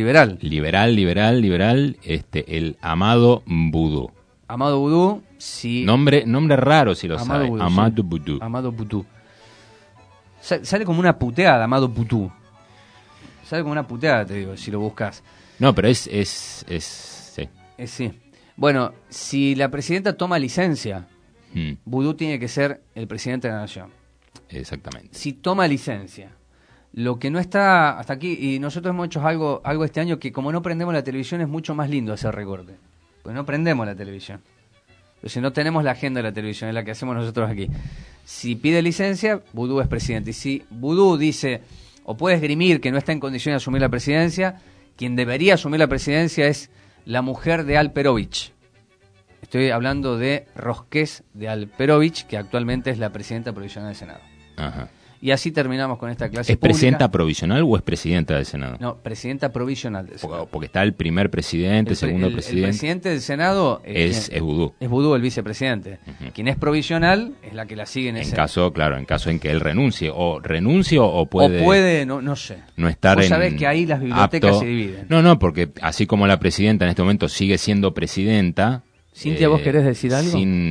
El Amado Boudou. Amado Boudou, sí. Nombre raro si lo sabe. Amado Boudou. Amado Boudou. Sale como una puteada, Amado Boudou. Sale como una puteada, te digo, si lo buscas. No, pero sí. Sí. Bueno, si la presidenta toma licencia, Boudou tiene que ser el presidente de la nación. Exactamente. Si toma licencia. Lo que no está hasta aquí, y nosotros hemos hecho algo este año que como no prendemos la televisión es mucho más lindo hacer recorte. Porque no prendemos la televisión. Entonces no tenemos la agenda de la televisión, es la que hacemos nosotros aquí. Si pide licencia, Boudou es presidente. Y si Boudou dice, o puede esgrimir que no está en condición de asumir la presidencia, quien debería asumir la presidencia es la mujer de Alperovich. Estoy hablando de Rosqués de Alperovich, que actualmente es la presidenta provisional del Senado. Ajá. Y así terminamos con esta clase ¿Es pública. presidenta provisional o es presidenta del Senado? No, presidenta provisional del Senado. Porque está el primer presidente, segundo presidente. El presidente del Senado es Boudou. Es Boudou el vicepresidente. Uh-huh. Quien es provisional es la que la sigue en ese... En caso en que él renuncie. O puede... no sé. No estar Vos sabés que ahí las bibliotecas se dividen. No, porque así como la presidenta en este momento sigue siendo presidenta... Cintia, ¿vos querés decir algo?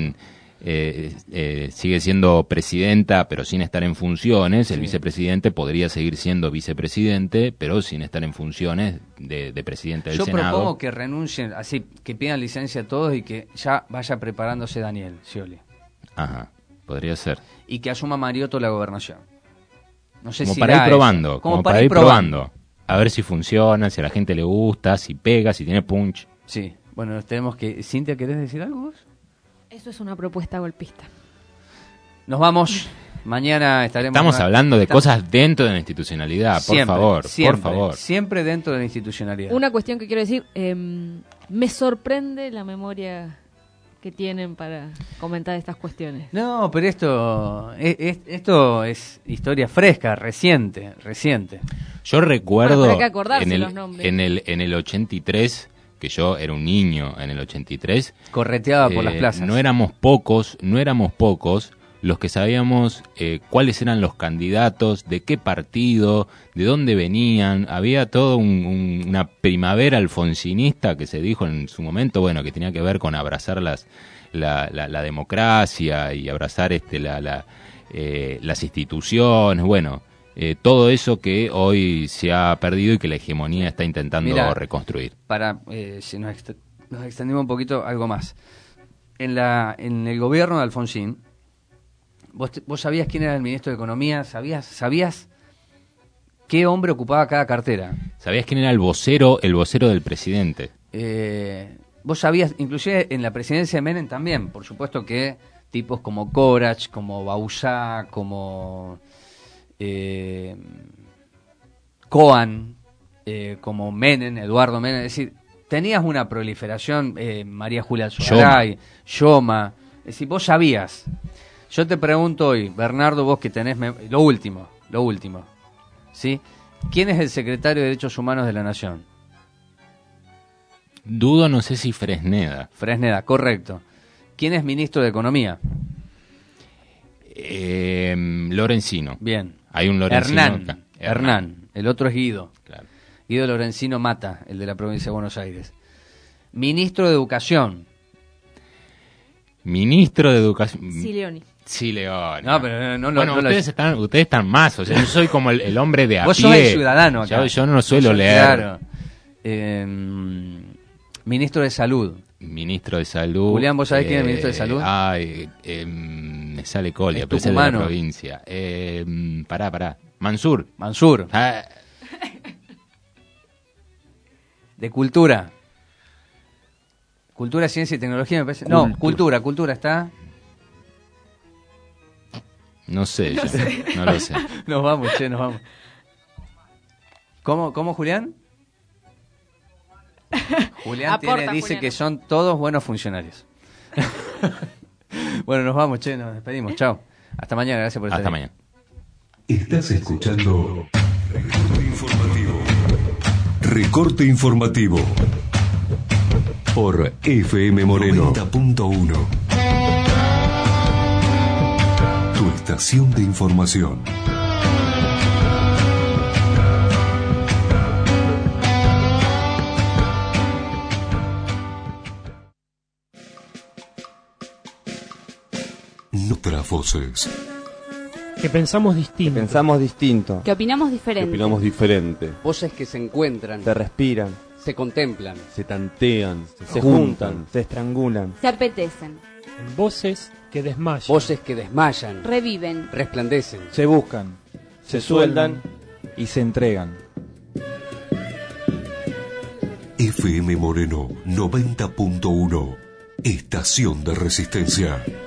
Sigue siendo presidenta, pero sin estar en funciones. Sí. El vicepresidente podría seguir siendo vicepresidente, pero sin estar en funciones de presidente del Senado. Yo propongo que renuncien, así que pidan licencia a todos y que ya vaya preparándose Daniel Scioli. Ajá, podría ser. Y que asuma Mariotto la gobernación. No sé como si para ir probando, como para ir probando. A ver si funciona, si a la gente le gusta, si pega, si tiene punch. Sí, bueno, tenemos que... Cintia, ¿querés decir algo vos? Eso es una propuesta golpista. Nos vamos. Mañana estaremos... Estamos hablando de cosas dentro de la institucionalidad, por favor. Siempre dentro de la institucionalidad. Una cuestión que quiero decir, me sorprende la memoria que tienen para comentar estas cuestiones. No, pero esto es historia fresca, reciente. Yo recuerdo hay que acordarse los nombres. en el 83, que yo era un niño en el 83, correteaba por las plazas. No éramos pocos los que sabíamos cuáles eran los candidatos, de qué partido, de dónde venían. Había todo una primavera alfonsinista que se dijo en su momento, bueno, que tenía que ver con abrazar la democracia y abrazar las instituciones, bueno, todo eso que hoy se ha perdido y que la hegemonía está intentando reconstruir. Si nos extendimos un poquito, algo más. En el gobierno de Alfonsín, ¿Vos sabías quién era el ministro de Economía? ¿Sabías qué hombre ocupaba cada cartera? ¿Sabías quién era el vocero del presidente? Vos sabías, inclusive en la presidencia de Menem también, por supuesto que tipos como Corach, como Bauzá, como Coan, como Menem, Eduardo Menem, es decir, tenías una proliferación, María Julia Alzogaray, Yoma, es decir, vos sabías. Yo te pregunto hoy, Bernardo, vos que tenés lo último, ¿sí? ¿Quién es el secretario de Derechos Humanos de la Nación? Dudo, no sé si Fresneda. Fresneda, correcto. ¿Quién es ministro de Economía? Lorenzino. Bien. Hay un Lorenzino. Hernán. El otro es Guido. Claro. Guido Lorenzino Mata, el de la provincia de Buenos Aires. Ministro de Educación. Ministro de Educación. Sileoni. No, pero no. Bueno, ustedes están más, o sea, yo soy como el hombre de a Vos pie. Vos sos el ciudadano acá. Yo no suelo leer. Claro. Ministro de Salud. Ministro de Salud. Julián, ¿vos sabés quién es el ministro de Salud? Me sale Colia, pero es de la provincia. Pará. Mansur. De Cultura. Cultura, Ciencia y Tecnología, me parece. No, Cultura está. No sé. No lo sé. Nos vamos. ¿Cómo, Julián? Julián dice que son todos buenos funcionarios. Bueno, nos vamos, nos despedimos. Chao. Hasta mañana, gracias por estar Hasta mañana. Estás escuchando Recorte Informativo por FM Moreno 90.1. Tu estación de información. Otras voces. Que pensamos distinto. Que opinamos diferente. Voces que se encuentran. Se respiran. Se contemplan. Se tantean. Se juntan. Se estrangulan. Se apetecen. Voces que desmayan. Voces que desmayan. Reviven. Resplandecen. Se buscan. Se sueldan. Y se entregan. FM Moreno 90.1. Estación de Resistencia.